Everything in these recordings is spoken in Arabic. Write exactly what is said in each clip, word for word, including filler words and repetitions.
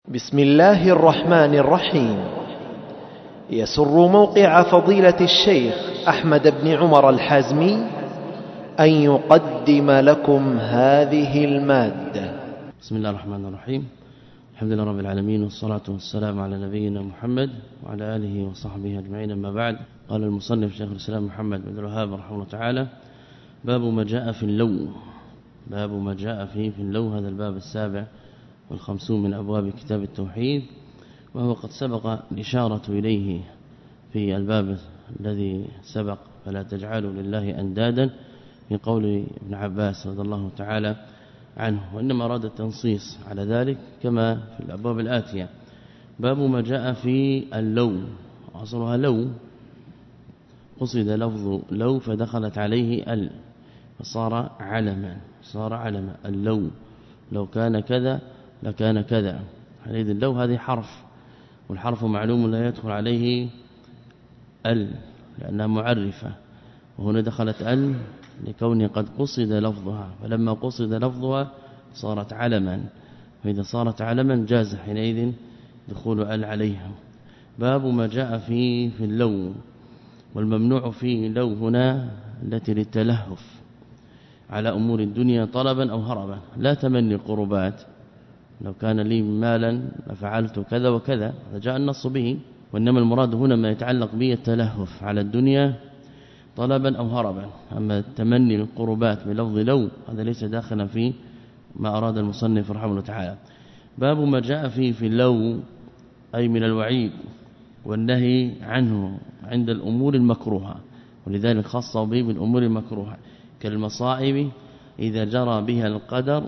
بسم الله الرحمن الرحيم. يسر موقع فضيلة الشيخ أحمد بن عمر الحازمي أن يقدم لكم هذه المادة. بسم الله الرحمن الرحيم. الحمد لله رب العالمين، والصلاة والسلام على نبينا محمد وعلى آله وصحبه أجمعين. أما بعد، قال المصنف شيخ الإسلام محمد بن الوهاب رحمه الله تعالى: باب ما جاء في اللو. باب ما جاء فيه في اللو، هذا الباب السابع والخمسون من أبواب كتاب التوحيد، وهو قد سبق الإشارة إليه في الباب الذي سبق: فلا تجعلوا لله أندادا، في قول ابن عباس رضي الله تعالى عنه، وإنما أراد التنصيص على ذلك كما في الأبواب الآتية. باب ما جاء في اللو، أصلها لو، قصد لفظ لو فدخلت عليه ال فصار علما، صار علما. اللو لو كان كذا لكان كذا. حينئذ اللو هذه حرف، والحرف معلوم لا يدخل عليه ال لأنها معرفة، وهنا دخلت ال لكونه قد قصد لفظها، فلما قصد لفظها صارت علما، فإذا صارت علما جاز حينئذ دخول ال عليها. باب ما جاء فيه في اللو، والممنوع فيه لو هنا التي للتلهف على أمور الدنيا طلبا أو هربا، لا تمني القربات. لو كان لي مالا لفعلت كذا وكذا، فجاء النص به، وإنما المراد هنا ما يتعلق به التلهف على الدنيا طلبا أو هربا. أما تمني القربات بلفظ لو هذا ليس داخلا في ما أراد المصنف رحمه الله تعالى. باب ما جاء فيه في اللو، أي من الوعيد والنهي عنه عند الأمور المكروهة، ولذلك خصه به بالأمور المكروهة كالمصائب إذا جرى بها القدر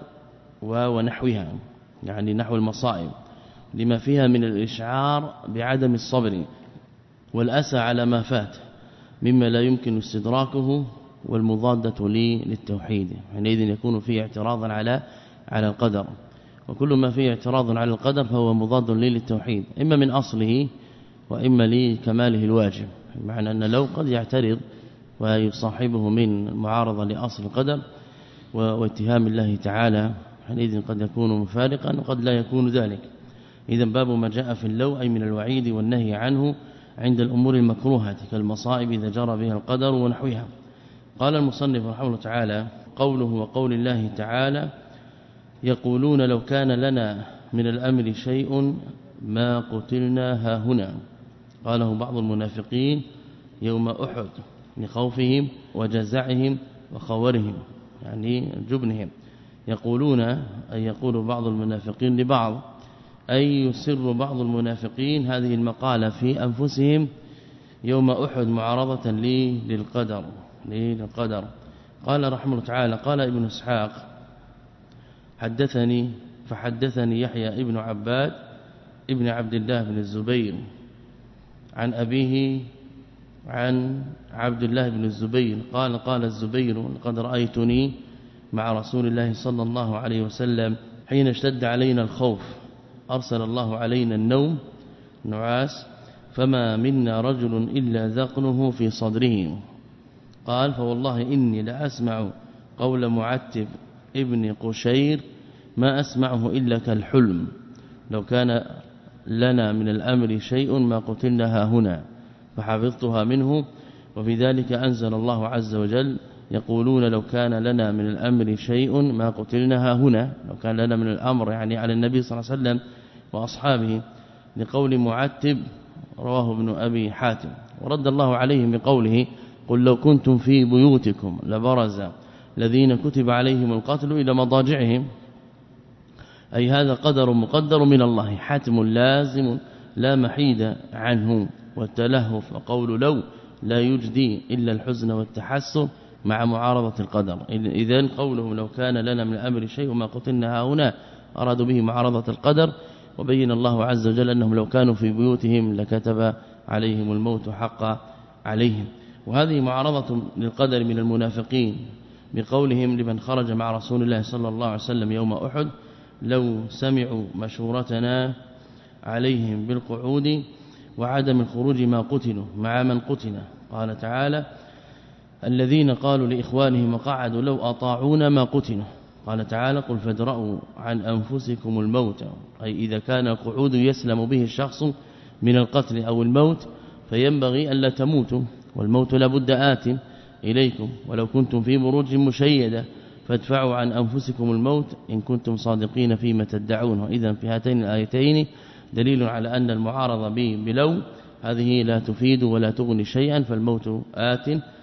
ونحوها، يعني نحو المصائب لما فيها من الإشعار بعدم الصبر والأسى على ما فات مما لا يمكن استدراكه، والمضادة لي للتوحيد، حينئذ يكون فيه اعتراضا على على القدر، وكل ما فيه اعتراض على القدر فهو مضاد لي للتوحيد، إما من أصله وإما لكماله الواجب. بمعنى أن لو قد يعترض ويصاحبه من المعارضة لأصل القدر واتهام الله تعالى، حينئذ قد يكون مفارقا وقد لا يكون ذلك. إذن باب ما جاء في اللو، أي من الوعيد والنهي عنه عند الأمور المكروهة كالمصائب إذا جرى بها القدر ونحوها. قال المصنف رحمه الله تعالى: قوله وقول الله تعالى: يقولون لو كان لنا من الأمر شيء ما قتلنا هاهنا. قاله بعض المنافقين يوم أحد لخوفهم وجزعهم وخورهم، يعني جبنهم. يقولون أي يقول بعض المنافقين لبعض، أي يسر بعض المنافقين هذه المقالة في أنفسهم يوم أحد معارضة لي للقدر لي للقدر. قال رحمه الله تعالى: قال ابن إسحاق: حدثني فحدثني يحيى ابن عباد ابن عبد الله بن الزبير عن أبيه عن عبد الله بن الزبير قال: قال الزبير: لقد رأيتني مع رسول الله صلى الله عليه وسلم حين اشتد علينا الخوف، أرسل الله علينا النوم نعاس، فما منا رجل إلا ذقنه في صدره. قال: فوالله إني لأسمع قول معتب ابن قشير ما أسمعه إلا كالحلم، لو كان لنا من الأمر شيء ما قتلنا هنا، فحفظتها منه. وفي ذلك أنزل الله عز وجل: يقولون لو كان لنا من الأمر شيء ما قتلنا هنا، لو كان لنا من الأمر يعني على النبي صلى الله عليه وسلم وأصحابه، لقول معتب رواه ابن أبي حاتم. ورد الله عليهم بقوله: قل لو كنتم في بيوتكم لبرز الذين كتب عليهم القتل إلى مضاجعهم، أي هذا قدر مقدر من الله حاتم لازم لا محيد عنه. والتلهف وقول لو لا يجدي إلا الحزن والتحسر مع معارضة القدر. إذن قوله لو كان لنا من الأمر شيء ما قتلنا هنا أرادوا به معارضة القدر، وبين الله عز وجل أنهم لو كانوا في بيوتهم لكتب عليهم الموت حق عليهم. وهذه معارضة للقدر من المنافقين بقولهم لمن خرج مع رسول الله صلى الله عليه وسلم يوم أحد: لو سمعوا مشورتنا عليهم بالقعود وعدم الخروج ما قتلوا مع من قتل. قال تعالى: الذين قالوا لإخوانهم وقعدوا لو أطاعونا ما قتلوا، قال تعالى قل فادرؤوا عن أنفسكم الموت، أي إذا كان القعود يسلم به الشخص من القتل أو الموت فينبغي ألا تموتوا، والموت لابد آت إليكم، ولو كنتم في بروج مشيدة فادفعوا عن أنفسكم الموت إن كنتم صادقين فيما تدعون. وإذا في هاتين الآيتين دليل على أن المعارضة بلو هذه لا تفيد ولا تغني شيئا، فالموت آت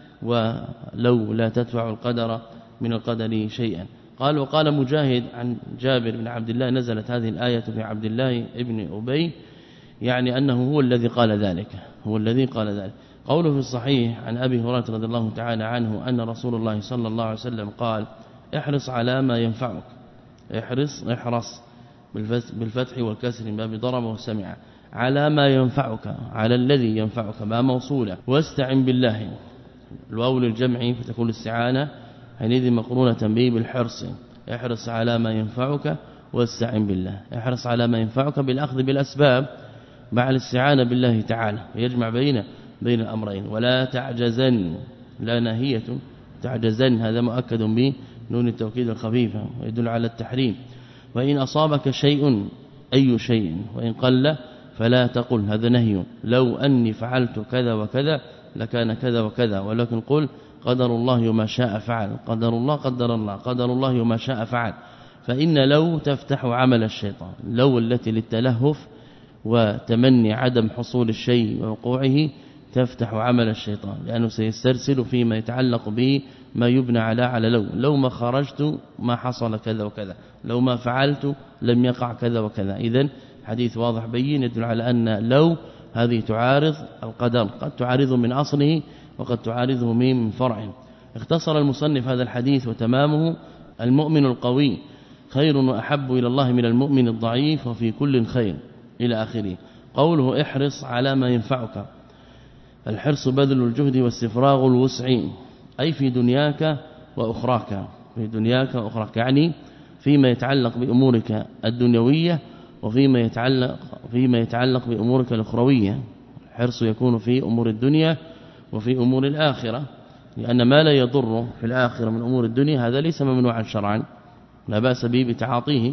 ولو لا تدفع القدر من القدر شيئا. قال وقال مجاهد عن جابر بن عبد الله نزلت هذه الآية في عبد الله ابن أبي، يعني أنه هو الذي قال ذلك، هو الذي قال ذلك. قوله في الصحيح عن أبي هريرة رضي الله تعالى عنه أن رسول الله صلى الله عليه وسلم قال احرص على ما ينفعك، احرص احرص بالفتح والكسر من باب ضرب وسمع، على ما ينفعك، على الذي ينفعك ما موصولة، واستعن بالله، الواو للجمع فتكون الاستعانة حينئذ مقرونة به بالحرص، احرص على ما ينفعك واستعن بالله، احرص على ما ينفعك بالأخذ بالأسباب مع الاستعانة بالله تعالى، يجمع بين بين الأمرين. ولا تعجزن، لا ناهية، تعجزن هذا مؤكد به نون التوكيد الخفيفة ويدل على التحريم. وإن أصابك شيء أي شيء وإن قل فلا تقل، هذا نهي، لو أني فعلت كذا وكذا لكان كذا وكذا، ولكن قل قدر الله وما شاء فعل، قدر الله قدر الله قدر الله وما شاء فعل. فإن لو تفتح عمل الشيطان، لو التي للتلهف وتمني عدم حصول الشيء ووقوعه تفتح عمل الشيطان، لأنه سيسترسل فيما يتعلق به ما يبنى على على لو لو ما خرجت ما حصل كذا وكذا، لو ما فعلت لم يقع كذا وكذا. إذن حديث واضح بين يدل على أن لو هذه تعارض القدر، قد تعارض من أصله وقد تعارضه من فرع. اختصر المصنف هذا الحديث وتمامه المؤمن القوي خير وأحب إلى الله من المؤمن الضعيف وفي كل خير إلى آخره. قوله احرص على ما ينفعك، الحرص بذل الجهد واستفراغ الوسع، أي في دنياك وأخراك، في دنياك وأخراك، يعني فيما يتعلق بأمورك الدنيوية وفيما يتعلق فيما يتعلق بأمورك الأخروية. الحرص يكون في أمور الدنيا وفي أمور الآخرة، لأن ما لا يضر في الآخرة من أمور الدنيا هذا ليس ممنوعا شرعا، لا بأس به بتعاطيه.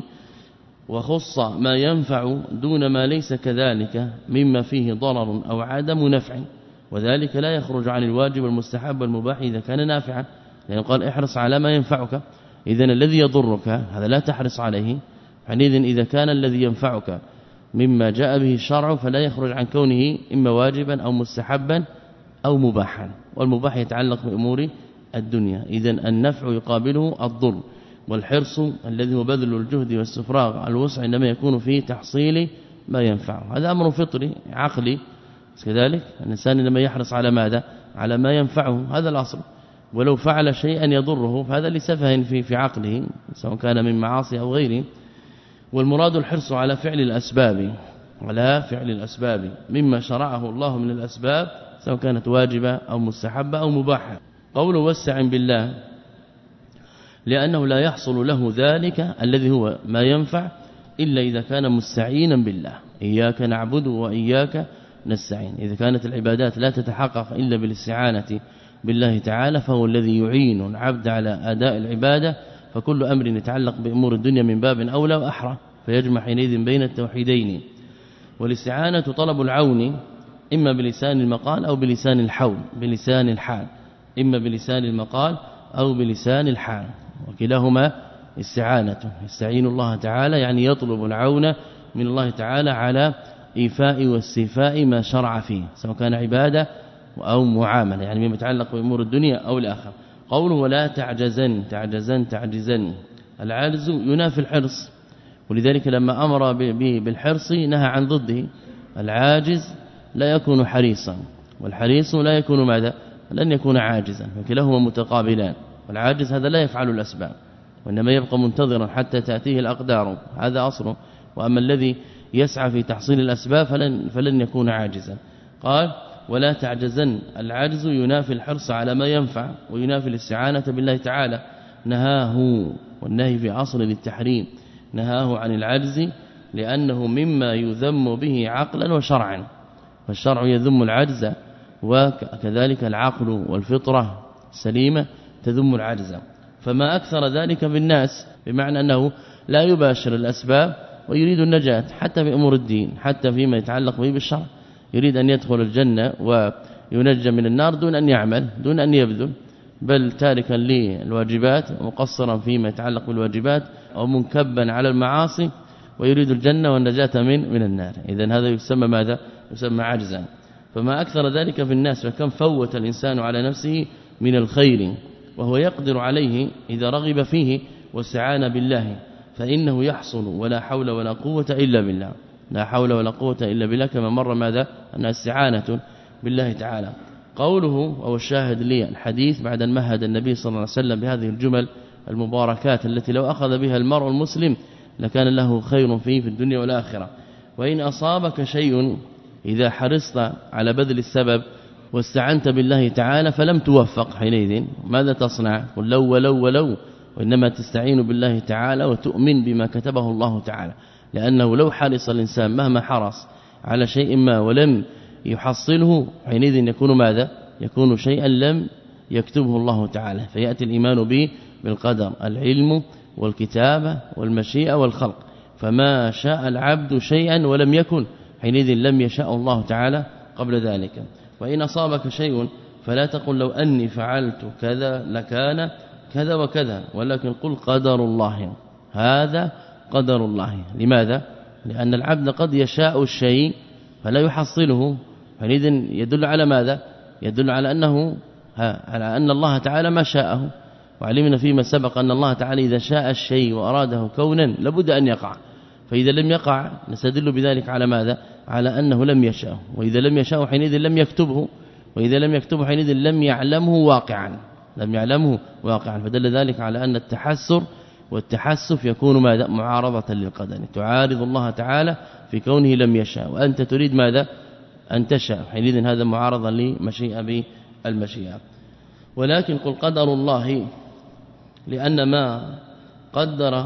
وخص ما ينفع دون ما ليس كذلك مما فيه ضرر أو عدم نفع، وذلك لا يخرج عن الواجب والمستحب والمباح إذا كان نافعا، لأنه قال احرص على ما ينفعك، إذن الذي يضرك هذا لا تحرص عليه. حينئذ إذا كان الذي ينفعك مما جاء به الشرع فلا يخرج عن كونه إما واجبا أو مستحبا أو مباحا، والمباح يتعلق بأمور الدنيا. إذن النفع يقابله الضر، والحرص الذي هو بذل الجهد واستفراغ على الوسع إنما يكون فيه تحصيل ما ينفعه، هذا أمر فطري عقلي كذلك. الإنسان لما يحرص على ماذا؟ على ما ينفعه، هذا الأصل. ولو فعل شيئا يضره فهذا لسفه في في عقله سواء كان من معاصي أو غيره. والمراد الحرص على فعل الأسباب، على فعل الأسباب مما شرعه الله من الأسباب سواء كانت واجبة أو مستحبة أو مباحة. قوله واستعن بالله، لأنه لا يحصل له ذلك الذي هو ما ينفع إلا إذا كان مستعينا بالله، إياك نعبد وإياك نستعين. إذا كانت العبادات لا تتحقق إلا بالاستعانة بالله تعالى فهو الذي يعين العبد على أداء العبادة، فكل أمر يتعلق بأمور الدنيا من باب أولى وأحرى، فيجمع حينئذ بين التوحيدين. والاستعانة طلب العون إما بلسان المقال أو بلسان الحول، بلسان الحال، إما بلسان المقال أو بلسان الحال، وكلاهما استعانة. يستعين الله تعالى يعني يطلب العون من الله تعالى على إيفاء واستيفاء ما شرع فيه سواء كان عبادة أو معاملة، يعني مما يتعلق بأمور الدنيا أو الآخرة. قوله ولا تعجزن، تعجزن تعجزن، العجز ينافي الحرص، ولذلك لما أمر بالحرص نهى عن ضده. العاجز لا يكون حريصا، والحريص لا يكون ماذا؟ لن يكون عاجزا، فكلاهما متقابلان. والعاجز هذا لا يفعل الأسباب وإنما يبقى منتظرا حتى تأتيه الأقدار، هذا أصله. وأما الذي يسعى في تحصيل الأسباب فلن, فلن يكون عاجزا. قال ولا تعجزن، العجز ينافي الحرص على ما ينفع وينافي الاستعانة بالله تعالى. نهاه، والنهي في أصل للتحريم، نهاه عن العجز لأنه مما يذم به عقلا وشرعا، فالشرع يذم العجز وكذلك العقل والفطرة السليمة تذم العجز. فما أكثر ذلك بالناس بمعنى أنه لا يباشر الأسباب ويريد النجاة حتى في أمور الدين، حتى فيما يتعلق به بالشرع، يريد أن يدخل الجنة وينجى من النار دون أن يعمل، دون أن يبذل، بل تاركا للواجبات ومقصرا فيما يتعلق بالواجبات أو منكبا على المعاصي، ويريد الجنة والنجاة من من النار. إذن هذا يسمى ماذا؟ يسمى عجزا. فما أكثر ذلك في الناس، فكم فوت الإنسان على نفسه من الخير وهو يقدر عليه إذا رغب فيه واستعان بالله فإنه يحصل، ولا حول ولا قوة إلا بالله، لا حول ولا قوة إلا بالله، كما مر ماذا؟ أنها استعانة بالله تعالى. قوله أو الشاهد لي الحديث بعد أن مهد النبي صلى الله عليه وسلم بهذه الجمل المباركات التي لو أخذ بها المرء المسلم لكان له خير فيه في الدنيا والآخرة. وإن أصابك شيء إذا حرصت على بذل السبب واستعنت بالله تعالى فلم توفق، حينئذ ماذا تصنع؟ قل لو ولو ولو، وإنما تستعين بالله تعالى وتؤمن بما كتبه الله تعالى، لأنه لو حرص الإنسان مهما حرص على شيء ما ولم يحصله حينئذ يكون ماذا؟ يكون شيئا لم يكتبه الله تعالى. فيأتي الإيمان به بالقدر، العلم والكتابة والمشيئة والخلق، فما شاء العبد شيئا ولم يكن حينئذ لم يشاء الله تعالى قبل ذلك. وإن أصابك شيء فلا تقل لو أني فعلت كذا لكان كذا وكذا، ولكن قل قدر الله، هذا قدر الله. لماذا؟ لأن العبد قد يشاء الشيء فلا يحصله، حينئذ يدل على ماذا؟ يدل على أنه على أن الله تعالى ما شاءه. وعلمنا فيما سبق أن الله تعالى إذا شاء الشيء وأراده كونا لابد أن يقع، فإذا لم يقع نستدل بذلك على ماذا؟ على أنه لم يشاءه، وإذا لم يشاءه حينئذ لم يكتبه، وإذا لم يكتبه حينئذ لم يعلمه واقعا، لم يعلمه واقعا. فدل ذلك على أن التحسر والتحسف يكون ماذا؟ معارضة للقدر، تعارض الله تعالى في كونه لم يشاء وأنت تريد ماذا؟ أن تشاء، حينئذ هذا معارضة لمشيئة بالمشيئة. ولكن قل قدر الله، لأن ما قدر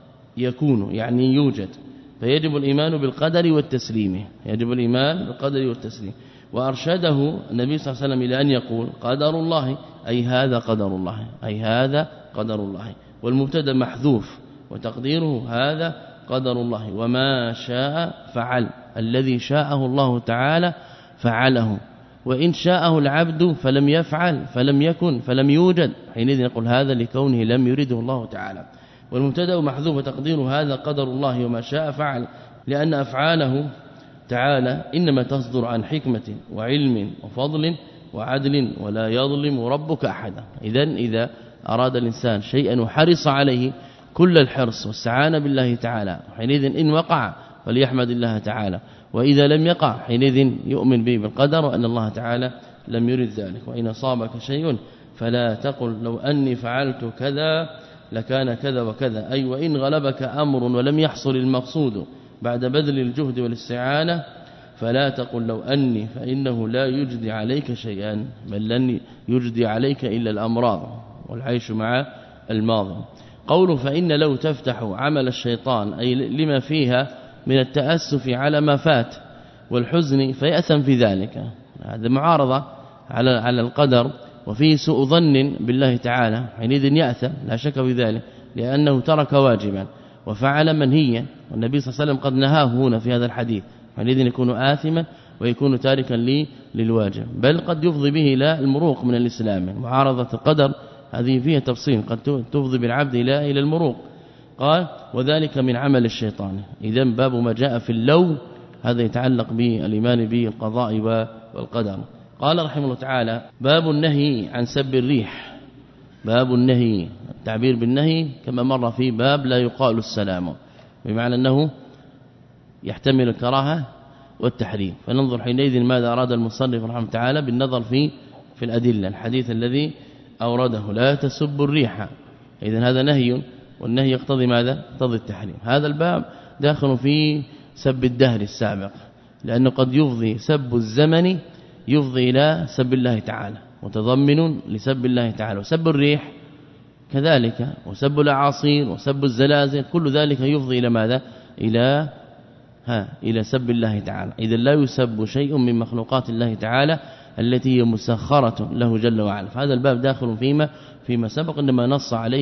يكون يعني يوجد، فيجب الإيمان بالقدر والتسليم، يجب الإيمان بالقدر والتسليم. وأرشده النبي صلى الله عليه وسلم إلى أن يقول قدر الله، أي هذا قدر الله، أي هذا قدر الله، والمبتدا محذوف وتقديره هذا قدر الله. وما شاء فعل، الذي شاءه الله تعالى فعله، وإن شاءه العبد فلم يفعل فلم يكن فلم يوجد، حينئذ نقول هذا لكونه لم يرده الله تعالى. والمبتدا محذوف وتقديره هذا قدر الله وما شاء فعل، لأن أفعاله تعالى إنما تصدر عن حكمة وعلم وفضل وعدل، ولا يظلم ربك أحدا. إذن إذا أراد الإنسان شيئا وحرص عليه كل الحرص واستعان بالله تعالى، حينئذ إن وقع فليحمد الله تعالى، وإذا لم يقع حينئذ يؤمن به بالقدر وأن الله تعالى لم يرد ذلك. وإن أصابك شيء فلا تقل لو أني فعلت كذا لكان كذا وكذا، أي وإن غلبك أمر ولم يحصل المقصود بعد بذل الجهد والاستعانة فلا تقل لو أني، فإنه لا يجدي عليك شيئا، بل لن يجدي عليك إلا الأمراض والعيش مع الماضي. قوله فإن لو تفتح عمل الشيطان، أي لما فيها من التأسف على ما فات والحزن فيأثم في ذلك، هذا معارضة على على القدر، وفيه سوء ظن بالله تعالى، حينئذ يأثم لا شك في ذلك، لأنه ترك واجبا وفعل منهيا، والنبي صلى الله عليه وسلم قد نهاه هنا في هذا الحديث، حينئذ يكون آثما ويكون تاركا لي للواجب، بل قد يفضي به إلى المروق من الإسلام. معارضة القدر هذه فيها تفصيل، قد تفضي بالعبد إلى إلى المروق. قال وذلك من عمل الشيطان. إذن باب ما جاء في اللو هذا يتعلق بالإيمان بالقضاء والقدر. قال رحمه الله تعالى باب النهي عن سب الريح. باب النهي، التعبير بالنهي كما مر في باب لا يقال السلام، بمعنى أنه يحتمل الكراهة والتحريم. فننظر حينئذ ماذا أراد المصنف رحمه الله تعالى بالنظر في في الأدلة. الحديث الذي أورده لا تسب الريح، إذن هذا نهي، والنهي يقتضي ماذا؟ يقتضي التحريم. هذا الباب داخل في سب الدهر السابق، لأنه قد يفضي سب الزمن يفضي إلى سب الله تعالى، متضمن لسب الله تعالى. وسب الريح كذلك، وسب الأعاصير وسب الزلازل، كل ذلك يفضي إلى ماذا؟ إلى ها إلى سب الله تعالى. إذا لا يسب شيء من مخلوقات الله تعالى التي هي مسخرة له جل وعلا. فهذا الباب داخل فيما فيما سبق، إنما نص عليه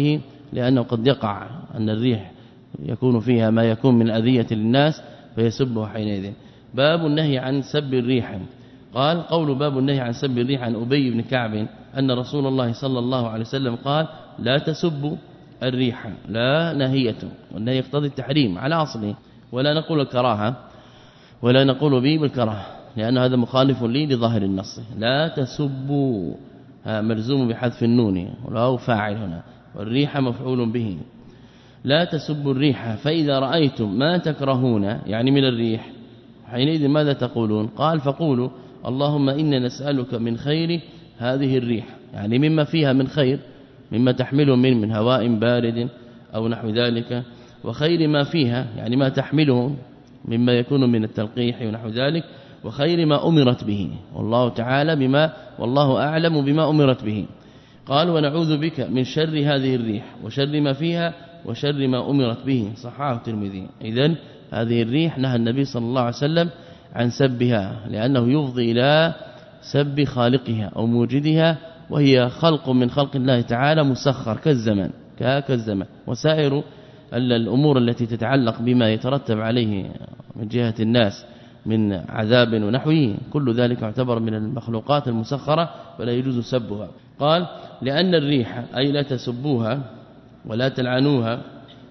لأنه قد يقع أن الريح يكون فيها ما يكون من أذية للناس فيسبه حينئذ. باب النهي عن سب الريح. قال قول باب النهي عن سب الريح عن أبي بن كعب أن رسول الله صلى الله عليه وسلم قال لا تسبوا الريح، لا نهية، والنهي يقتضي التحريم على أصله، ولا نقول الكراهة ولا نقول به بالكراهه لأن هذا مخالف لي لظاهر النص. لا تسبوا مرزوم بحذف النون وله فاعل هنا، والريح مفعول به. لا تسبوا الريح فإذا رأيتم ما تكرهون يعني من الريح حينئذ ماذا تقولون؟ قال فقولوا اللهم إنا نسألك من خير هذه الريح، يعني مما فيها من خير، مما تحمله من من هواء بارد أو نحو ذلك، وخير ما فيها يعني ما تحمله مما يكون من التلقيح ونحو ذلك، وخير ما أمرت به، والله تعالى بما والله أعلم بما أمرت به. قال ونعوذ بك من شر هذه الريح وشر ما فيها وشر ما أمرت به، صححه الترمذي. إذن هذه الريح نهى النبي صلى الله عليه وسلم عن سبها لأنه يفضي إلى سب خالقها أو موجدها، وهي خلق من خلق الله تعالى مسخر كالزمن كالزمن وسائر الأمور التي تتعلق بما يترتب عليه من جهة الناس من عذاب ونحوه، كل ذلك يعتبر من المخلوقات المسخرة ولا يجوز سبها. قال لأن الريح أي لا تسبوها ولا تلعنوها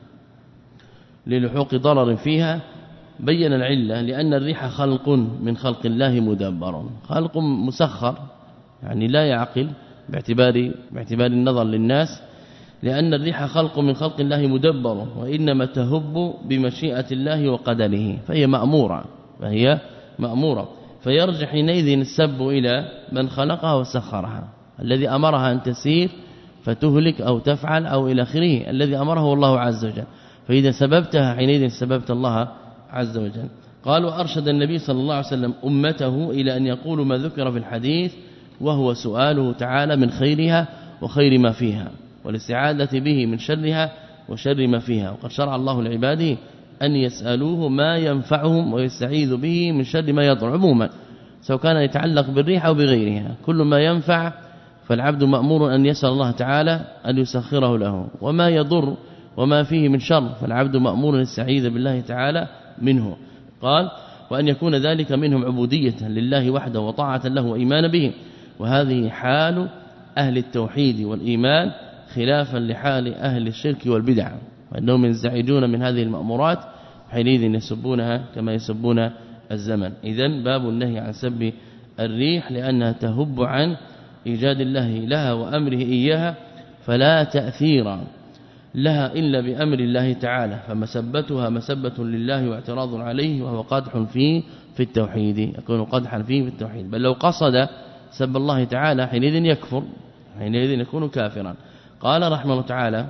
للحوق ضرر فيها. بين العلة لأن الريح خلق من خلق الله مدبر، خلق مسخر يعني لا يعقل باعتبار باعتبار النظر للناس، لأن الريح خلق من خلق الله مدبر وإنما تهب بمشيئة الله وقدره، فهي مأمورة فهي مأمورة فيرجع حينئذ السب إلى من خلقها وسخرها، الذي أمرها أن تسير فتهلك أو تفعل أو إلى آخره، الذي أمره الله عز وجل، فإذا سببتها حينئذ سببت الله عز وجل. قالوا أرشد النبي صلى الله عليه وسلم أمته إلى أن يقولوا ما ذكر في الحديث، وهو سؤاله تعالى من خيرها وخير ما فيها والاستعاذة به من شرها وشر ما فيها. وقد شرع الله لعباده أن يسألوه ما ينفعهم ويستعيذ به من شر ما يضر عموما، سواء كان يتعلق بالريح أو بغيرها، كل ما ينفع فالعبد مأمور أن يسأل الله تعالى أن يسخره له، وما يضر وما فيه من شر فالعبد مأمور أن يستعيذ بالله تعالى منه. قال وأن يكون ذلك منهم عبودية لله وحده وطاعة له وإيمان به، وهذه حال أهل التوحيد والإيمان خلافا لحال أهل الشرك والبدع، وأنهم ينزعجون من هذه المأمورات حينئذ يسبونها كما يسبون الزمن. إذن باب النهي عن سب الريح لأنها تهب عن إيجاد الله لها وأمره إياها، فلا تأثير لها إلا بأمر الله تعالى، فمسبتها مسبة لله واعتراض عليه، وهو قدح فيه في التوحيد، يكون قدحا فيه في التوحيد، بل لو قصد سب الله تعالى حينئذ يكفر، حينئذ يكون كافرا. قال رحمه الله تعالى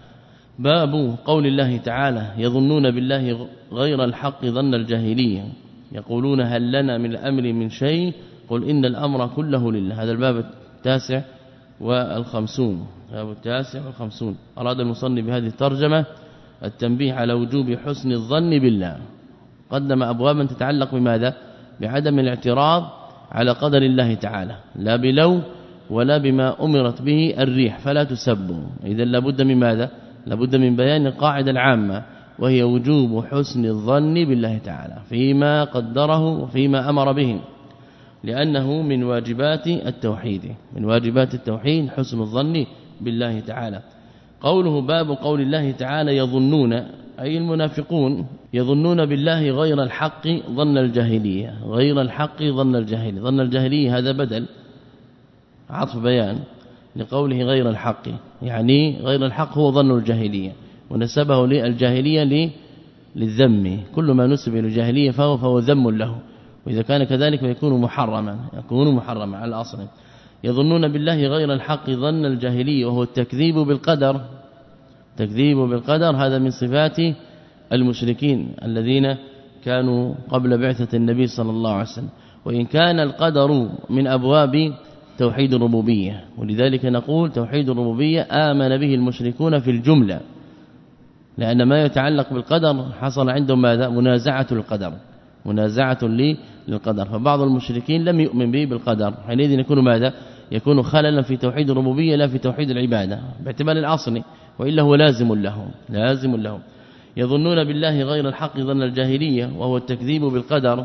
باب قول الله تعالى يظنون بالله غير الحق ظن الجاهلية يقولون هل لنا من الأمر من شيء قل إن الأمر كله لله. هذا الباب التاسع والخمسون، الباب التاسع والخمسون. أراد المصنف بهذه الترجمة التنبيه على وجوب حسن الظن بالله، قدم أبوابا تتعلق بماذا؟ بعدم الاعتراض على قدر الله تعالى، لا بلو ولا بما أمرت به الريح فلا تسبوا. إذا لابد من ماذا؟ لابد من بيان القاعدة العامة، وهي وجوب حسن الظن بالله تعالى فيما قدره وفيما أمر به، لأنه من واجبات التوحيد، من واجبات التوحيد حسن الظن بالله تعالى. قوله باب قول الله تعالى يظنون أي المنافقون يظنون بالله غير الحق ظن الجاهلية، غير الحق ظن الجاهلية، ظن الجاهلية هذا بدل عطف بيان لقوله غير الحق، يعني غير الحق هو ظن الجاهلية، ونسبه للجاهلية للذم، كل ما نسب الى الجاهلية فهو فهو ذم له، وإذا كان كذلك فيكون محرما، يكون محرما على الأصل. يظنون بالله غير الحق ظن الجاهلية، وهو التكذيب بالقدر، تكذيب بالقدر هذا من صفات المشركين الذين كانوا قبل بعثة النبي صلى الله عليه وسلم. وإن كان القدر من أبواب توحيد الربوبية، ولذلك نقول توحيد الربوبية آمن به المشركون في الجملة، لأن ما يتعلق بالقدر حصل عندهم ماذا؟ منازعة القدر، منازعة للقدر، فبعض المشركين لم يؤمن به بالقدر، حينئذ يكون ماذا؟ يكون خللا في توحيد الربوبيه لا في توحيد العباده باعتبار الاصل، والا هو لازم له لازم له. يظنون بالله غير الحق ظن الجاهليه وهو التكذيب بالقدر،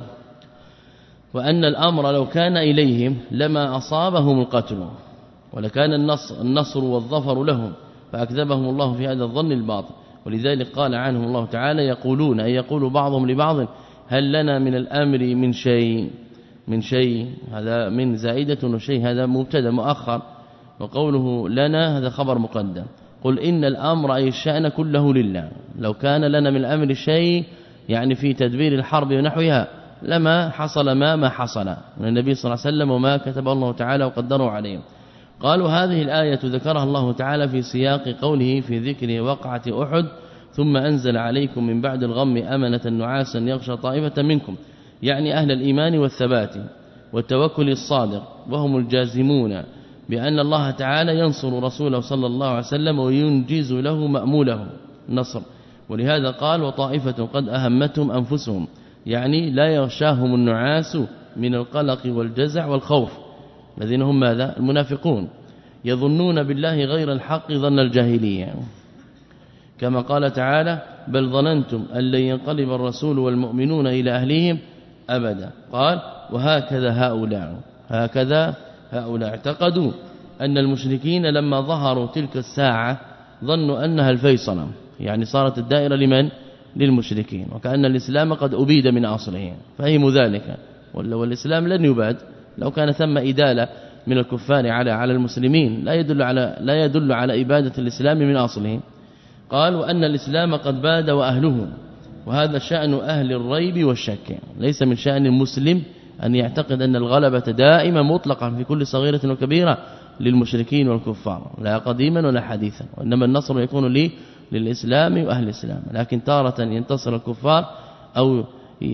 وأن الأمر لو كان إليهم لما أصابهم القتل ولكان النصر, النصر والظفر لهم، فأكذبهم الله في هذا الظن الباطل. ولذلك قال عنهم الله تعالى يقولون أي يقول بعضهم لبعض هل لنا من الأمر من شيء من شيء هذا من زائدة وشيء هذا مبتدا مؤخر، وقوله لنا هذا خبر مقدم. قل إن الأمر أي الشأن كله لله، لو كان لنا من الأمر شيء يعني في تدبير الحرب ونحوها لما حصل ما ما حصل من النبي صلى الله عليه وسلم وما كتب الله تعالى وقدره عليهم. قالوا هذه الآية ذكرها الله تعالى في سياق قوله في ذكر وقعة أحد ثم أنزل عليكم من بعد الغم أمنة نعاسا يغشى طائفة منكم، يعني أهل الإيمان والثبات والتوكل الصادق، وهم الجازمون بأن الله تعالى ينصر رسوله صلى الله عليه وسلم وينجز له مأموله النصر. ولهذا قال وطائفة قد أهمتهم أنفسهم، يعني لا يغشاهم النعاس من القلق والجزع والخوف، الذين هم ماذا؟ المنافقون. يظنون بالله غير الحق ظن الجاهلية، كما قال تعالى بل ظننتم أن لن ينقلب الرسول والمؤمنون إلى أهليهم أبدا. قال وهكذا هؤلاء هكذا هؤلاء اعتقدوا أن المشركين لما ظهروا تلك الساعة ظنوا أنها الفيصل، يعني صارت الدائرة لمن؟ للمشركين، وكأن الإسلام قد أبيد من أصله، فهموا ذلك. والإسلام لن يباد لو كان ثم إدالة من الكفار على على المسلمين، لا يدل على لا يدل على إبادة الإسلام من أصله. قال وأن الإسلام قد باد وأهله، وهذا شأن أهل الريب والشك، ليس من شأن المسلم أن يعتقد أن الغلبة دائما مطلقا في كل صغيرة وكبيرة للمشركين والكفار، لا قديما ولا حديثا، وإنما النصر يكون لي للإسلام وأهل الإسلام، لكن تارة ينتصر الكفار أو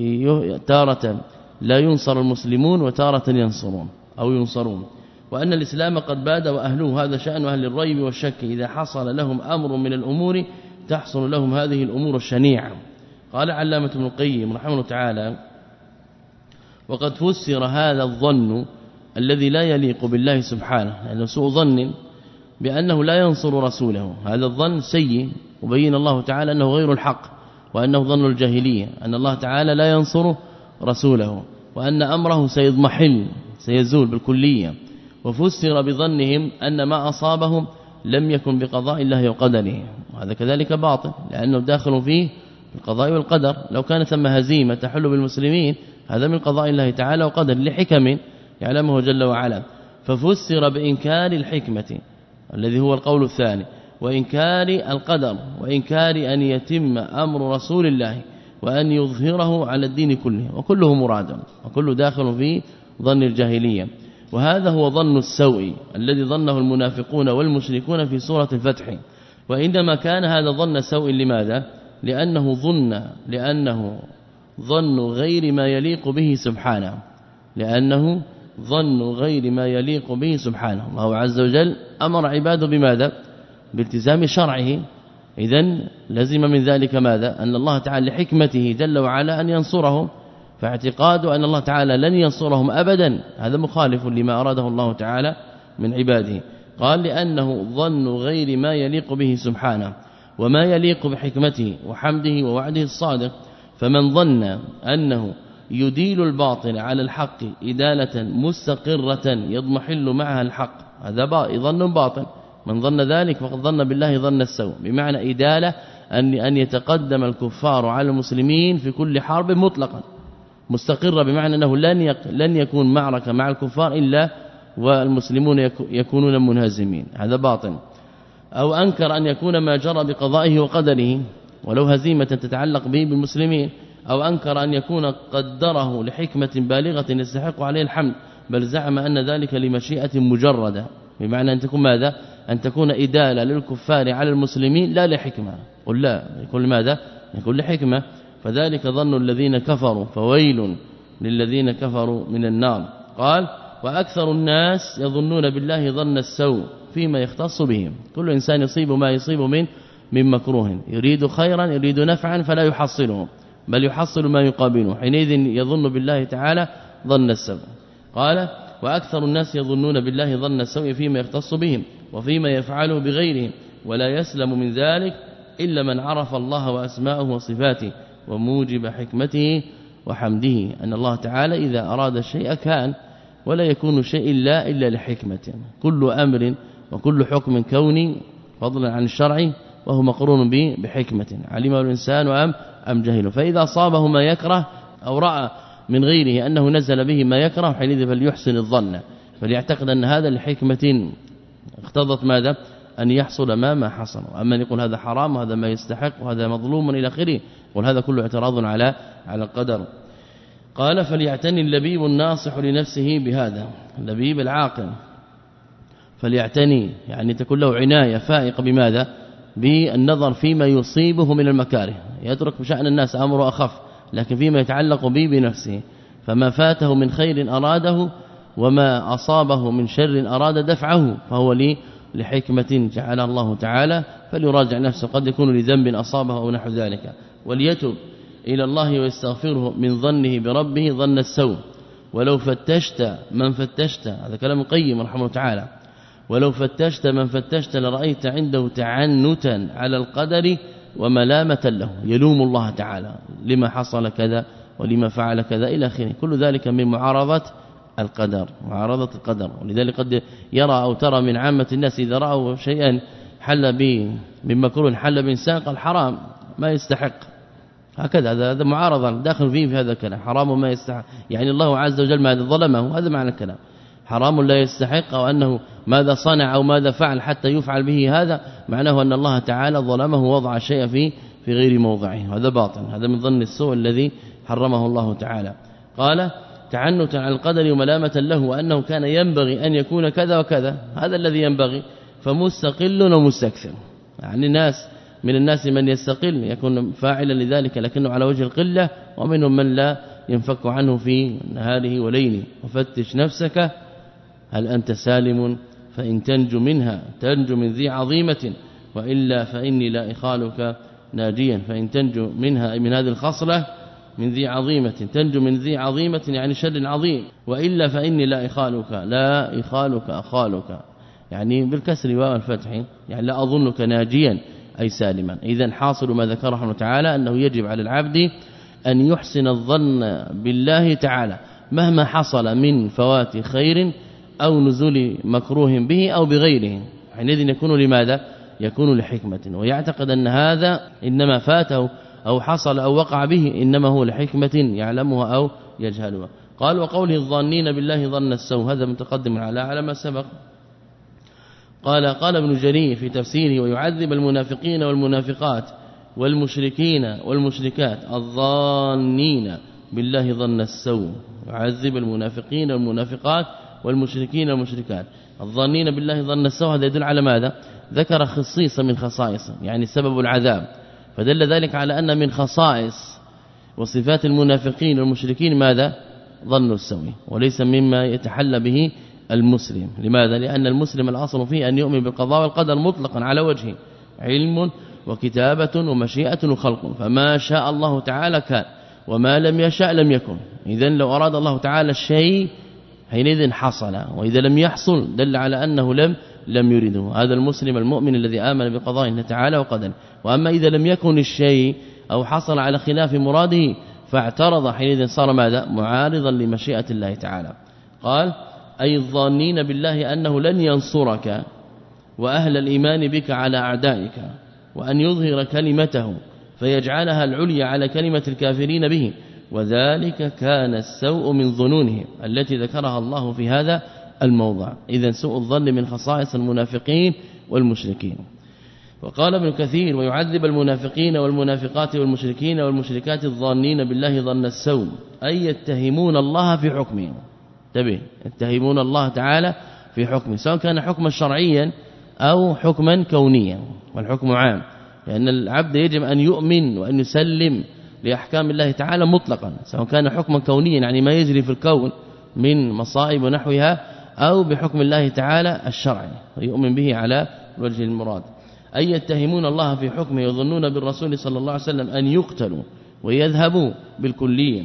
تارة لا ينصر المسلمون وتارة ينصرون أو ينصرون. وأن الإسلام قد باد وأهله، هذا شأن أهل الريب والشك، إذا حصل لهم أمر من الأمور تحصل لهم هذه الأمور الشنيعة. قال علامة ابن القيم رحمه الله تعالى وقد فسر هذا الظن الذي لا يليق بالله سبحانه، لأنه سوء ظن بأنه لا ينصر رسوله، هذا الظن سيء، وبين الله تعالى أنه غير الحق، وأنه ظن الجاهلية أن الله تعالى لا ينصر رسوله، وأن أمره سيضمحل سيزول بالكلية. وفسر بظنهم أن ما أصابهم لم يكن بقضاء الله وقدره، وهذا كذلك باطل، لأنه داخل فيه القضاء والقدر. لو كان ثم هزيمة تحل بالمسلمين هذا من قضاء الله تعالى وقدر لحكم يعلمه جل وعلا. ففسر بإنكار الحكمة الذي هو القول الثاني، وإنكار القدر، وإنكار أن يتم أمر رسول الله وأن يظهره على الدين كله، وكله مراد وكله داخل في ظن الجاهلية. وهذا هو ظن السوء الذي ظنه المنافقون والمشركون في سورة الفتح. وإنما كان هذا ظن سوء لماذا؟ لأنه ظن لأنه ظن غير ما يليق به سبحانه لأنه ظن غير ما يليق به سبحانه. الله عز وجل أمر عباده بماذا؟ بالتزام شرعه، إذن لزم من ذلك ماذا؟ أن الله تعالى لحكمته جل وعلا أن ينصرهم، فاعتقاد أن الله تعالى لن ينصرهم أبدا هذا مخالف لما أراده الله تعالى من عباده. قال لأنه ظن غير ما يليق به سبحانه وما يليق بحكمته وحمده ووعده الصادق. فمن ظن أنه يديل الباطل على الحق إدالة مستقرة يضمحل معها الحق، هذا ظن باطل. من ظن ذلك فقد ظن بالله ظن السوء، بمعنى إدالة أن أن يتقدم الكفار على المسلمين في كل حرب مطلقا مستقرة، بمعنى أنه لن لن يكون معركة مع الكفار إلا والمسلمون يكونون منهزمين، هذا باطل. أو أنكر أن يكون ما جرى بقضائه وقدره ولو هزيمة تتعلق به بالمسلمين، أو أنكر أن يكون قدره لحكمة بالغة يستحق عليه الحمد، بل زعم أن ذلك لمشيئة مجردة، بمعنى أن تكون ماذا؟ أن تكون إدالة للكفار على المسلمين لا لحكمة. قل لا، يكون لماذا؟ يكون لحكمة. فذلك ظن الذين كفروا فويل للذين كفروا من النار. قال وأكثر الناس يظنون بالله ظن السوء فيما يختص بهم، كل إنسان يصيب ما يصيب من من مكروه، يريد خيرا يريد نفعا فلا يحصله بل يحصل ما يقابله، حينئذ يظن بالله تعالى ظن السوء. قال وأكثر الناس يظنون بالله ظن السوء فيما يختص بهم وفيما يفعله بغيرهم ولا يسلم من ذلك إلا من عرف الله وأسماءه وصفاته وموجب حكمته وحمده، أن الله تعالى إذا أراد الشيء كان ولا يكون شيء إلا إلا لحكمة. كل أمر وكل حكم كوني فضلا عن الشرع وهو مقرون به بحكمة علمه الإنسان أم أم جهله، فإذا أصابه ما يكره أو رأى من غيره أنه نزل به ما يكره حينئذ فليحسن الظن، فليعتقد أن هذا لحكمة اقتضت ماذا أن يحصل ما ما حصل. أما يقول هذا حرام وهذا ما يستحق وهذا مظلوم إلى آخره، يقول هذا كله اعتراض على على القدر. قال فليعتني اللبيب الناصح لنفسه بهذا، اللبيب العاقل فليعتني يعني تكون له عناية فائقة بماذا بالنظر فيما يصيبه من المكاره، يترك بشأن الناس أمره أخف، لكن فيما يتعلق به بنفسه، فما فاته من خير أراده وما أصابه من شر أراد دفعه فهو لي لحكمة جعلها الله تعالى، فليراجع نفسه قد يكون لذنب أصابه أو نحو ذلك، وليتب إلى الله ويستغفره من ظنه بربه ظن السوء. ولو فتشت من فتشت، هذا كلام قيم رحمه الله تعالى، ولو فتشت من فتشت لرأيت عنده تعنتا على القدر وملامة له، يلوم الله تعالى لما حصل كذا ولما فعل كذا إلى آخره، كل ذلك من معارضة القدر، معارضة القدر. ولذلك قد يرى أو ترى من عامة الناس إذا رأوا شيئا حل به من مكروه حل بإنسان قال حرام ما يستحق، هكذا هذا معارضة داخل فيه في هذا الكلام، حرام ما يستحق، يعني الله عز وجل ماذا ظلمه، هذا معنى الكلام، حرام لا يستحق، أو أنه ماذا صنع أو ماذا فعل حتى يفعل به، هذا معناه أن الله تعالى ظلمه ووضع شيء في في غير موضعه، هذا باطل، هذا من ظن السوء الذي حرمه الله تعالى. قال تعنتا على القدر وملامة له، وأنه كان ينبغي أن يكون كذا وكذا، هذا الذي ينبغي، فمستقل ومستكثر، يعني الناس من الناس من يستقل يكون فاعلا لذلك لكنه على وجه القلة، ومنهم من لا ينفك عنه في نهاره وليله. وفتش نفسك هل أنت سالم، فإن تنجو منها تنجو من ذي عظيمة، وإلا فإني لا إخالك ناجيا. فإن تنجو منها من هذه الخصلة من ذي عظيمة، تنجو من ذي عظيمة يعني شر عظيم، وإلا فإني لا إخالك، لا إخالك أخالك، يعني بالكسر والفتح، يعني لا أظنك ناجيا أي سالما. إذن حاصل ما ذكره رحمه تعالى أنه يجب على العبد أن يحسن الظن بالله تعالى مهما حصل من فوات خير أو نزول مكروه به أو بغيره، حينئذ يكون لماذا؟ يكون لحكمة، ويعتقد أن هذا إنما فاته أو حصل أو وقع به إنما هو لحكمة يعلمها أو يجهلها. قال وقوله الظانين بالله ظن السوء، هذا متقدم على على ما سبق. قال قال ابن جرير في تفسيره ويعذب المنافقين والمنافقات والمشركين والمشركات الظانين بالله ظن السوء، يعذب المنافقين والمنافقات والمشركين والمشركات الظانين بالله ظن السوء، هذا يدل على ماذا؟ ذكر خصيصا من خصائصه يعني سبب العذاب، فدل ذلك على أن من خصائص وصفات المنافقين والمشركين ماذا؟ ظن السوء، وليس مما يتحلى به المسلم. لماذا؟ لأن المسلم الأصل فيه أن يؤمن بالقضاء والقدر مطلقا على وجهه، علم وكتابة ومشيئة وخلق، فما شاء الله تعالى كان وما لم يشاء لم يكن. إذن لو أراد الله تعالى الشيء حينئذ حصل، وإذا لم يحصل دل على أنه لم لم يرده. هذا المسلم المؤمن الذي آمن بقضاء الله تعالى وقدره. وأما إذا لم يكن الشيء أو حصل على خلاف مراده فاعترض، حينئذ صار ماذا؟ معارضا لمشيئة الله تعالى. قال أي الظانين بالله أنه لن ينصرك وأهل الإيمان بك على أعدائك، وأن يظهر كلمته فيجعلها العليا على كلمة الكافرين به، وذلك كان السوء من ظنونهم التي ذكرها الله في هذا الموضع. إذن سوء الظن من خصائص المنافقين والمشركين. وقال ابن كثير ويعذب المنافقين والمنافقات والمشركين والمشركات الظانين بالله ظن السوء، أي يتهمون الله في حكمه، تبين يتهمون الله تعالى في حكمه، سواء كان حكما شرعيا أو حكما كونيا، والحكم عام، لأن العبد يجب أن يؤمن وأن يسلم لأحكام الله تعالى مطلقا، سواء كان حكما كونيا يعني ما يجري في الكون من مصائب ونحوها، أو بحكم الله تعالى الشرعي ويؤمن به على وجه المراد. أي يتهمون الله في حكمه، يظنون بالرسول صلى الله عليه وسلم أن يقتلوا ويذهبوا بالكلية،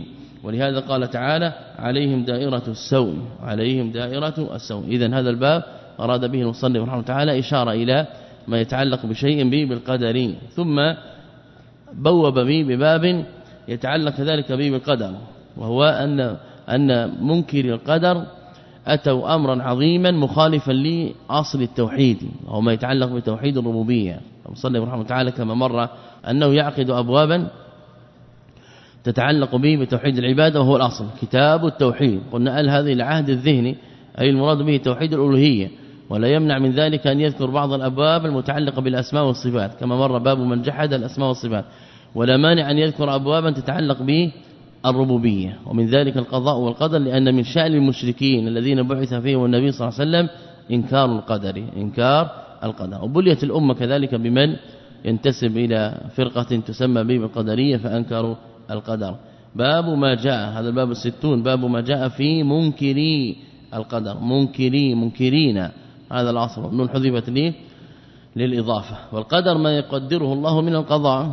ولهذا قال تعالى عليهم دائرة السوء عليهم دائرة السوء. إذن هذا الباب أراد به المصنف رحمه الله تعالى إشارة إلى ما يتعلق بشيء به بالقدر، ثم بوب به بباب يتعلق كذلك به بالقدر، وهو أن أن منكر القدر أتوا أمرا عظيما مخالفا لأصل التوحيد، وهو ما يتعلق بتوحيد الربوبية. المصنف رحمه الله تعالى كما مر أنه يعقد أبوابا تتعلق به بتوحيد العبادة، وهو الأصل كتاب التوحيد. قلنا أل هذه العهد الذهني أي المراد به توحيد الألوهية، ولا يمنع من ذلك أن يذكر بعض الأبواب المتعلقة بالأسماء والصفات كما مر باب من جحد الأسماء والصفات، ولا مانع أن يذكر أبوابا تتعلق به الربوبية، ومن ذلك القضاء والقدر، لأن من شأن المشركين الذين بعث فيهم النبي صلى الله عليه وسلم إنكار القدر إنكار القدر. وبليت الأمة كذلك بمن ينتسب إلى فرقة تسمى به بالقدرية فأنكروا القدر. باب ما جاء، هذا الباب الستون، باب ما جاء في منكري القدر منكري منكرين، هذا الأصل نون حذفت ليه للإضافة. والقدر ما يقدره الله من القضاء،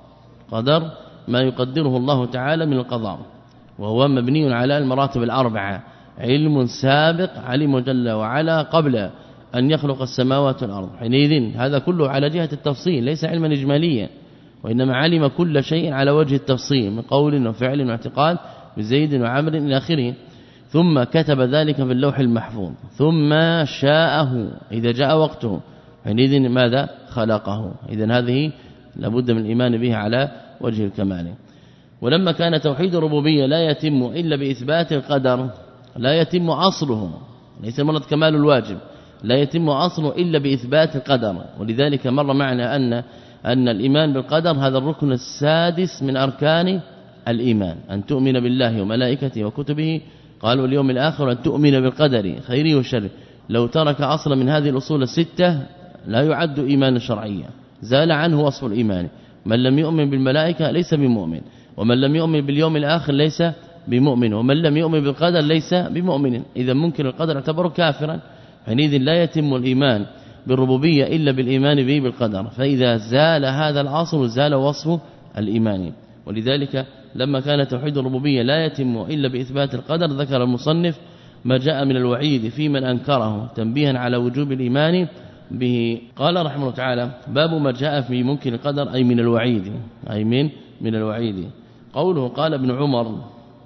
قدر ما يقدره الله تعالى من القضاء، وهو مبني على المراتب الأربعة: علم سابق علم جل وعلا قبل أن يخلق السماوات والأرض، حينئذ هذا كله على جهة التفصيل ليس علما إجماليا، وإنما علم كل شيء على وجه التفصيل من قول وفعل واعتقاد بزيد وعمر إلى آخره. ثم كتب ذلك في اللوح المحفوظ، ثم شاءه إذا جاء وقته، حينئذ ماذا خلقه. إذن هذه لابد من الإيمان بها على وجه الكمال. ولما كان توحيد الربوبية لا يتم إلا بإثبات القدر، لا يتم أصله، ليس مرض كمال الواجب، لا يتم أصله إلا بإثبات القدر. ولذلك مر معنا أن أن الإيمان بالقدر هذا الركن السادس من أركان الإيمان، أن تؤمن بالله وملائكته وكتبه، قالوا اليوم الآخر، أن تؤمن بالقدر خيره وشره. لو ترك أصلا من هذه الأصول الستة لا يعد إيمانا شرعيا، زال عنه وصف الإيمان. من لم يؤمن بالملائكة ليس بمؤمن، ومن لم يؤمن باليوم الآخر ليس بمؤمن، ومن لم يؤمن بالقدر ليس بمؤمن. إذا منكر القدر اعتبره كافرا، حينئذ لا يتم الإيمان بالربوبية إلا بالإيمان به بالقدر. فإذا زال هذا الأصل زال وصف الإيمان. ولذلك لما كان توحيد الربوبية لا يتم إلا بإثبات القدر، ذكر المصنف ما جاء من الوعيد في من أنكره تنبيها على وجوب الإيمان به. قال رحمه الله تعالى: باب ما جاء في منكر القدر أي من الوعيد، أي من من الوعيد. قوله قال ابن عمر،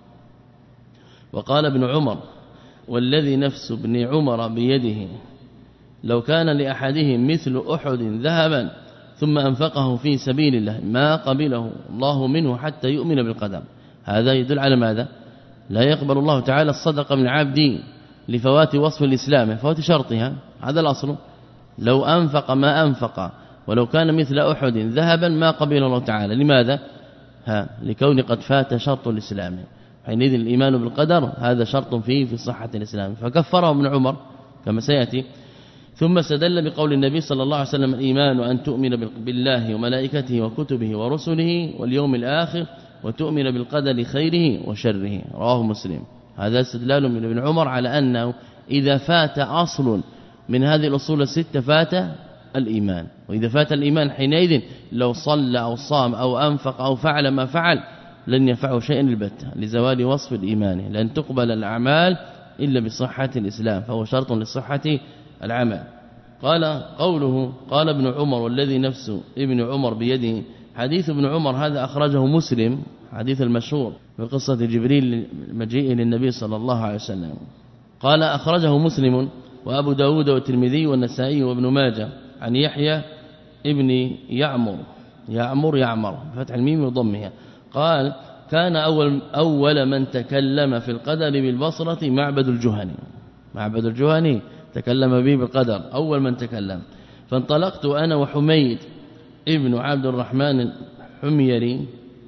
وقال ابن عمر والذي نفس ابن عمر بيده لو كان لأحدهم مثل أحد ذهبا ثم أنفقه في سبيل الله ما قبله الله منه حتى يؤمن بالقدر. هذا يدل على ماذا؟ لا يقبل الله تعالى الصدقة من عبد لفوات وصف الإسلام، فوات شرطها، هذا الأصل. لو أنفق ما أنفق ولو كان مثل أحد ذهبا ما قبل الله تعالى. لماذا؟ ها لكون قد فات شرط الإسلام، حينئذ الإيمان بالقدر هذا شرط فيه في صحة الإسلام، فكفره ابن عمر كما سيأتي. ثم استدل بقول النبي صلى الله عليه وسلم: الإيمان أن تؤمن بالله وملائكته وكتبه ورسله واليوم الآخر وتؤمن بالقدر خيره وشره، رواه مسلم. هذا استدلال من ابن عمر على أنه إذا فات أصل من هذه الأصول الستة فات الإيمان، وإذا فات الإيمان حينئذ لو صلى أو صام أو أنفق أو فعل ما فعل لن ينفعه شيئا البتة لزوال وصف الإيمان، لن تقبل الأعمال إلا بصحة الإسلام، فهو شرط لصحة العمل. قال قوله قال ابن عمر والذي نفس ابن عمر بيده، حديث ابن عمر هذا أخرجه مسلم، حديث المشهور في قصة جبريل مجيء للنبي صلى الله عليه وسلم. قال أخرجه مسلم وأبو داود والترمذي والنسائي وابن ماجه عن يحيى ابن يعمر يعمر يعمر فتح الميم وضمها. قال: كان أول, أول من تكلم في القدر بالبصرة معبد الجهني، معبد الجهني تكلم به بالقدر أول من تكلم. فانطلقت أنا وحميد ابن عبد الرحمن الحميري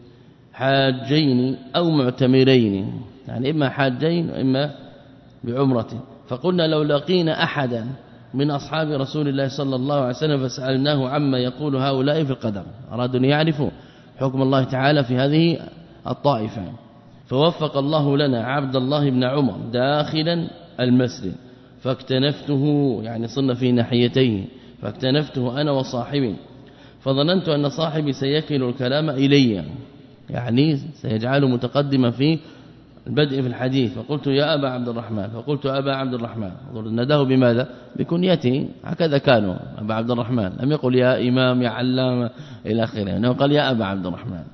حاجين أو معتمرين، يعني إما حاجين وإما بعمرة، فقلنا لو لقينا أحدا من أصحاب رسول الله صلى الله عليه وسلم فسألناه عما يقول هؤلاء في القدر، أرادوا أن يعرفوا حكم الله تعالى في هذه الطائفة. فوفق الله لنا عبد الله بن عمر داخلا المسجد فاكتنفته، يعني صرنا في ناحيتيه، فاكتنفته أنا وصاحبي، فظننت أن صاحبي سيكل الكلام إلي، يعني سيجعله متقدما في البدء في الحديث فقلت يا أبا عبد الرحمن فقلت أبا عبد الرحمن نداه بماذا بكنيته هكذا كانوا أبا عبد الرحمن لم يقل يا إمام يا علامة إلى آخره إنه قال يا أبا عبد الرحمن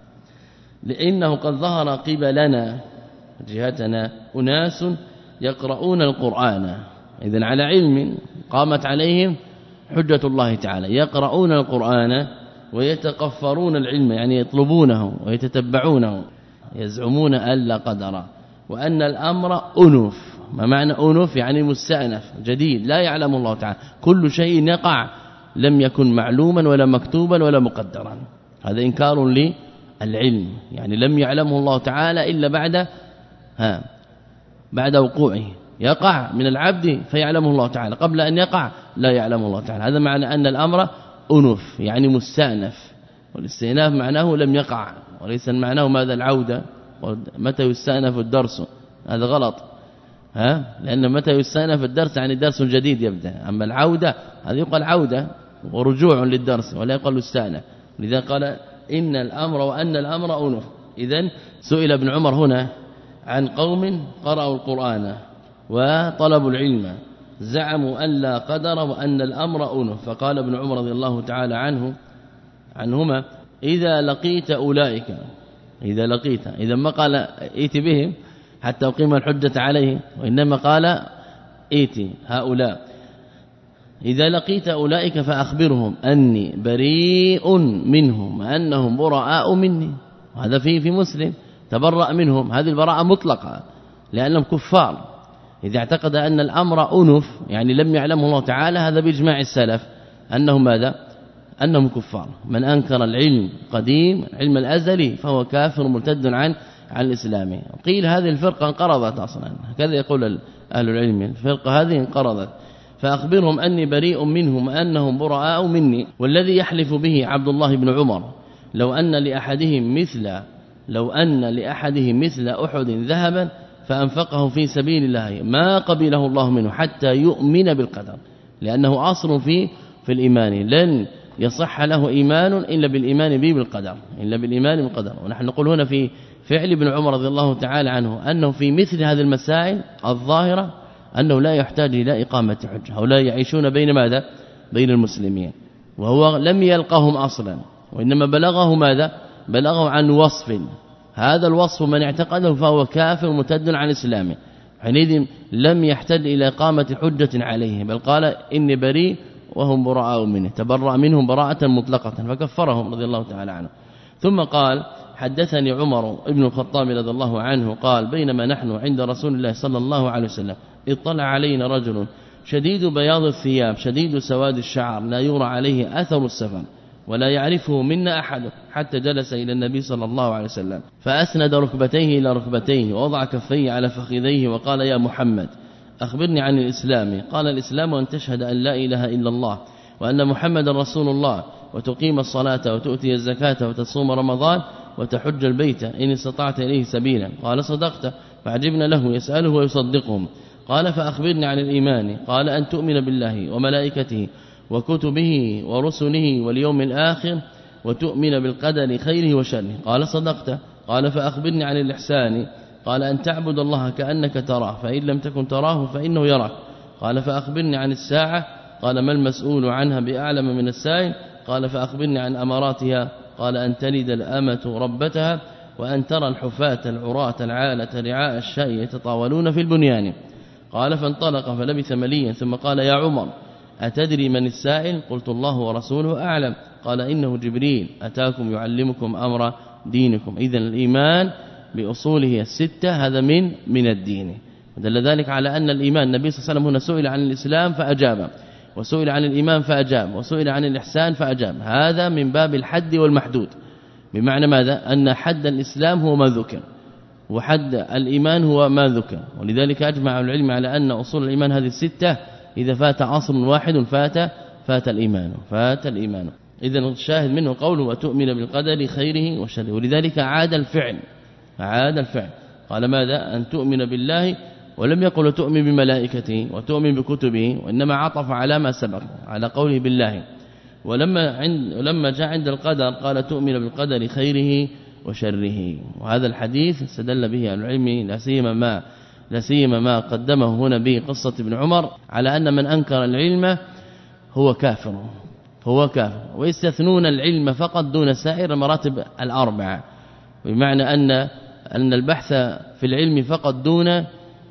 لأنه قد ظهر قبلنا جهتنا أناس يقرؤون القرآن إذن على علم قامت عليهم حجة الله تعالى يقرؤون القرآن ويتقفرون العلم يعني يطلبونه ويتتبعونه يزعمون ألا قدر وأن الأمر أنف ما معنى أنف يعني مستأنف جديد لا يعلم الله تعالى كل شيء يقع لم يكن معلوما ولا مكتوبا ولا مقدرا هذا إنكار للعلم يعني لم يعلمه الله تعالى إلا بعد ها بعد وقوعه يقع من العبد فيعلمه الله تعالى قبل أن يقع لا يعلمه الله تعالى هذا معنى أن الأمر أنف يعني مستأنف والاستئناف معناه لم يقع وليس معناه ماذا العودة متى يستأنف الدرس هذا غلط ها لأن متى يستأنف الدرس يعني درس جديد يبدأ أما العودة هذا يقال عودة ورجوع للدرس ولا يقال استأنف لذا قال إن الأمر وأن الأمر أنف إذن سئل ابن عمر هنا عن قوم قرأوا القرآن وطلبوا العلم زعموا أن لا قدر وأن الأمر أنف فقال ابن عمر رضي الله تعالى عنه عنهما إذا لقيت أولئك إذا لقيت إذا ما قال ائت بهم حتى أقيم الحجة عليه وإنما قال ائت هؤلاء إذا لقيت أولئك فأخبرهم أني بريء منهم وأنهم براء مني وهذا فيه في مسلم تبرأ منهم هذه البراءة مطلقة لأنهم كفار إذا اعتقد أن الأمر أنف يعني لم يعلمه الله تعالى هذا بإجماع السلف أنهم ماذا أنهم كفار من أنكر العلم قديم علم الأزلي فهو كافر مرتد عن عن الإسلام قيل هذه الفرقة انقرضت أصلا هكذا يقول أهل العلم الفرقة هذه انقرضت فأخبرهم أني بريء منهم أنهم براء مني والذي يحلف به عبد الله بن عمر لو أن لأحدهم مثل لو أن لأحدهم مثل أحد ذهبا فأنفقه في سبيل الله ما قبله الله منه حتى يؤمن بالقدر لأنه أصل في في الإيمان لن يصح له إيمان إلا بالإيمان به بالقدر إلا بالإيمان بالقدر ونحن نقول هنا في فعل ابن عمر رضي الله تعالى عنه أنه في مثل هذه المسائل الظاهرة أنه لا يحتاج إلى إقامة حجة هؤلاء يعيشون بين ماذا بين المسلمين وهو لم يلقهم أصلا وإنما بلغه ماذا بلغه عن وصف هذا الوصف من اعتقده فهو كافر مرتد عن اسلامه حينئذ لم يحتاج إلى إقامة حجة عليه بل قال إني بريء وهم براء منه تبرأ منهم براءة مطلقة فكفرهم رضي الله تعالى عنه ثم قال حدثني عمر ابن الخطاب رضي الله عنه قال بينما نحن عند رسول الله صلى الله عليه وسلم اطلع علينا رجل شديد بياض الثياب شديد سواد الشعر لا يرى عليه أثر السفر ولا يعرفه منا أحد حتى جلس إلى النبي صلى الله عليه وسلم فأسند ركبتيه إلى ركبتيه ووضع كفيه على فخذيه وقال يا محمد أخبرني عن الإسلام قال الإسلام أن تشهد أن لا إله إلا الله وأن محمد رسول الله وتقيم الصلاة وتؤتي الزكاة وتصوم رمضان وتحج البيت إن استطعت إليه سبيلا قال صدقت فعجبنا له يسأله ويصدقهم قال فأخبرني عن الإيمان قال أن تؤمن بالله وملائكته وكتبه ورسله واليوم الآخر وتؤمن بالقدر خيره وشره قال صدقت قال فأخبرني عن الإحسان قال أن تعبد الله كأنك تراه فإن لم تكن تراه فإنه يراك قال فأخبرني عن الساعة قال ما المسؤول عنها بأعلم من السائل قال فأخبرني عن أماراتها قال أن تلد الأمة ربتها وأن ترى الحفاة العراة العالة رعاء الشاء يتطاولون في البنيان قال فانطلق فلبث مليا ثم قال يا عمر أتدري من السائل قلت الله ورسوله أعلم قال إنه جبريل أتاكم يعلمكم أمر دينكم إذن الإيمان بأصوله الستة هذا من من الدين ودل ذلك على أن الإيمان النبي صلى الله عليه وسلم هنا سئل عن الإسلام فأجاب وسئل عن الإيمان فأجاب وسئل عن الإحسان فأجاب هذا من باب الحد والمحدود بمعنى ماذا أن حد الإسلام هو ما ذكر وحد الإيمان هو ما ذكر ولذلك أجمع العلم على أن أصول الإيمان هذه الستة إذا فات عصر واحد فات فات الإيمان فات الإيمان إذن الشاهد منه قوله وتؤمن بالقدر خيره وشره ولذلك عاد الفعل عاد الفعل قال ماذا أن تؤمن بالله ولم يقل تؤمن بملائكته وتؤمن بكتبه وإنما عطف على ما سبق على قوله بالله ولما عند لما جاء عند القدر قال تؤمن بالقدر خيره وشره. وهذا الحديث استدل به العلم لا سيما ما لا سيما ما قدمه هنا به قصة ابن عمر على أن من أنكر العلم هو كافر هو كافر ويستثنون العلم فقط دون سائر المراتب الأربعة، بمعنى أن أن البحث في العلم فقط دون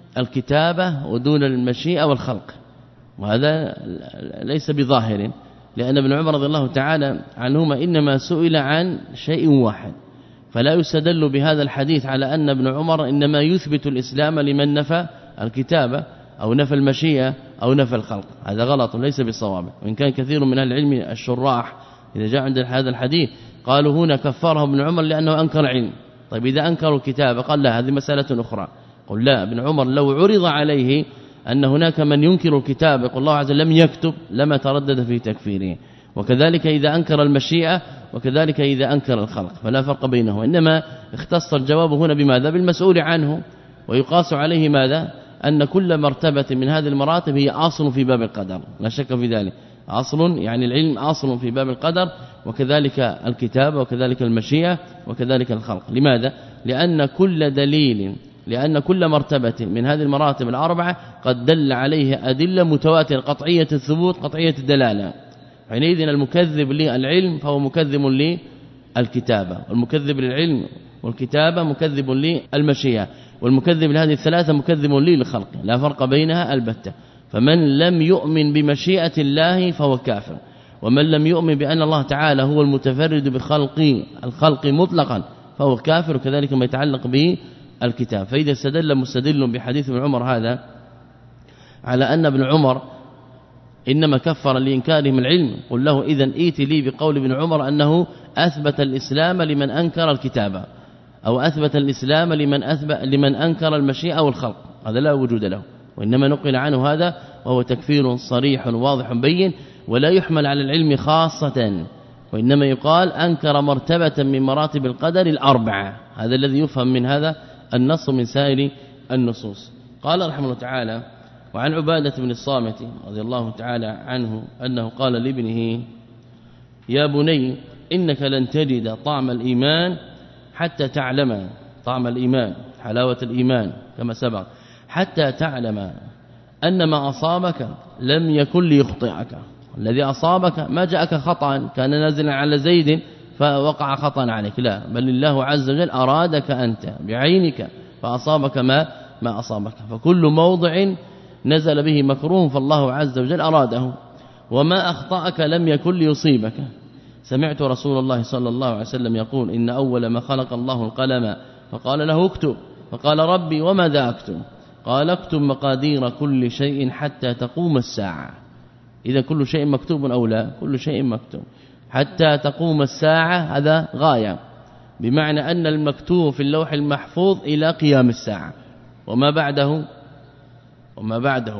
الكتابة ودون المشيئة والخلق، وهذا ليس بظاهر، لأن ابن عمر رضي الله تعالى عنهما إنما سئل عن شيء واحد، فلا يستدل بهذا الحديث على أن ابن عمر إنما يثبت الإسلام لمن نفى الكتابة أو نفى المشيئة أو نفى الخلق. هذا غلط ليس بصواب، وإن كان كثير من أهل العلم الشراح إذا جاء عند هذا الحديث قالوا هنا كفره ابن عمر لأنه أنكر علم. طيب إذا أنكروا الكتابة قال لا، هذه مسألة أخرى. قل لا، ابن عمر لو عرض عليه أن هناك من ينكر الكتاب يقول الله عز وجل لم يكتب لما تردد في تكفيره، وكذلك إذا أنكر المشيئة وكذلك إذا أنكر الخلق، فلا فرق بينه. إنما اختص الجواب هنا بماذا؟ بالمسؤول عنه، ويقاس عليه ماذا؟ أن كل مرتبة من هذه المراتب هي أصل في باب القدر، لا شك في ذلك، أصل يعني العلم أصل في باب القدر، وكذلك الكتابة وكذلك المشيئة وكذلك الخلق. لماذا؟ لأن كل دليل لأن كل مرتبة من هذه المراتب الأربعة قد دل عليه أدلة متواترة قطعية الثبوت قطعية الدلالة. حينئذ المكذب للعلم فهو مكذب للكتابة، والمكذب للعلم والكتابة مكذب للمشيئة، والمكذب لهذه الثلاثة مكذب للخلق، لا فرق بينها البتة. فمن لم يؤمن بمشيئة الله فهو كافر، ومن لم يؤمن بأن الله تعالى هو المتفرد بخلق الخلق مطلقا فهو كافر، وكذلك ما يتعلق به الكتاب. فإذا استدل مستدل بحديث ابن عمر هذا على أن ابن عمر إنما كفر لإنكارهم العلم، قل له إذن ائت لي بقول ابن عمر أنه أثبت الإسلام لمن أنكر الكتابة، أو أثبت الإسلام لمن أثبت لمن أنكر المشيئة والخلق، هذا لا وجود له، وإنما نقل عنه هذا وهو تكفير صريح واضح بين، ولا يحمل على العلم خاصة، وإنما يقال أنكر مرتبة من مراتب القدر الأربعة. هذا الذي يفهم من هذا النص من سائر النصوص. قال رحمه الله تعالى: وعن عبادة بن الصامت رضي الله تعالى عنه أنه قال لابنه: يا بني إنك لن تجد طعم الإيمان حتى تعلم طعم الإيمان حلاوة الإيمان كما سبق، حتى تعلم أن ما أصابك لم يكن ليخطئك. الذي أصابك ما جاءك خطأ كان نازلا على زيد فوقع خطأ عليك، لا، بل الله عز وجل أرادك أنت بعينك فأصابك ما ما أصابك. فكل موضع نزل به مكروه فالله عز وجل أراده، وما أخطأك لم يكن ليصيبك. سمعت رسول الله صلى الله عليه وسلم يقول: إن أول ما خلق الله القلم فقال له اكتب، فقال: ربي وماذا أكتب؟ قال: اكتب مقادير كل شيء حتى تقوم الساعة. إذا كل شيء مكتوب أو لا؟ كل شيء مكتوب حتى تقوم الساعة، هذا غاية، بمعنى أن المكتوب في اللوح المحفوظ إلى قيام الساعة، وما بعده وما بعده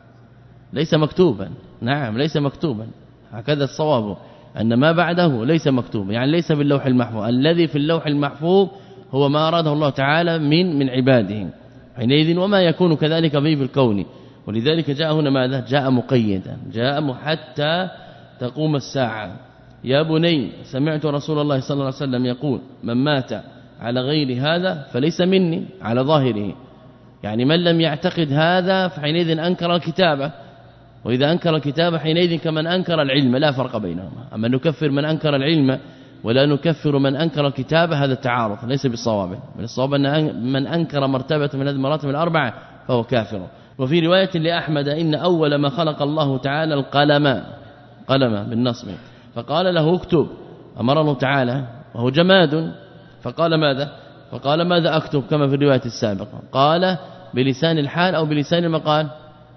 ليس مكتوبا. نعم ليس مكتوبا، هكذا الصواب، أن ما بعده ليس مكتوبا، يعني ليس في اللوح المحفوظ. الذي في اللوح المحفوظ هو ما أراده الله تعالى من من عباده حينئذ، وما يكون كذلك به في الكون. ولذلك جاء هنا ماذا؟ جاء مقيدا، جاء حتى تقوم الساعة. يا بني سمعت رسول الله صلى الله عليه وسلم يقول: من مات على غير هذا فليس مني، على ظاهره، يعني من لم يعتقد هذا فحينئذ أنكر الكتابة، وإذا أنكر الكتابة حينئذ كمن أنكر العلم، لا فرق بينهما. أما نكفر من أنكر العلم ولا نكفر من أنكر الكتابة هذا التعارض ليس بالصواب، بل الصواب أن من أنكر مرتبة من هذه المراتب الأربعة فهو كافر. وفي رواية لأحمد: إن أول ما خلق الله تعالى القلم، قلم بالنصب، فقال له اكتب، أمر الله تعالى وهو جماد، فقال ماذا؟ فقال: ماذا أكتب؟ كما في الرواية السابقة. قال: بلسان الحال أو بلسان المقال؟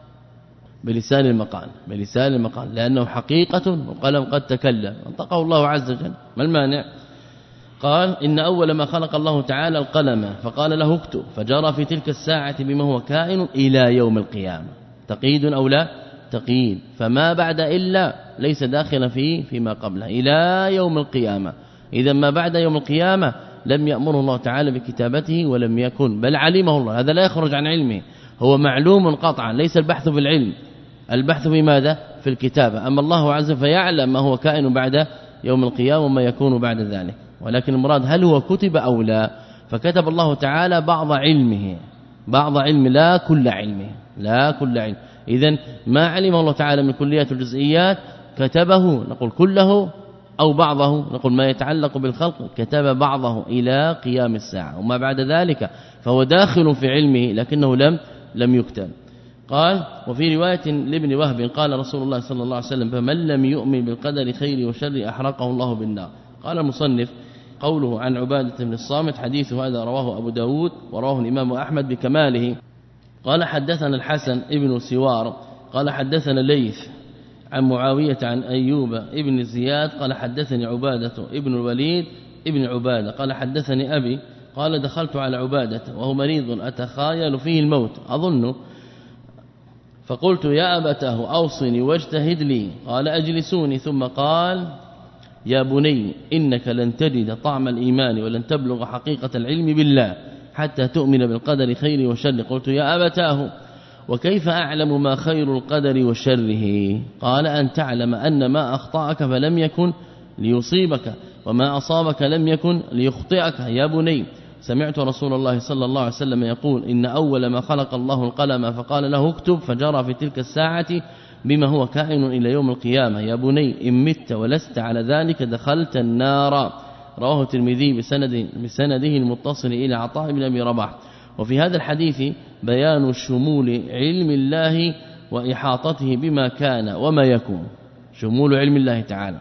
بلسان المقال، بلسان المقال، لأنه حقيقة وقلم قد تكلم، انطقه الله عز وجل، ما المانع؟ قال: إن أول ما خلق الله تعالى القلم فقال له اكتب، فجرى في تلك الساعة بما هو كائن إلى يوم القيامة. تقييد أو لا؟ تقييد. فما بعد إلا ليس داخلا فيه فيما قبله إلى يوم القيامة. إذا ما بعد يوم القيامة لم يأمره الله تعالى بكتابته ولم يكن، بل علمه الله، هذا لا يخرج عن علمه، هو معلوم قطعا، ليس البحث في العلم، البحث في ماذا؟ في الكتابة. أما الله عز وجل فيعلم ما هو كائن بعد يوم القيامة وما يكون بعد ذلك. ولكن المراد هل هو كتب أو لا. فكتب الله تعالى بعض علمه، بعض علم لا كل علمه، لا كل علم. إذن ما علم الله تعالى من كليات الجزئيات كتبه، نقول كله أو بعضه، نقول ما يتعلق بالخلق كتب بعضه إلى قيام الساعة، وما بعد ذلك فهو داخل في علمه لكنه لم لم يكتب. قال وفي رواية لابن وهب قال رسول الله صلى الله عليه وسلم فمن لم يؤمن بالقدر خير وشر أحرقه الله بالنار. قال المصنف قوله عن عبادة بن الصامت حديث هذا رواه أبو داود ورواه الإمام أحمد بكماله. قال حدثنا الحسن ابن سوار قال حدثنا ليث عن معاوية عن أيوب ابن زياد قال حدثني عبادة ابن الوليد ابن عبادة قال حدثني أبي قال دخلت على عبادة وهو مريض أتخايل فيه الموت أظن، فقلت يا أبتاه أوصني واجتهد لي، قال أجلسوني، ثم قال يا بني إنك لن تجد طعم الإيمان ولن تبلغ حقيقة العلم بالله حتى تؤمن بالقدر خير وشر. قلت يا أبتاه وكيف أعلم ما خير القدر وشره؟ قال أن تعلم أن ما أخطأك فلم يكن ليصيبك وما أصابك لم يكن ليخطئك. يا بني سمعت رسول الله صلى الله عليه وسلم يقول إن أول ما خلق الله القلم فقال له اكتب فجرى في تلك الساعة بما هو كائن إلى يوم القيامة. يا بني إن مت ولست على ذلك دخلت النار. رواه الترمذي بسند بسنده المتصل إلى عطاء بن أبي رباح. وفي هذا الحديث بيان شمول علم الله وإحاطته بما كان وما يكون، شمول علم الله تعالى،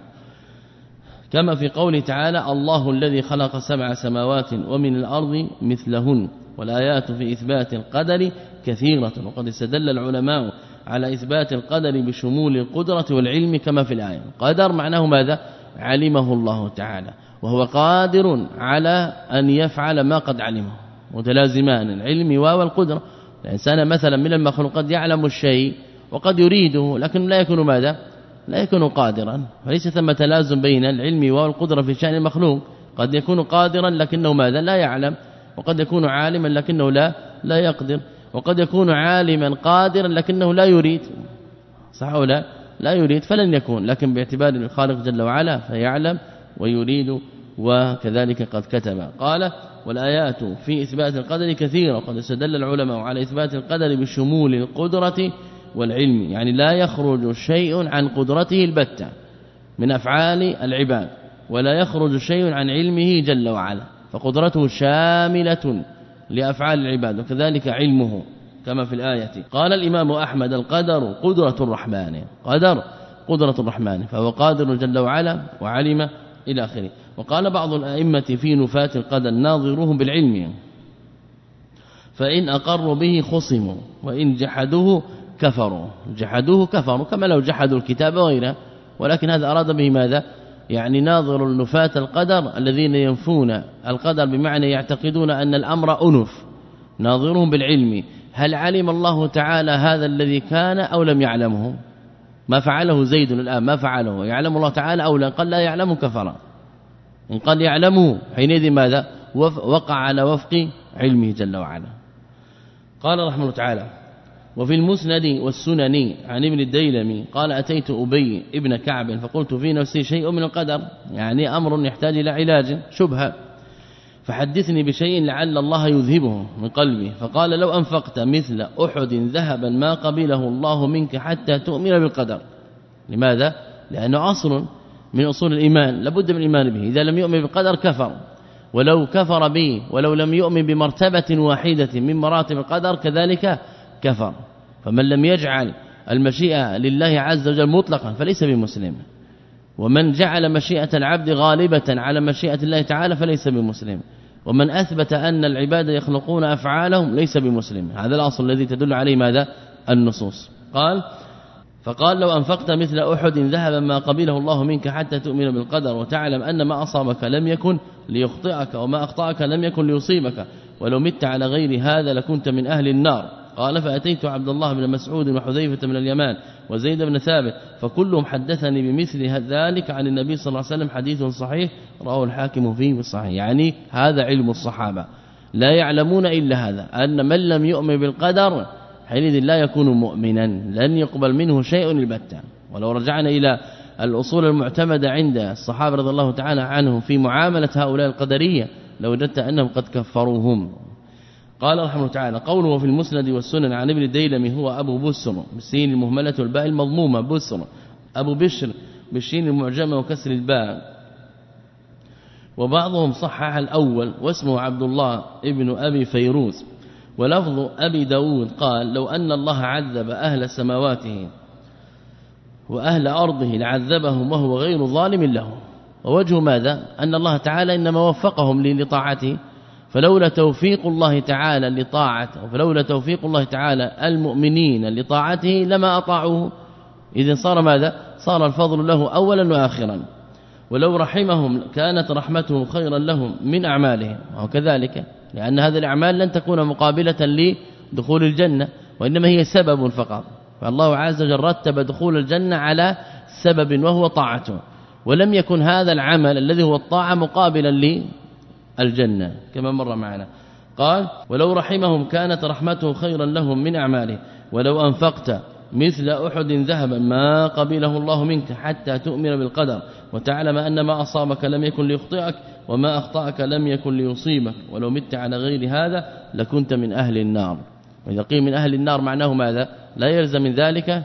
كما في قوله تعالى الله الذي خلق سبع سماوات ومن الأرض مثلهن. والآيات في إثبات القدر كثيرة، وقد استدل العلماء على إثبات القدر بشمول القدرة والعلم كما في الآية. قدر معناه ماذا؟ علمه الله تعالى، وهو قادر على أن يفعل ما قد علمه، متلازمان العلم والقدرة. الإنسان مثلا من المخلوقات يعلم الشيء وقد يريده لكن لا يكون ماذا؟ لا يكون قادرا، فليس ثم تلازم بين العلم والقدرة في شأن المخلوق. قد يكون قادرا لكنه ماذا؟ لا يعلم، وقد يكون عالما لكنه لا لا يقدر، وقد يكون عالما قادرا لكنه لا يريد، صح أو لا؟ لا يريد فلن يكون، لكن باعتبار الخالق جل وعلا فيعلم ويريد وكذلك قد كتب. قال والآيات في إثبات القدر كثيرة، وقد استدل العلماء على إثبات القدر بشمول القدرة والعلم، يعني لا يخرج شيء عن قدرته البتة من أفعال العباد، ولا يخرج شيء عن علمه جل وعلا، فقدرته شاملة لأفعال العباد وكذلك علمه كما في الآية. قال الإمام أحمد القدر قدرة الرحمن، قدر قدرة الرحمن، فهو قادر جل وعلا وعلم إلى آخره. وقال بعض الأئمة في نفاة القدر ناظروهم بالعلم، فإن أقروا به خصموا وإن جحدوه كفروا. جحدوه كفروا كما لو جحدوا الكتاب وغيره، ولكن هذا أراد به ماذا؟ يعني ناظر النفاة القدر الذين ينفون القدر بمعنى يعتقدون أن الأمر أنف، ناظرهم بالعلم، هل علم الله تعالى هذا الذي كان أو لم يعلمه؟ ما فعله زيد الآن ما فعله يعلم الله تعالى أو لا؟ قال لا يعلم كفر، إن قال يعلمه حينئذ ماذا؟ وقع على وفق علمه جل وعلا. قال رحمه الله تعالى وفي المسند والسنن عن ابن الديلمي قال أتيت أبي ابن كعب فقلت في نفسي شيء من القدر، يعني أمر يحتاج إلى علاج شبهة، فحدثني بشيء لعل الله يذهبه من قلبي. فقال لو أنفقت مثل أحد ذهبا ما قبله الله منك حتى تؤمن بالقدر. لماذا؟ لأنه أصل من أصول الإيمان لابد من الإيمان به، إذا لم يؤمن بالقدر كفر، ولو كفر به ولو لم يؤمن بمرتبة واحدة من مراتب القدر كذلك كفر. فمن لم يجعل المشيئة لله عز وجل مطلقا فليس بمسلم، ومن جعل مشيئة العبد غالبة على مشيئة الله تعالى فليس بمسلم، ومن أثبت أن العباد يخلقون أفعالهم ليس بمسلم. هذا الأصل الذي تدل عليه ماذا؟ النصوص. قال فقال لو أنفقت مثل أحد ذهبا ما قبله الله منك حتى تؤمن بالقدر وتعلم أن ما أصابك لم يكن ليخطئك وما أخطأك لم يكن ليصيبك ولو مت على غير هذا لكنت من أهل النار. قال فأتيت عبد الله بن مسعود وحذيفة من اليمان وزيد بن ثابت فكلهم حدثني بمثل ذلك عن النبي صلى الله عليه وسلم حديث صحيح رواه الحاكم فيه بالصحيح. يعني هذا علم الصحابة لا يعلمون إلا هذا، أن من لم يؤمن بالقدر حينئذ لا يكون مؤمنا، لن يقبل منه شيء البتة. ولو رجعنا إلى الأصول المعتمدة عند الصحابة رضي الله تعالى عنهم في معاملة هؤلاء القدرية لوجدت أنهم قد كفروهم. قال رحمه الله تعالى قوله في المسند والسنن عن ابن الديلمي هو أبو بسر بالسين المهملة والباء المضمومة بسر، أبو بشر بالشين المعجمة وكسر الباء، وبعضهم صحح الأول واسمه عبد الله ابن أبي فيروز، ولفظ أبي داود قال لو أن الله عذب أهل سماواته وأهل أرضه لعذبهم وهو غير ظالم لهم. ووجه ماذا؟ أن الله تعالى إنما وفقهم لطاعته، فلولا توفيق الله تعالى لطاعته فلولا توفيق الله تعالى المؤمنين لطاعته لما أطاعوه، إذن صار ماذا؟ صار الفضل له أولا وآخرا. ولو رحمهم كانت رحمته خيرا لهم من أعمالهم، وكذلك لأن هذه الأعمال لن تكون مقابلة لدخول الجنة وإنما هي سبب فقط، فالله عز وجل رتب دخول الجنة على سبب وهو طاعته، ولم يكن هذا العمل الذي هو الطاعة مقابلا للجنة كما مر معنا. قال ولو رحمهم كانت رحمته خيرا لهم من أعمالهم ولو أنفقت مثل أحد ذهبا ما قبله الله منك حتى تؤمن بالقدر وتعلم أن ما أصابك لم يكن ليخطئك وما أخطأك لم يكن ليصيبك ولو مت على غير هذا لكنت من أهل النار. وإذا قيل من أهل النار معناه ماذا؟ لا يلزم من ذلك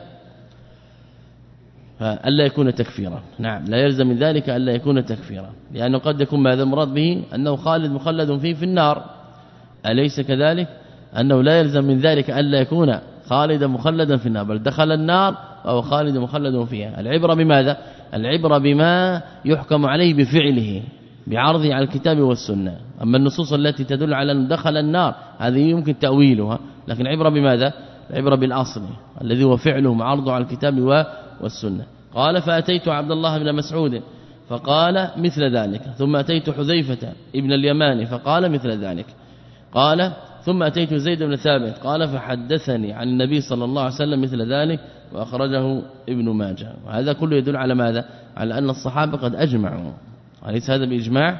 ألا يكون تكفيرا. نعم لا يلزم من ذلك ألا يكون تكفيرا، لأنه قد يكون ماذا مراد به أنه خالد مخلد فيه في النار، أليس كذلك؟ أنه لا يلزم من ذلك ألا يكون خالدا مخلدا في النار، بل دخل النار أو خالد مخلد فيها. العبرة بماذا؟ العبرة بما يحكم عليه بفعله بعرضه على الكتاب والسنة. أما النصوص التي تدل على أن دخل النار هذه يمكن تأويلها، لكن عبرة بماذا؟ العبرة بالأصل الذي هو فعله معرضه على الكتاب والسنة. قال فأتيت عبد الله بن مسعود فقال مثل ذلك، ثم أتيت حذيفة ابن اليمان فقال مثل ذلك. قال ثم أتيت زيد بن ثابت قال فحدثني عن النبي صلى الله عليه وسلم مثل ذلك، وأخرجه ابن ماجه. وهذا كله يدل على ماذا؟ على أن الصحابة قد أجمعوا، أليس هذا بإجماع؟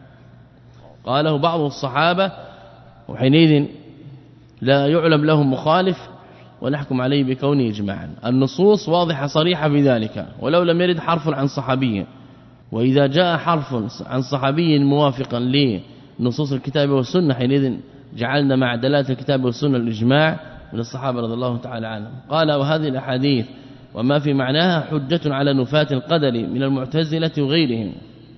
قاله بعض الصحابة وحينئذ لا يعلم لهم مخالف ونحكم عليه بكونه إجماعا. النصوص واضحة صريحة في ذلك ولو لم يرد حرف عن صحابي، وإذا جاء حرف عن صحابي موافقا لنصوص الكتاب والسنة حينئذ جعلنا مع دلالة الكتاب والسنة الإجماع من الصحابة رضي الله تعالى عنهم. قال وهذه الأحاديث وما في معناها حجة على نفاة القدر من المعتزلة وغيرهم،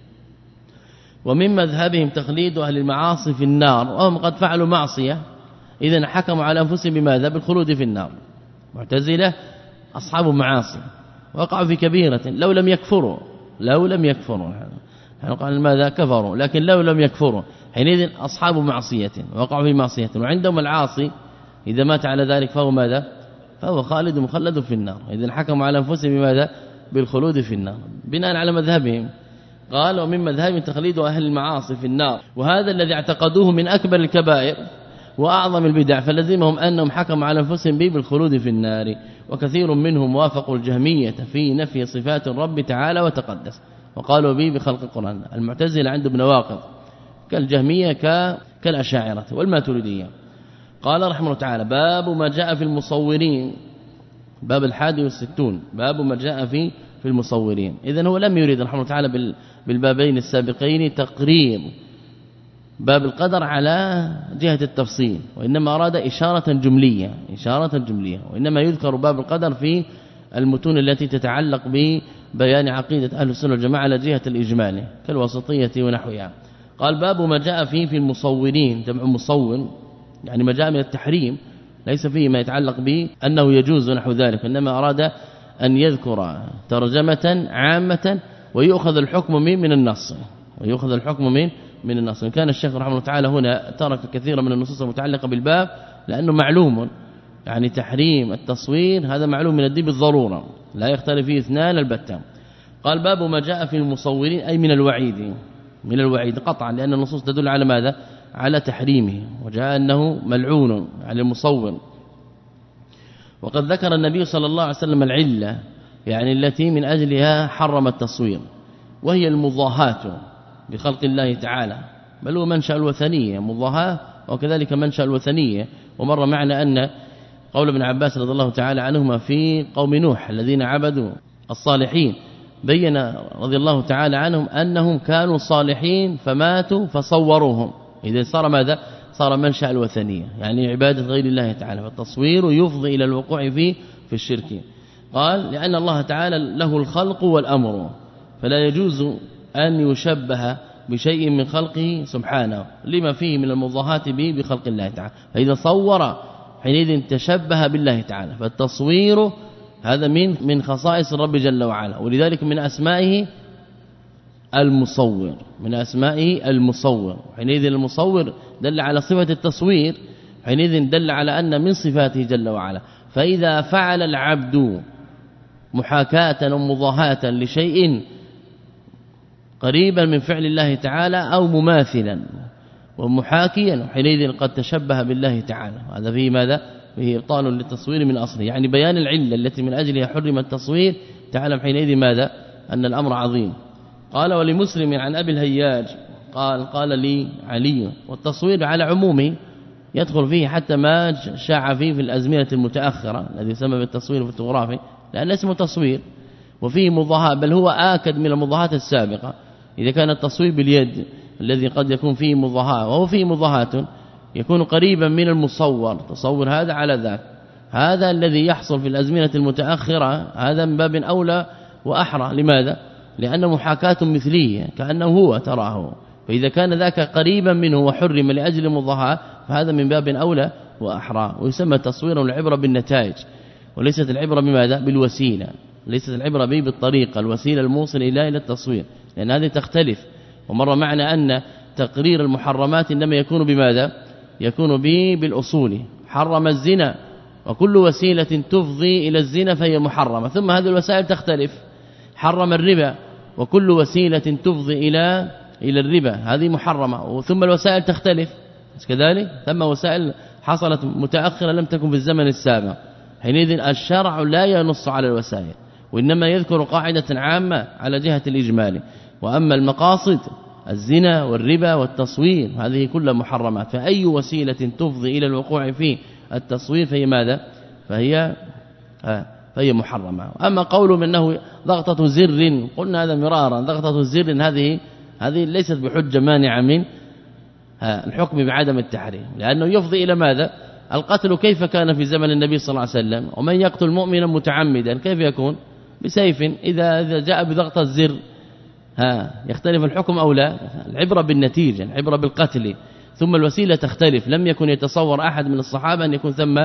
ومن مذهبهم تخليد أهل المعاصي في النار وهم قد فعلوا معصية، إذن حكموا على أنفسهم بماذا؟ بالخلود في النار. معتزلة أصحاب معاصي وقعوا في كبيرة لو لم يكفروا لو لم يكفروا يعني قال ماذا؟ كفروا، لكن لو لم يكفروا حينئذ أصحاب معصية وقعوا في معصية، وعندهم العاصي إذا مات على ذلك فهو ماذا؟ فهو خالد مخلد في النار. إذن حكموا على أنفسهم بماذا؟ بالخلود في النار بناء على مذهبهم. قال ومن مذهب تخليد أهل المعاصي في النار، وهذا الذي اعتقدوه من أكبر الكبائر وأعظم البدع، فلزمهم أنهم حكموا على أنفسهم به بالخلود في النار. وكثير منهم وافقوا الجهمية في نفي صفات الرب تعالى وتقدس وقالوا به بخلق القرآن. المعتزلة عندهم نواقض كالجهمية كالأشاعرة والماتريدية. قال رحمه الله تعالى باب ما جاء في المصورين، باب الحادي والستون، باب ما جاء في في المصورين. إذن هو لم يريد رحمه الله تعالى بالبابين السابقين تقرير باب القدر على جهة التفصيل، وإنما أراد إشارة جملية إشارة جملية وإنما يذكر باب القدر في المتون التي تتعلق ببيان عقيدة أهل السنة والجماعة على جهة الإجمال كالوسطية ونحوها. قال باب ما جاء فيه في المصورين، جمع مصور يعني ما جاء من التحريم، ليس فيه ما يتعلق به أنه يجوز ونحو ذلك، إنما أراد أن يذكر ترجمة عامة ويؤخذ الحكم من من النص ويؤخذ الحكم من من النص. كان الشيخ رحمه الله تعالى هنا ترك كثيرا من النصوص المتعلقة بالباب لأنه معلوم يعني تحريم التصوير هذا معلوم من الدين بالضرورة لا يختلف فيه اثنان البتة. قال باب ما جاء في المصورين أي من الوعيد من الوعيد قطعا، لأن النصوص تدل على ماذا؟ على تحريمه، وجاء أنه ملعون على المصور. وقد ذكر النبي صلى الله عليه وسلم العلة يعني التي من أجلها حرم التصوير، وهي المضاهاة بخلق الله تعالى، بل هو منشأ الوثنية مضاهاة وكذلك منشأ الوثنية. ومر معنا أن قول ابن عباس رضي الله تعالى عنهما في قوم نوح الذين عبدوا الصالحين بين رضي الله تعالى عنهم أنهم كانوا صالحين فماتوا فصوروهم، إذا صار ماذا؟ صار منشأ الوثنية، يعني عبادة غير الله تعالى، فالتصوير يفضي إلى الوقوع فيه في الشرك. قال لأن الله تعالى له الخلق والأمر، فلا يجوز أن يشبه بشيء من خلقه سبحانه لما فيه من المضاهاة به بخلق الله تعالى، فإذا صور حينئذ تشبه بالله تعالى، فالتصوير هذا من من خصائص الرب جل وعلا، ولذلك من أسمائه المصور، من أسمائه المصور، حينئذ المصور دل على صفة التصوير، حينئذ دل على أن من صفاته جل وعلا. فإذا فعل العبد محاكاة ومضاهاة لشيء قريبا من فعل الله تعالى أو مماثلا ومحاكيا، حينئذ قد تشبه بالله تعالى، هذا فيه ماذا؟ فيه إبطال للتصوير من أصله، يعني بيان العلة التي من أجلها حرم التصوير، تعلم حينئذ ماذا؟ أن الأمر عظيم. قال ولمسلم عن أبي الهياج قال قال لي علي، والتصوير على عمومه يدخل فيه حتى ما شاع فيه في الأزمنة المتأخرة الذي يسمى بالتصوير الفوتوغرافي، لأن اسمه تصوير وفيه مضاهاة، بل هو آكد من المضاهاة السابقة. إذا كان التصوير باليد الذي قد يكون فيه مضاهاة وهو فيه مضاهاة يكون قريبا من المصور، تصور هذا على ذاك، هذا الذي يحصل في الأزمنة المتأخرة هذا من باب أولى وأحرى. لماذا؟ لأن محاكاة مثلية كأنه هو تراه، فإذا كان ذاك قريبا منه وحرم لأجل المضاهاة فهذا من باب أولى وأحرى، ويسمى تصوير العبرة بالنتائج وليست العبرة بماذا؟ بالوسيلة، ليست العبرة به بالطريقة، الوسيلة الموصل إلى إلى التصوير، لأن هذه تختلف. ومر معنا أن تقرير المحرمات إنما يكون بماذا؟ يكون به بالأصول، حرم الزنا وكل وسيلة تفضي إلى الزنا فهي محرمة، ثم هذه الوسائل تختلف، حرم الربا وكل وسيلة تفضي إلى إلى الربا هذه محرمة، ثم الوسائل تختلف كذلك، ثم وسائل حصلت متأخرة لم تكن في الزمن السابق، حينئذ الشرع لا ينص على الوسائل وإنما يذكر قاعدة عامة على جهة الإجمال. وأما المقاصد الزنا والربا والتصوير هذه كلها محرمات، فأي وسيلة تفضي إلى الوقوع في التصوير فهي ماذا؟ فهي فهي محرمة. أما قوله أنه ضغطة زر، قلنا هذا مرارا، ضغطة زر هذه هذه ليست بحجة مانعة من الحكم بعدم التحريم، لأنه يفضي إلى ماذا؟ القتل كيف كان في زمن النبي صلى الله عليه وسلم، ومن يقتل مؤمنا متعمدا كيف يكون؟ بسيف، إذا إذا جاء بضغطة الزر ها يختلف الحكم أو لا؟ العبرة بالنتيجة، العبرة بالقتل، ثم الوسيلة تختلف، لم يكن يتصور أحد من الصحابة أن يكون ثم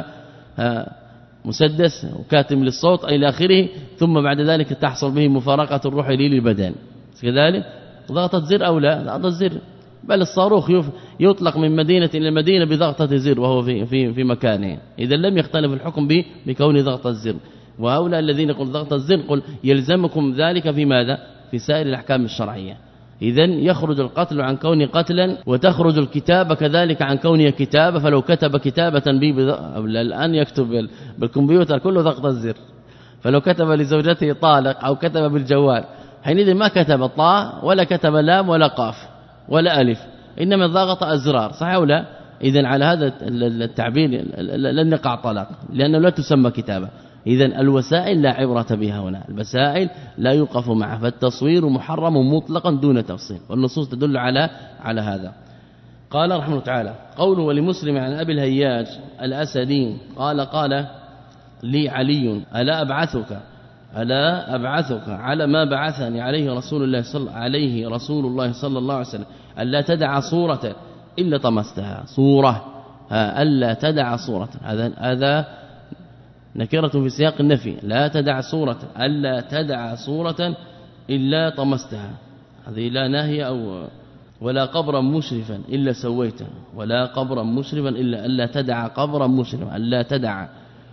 مسدس وكاتم للصوت إلى آخره، ثم بعد ذلك تحصل به مفارقة الروح للبدن، كذلك ضغطة زر أو لا؟ ضغطة زر، بل الصاروخ يطلق من مدينة إلى مدينة بضغطة زر وهو في في في مكانه، إذا لم يختلف الحكم به بكون ضغطة الزر. وهؤلاء الذين يقول ضغط الزر قل يلزمكم ذلك في ماذا؟ في سائر الأحكام الشرعية. إذن يخرج القتل عن كون قتلا، وتخرج الكتابة كذلك عن كونها كتابة، فلو كتب كتابة به الآن يكتب بالكمبيوتر كله ضغط الزر، فلو كتب لزوجته طالق أو كتب بالجوال حينئذ ما كتب طاء ولا كتب لام ولا قاف ولا ألف، إنما ضغط أزرار، صح أو لا؟ إذن على هذا التعبير لن يقع طلاق لأنه لا تسمى كتابة. إذن الوسائل لا عبرة بها هنا، الوسائل لا يوقف معها، فالتصوير محرم مطلقا دون تفصيل، والنصوص تدل على على هذا. قال رحمه الله تعالى قوله ولمسلم عن أبي الهياج الأسدي قال قال لي علي ألا أبعثك ألا أبعثك على ما بعثني عليه رسول الله صلى عليه رسول الله صلى الله عليه وسلم ألا تدع صورة إلا طمستها، صورة ألا تدع صورة، هذا هذا نكرة في سياق النفي، لا تدع صورة ألا تدع صورة إلا طمستها، هذه لا ناهية أو ولا قبرا مشرفا إلا سويته، ولا قبرا مشرفا إلا ألا تدع قبرا مشرفا ألا تدع،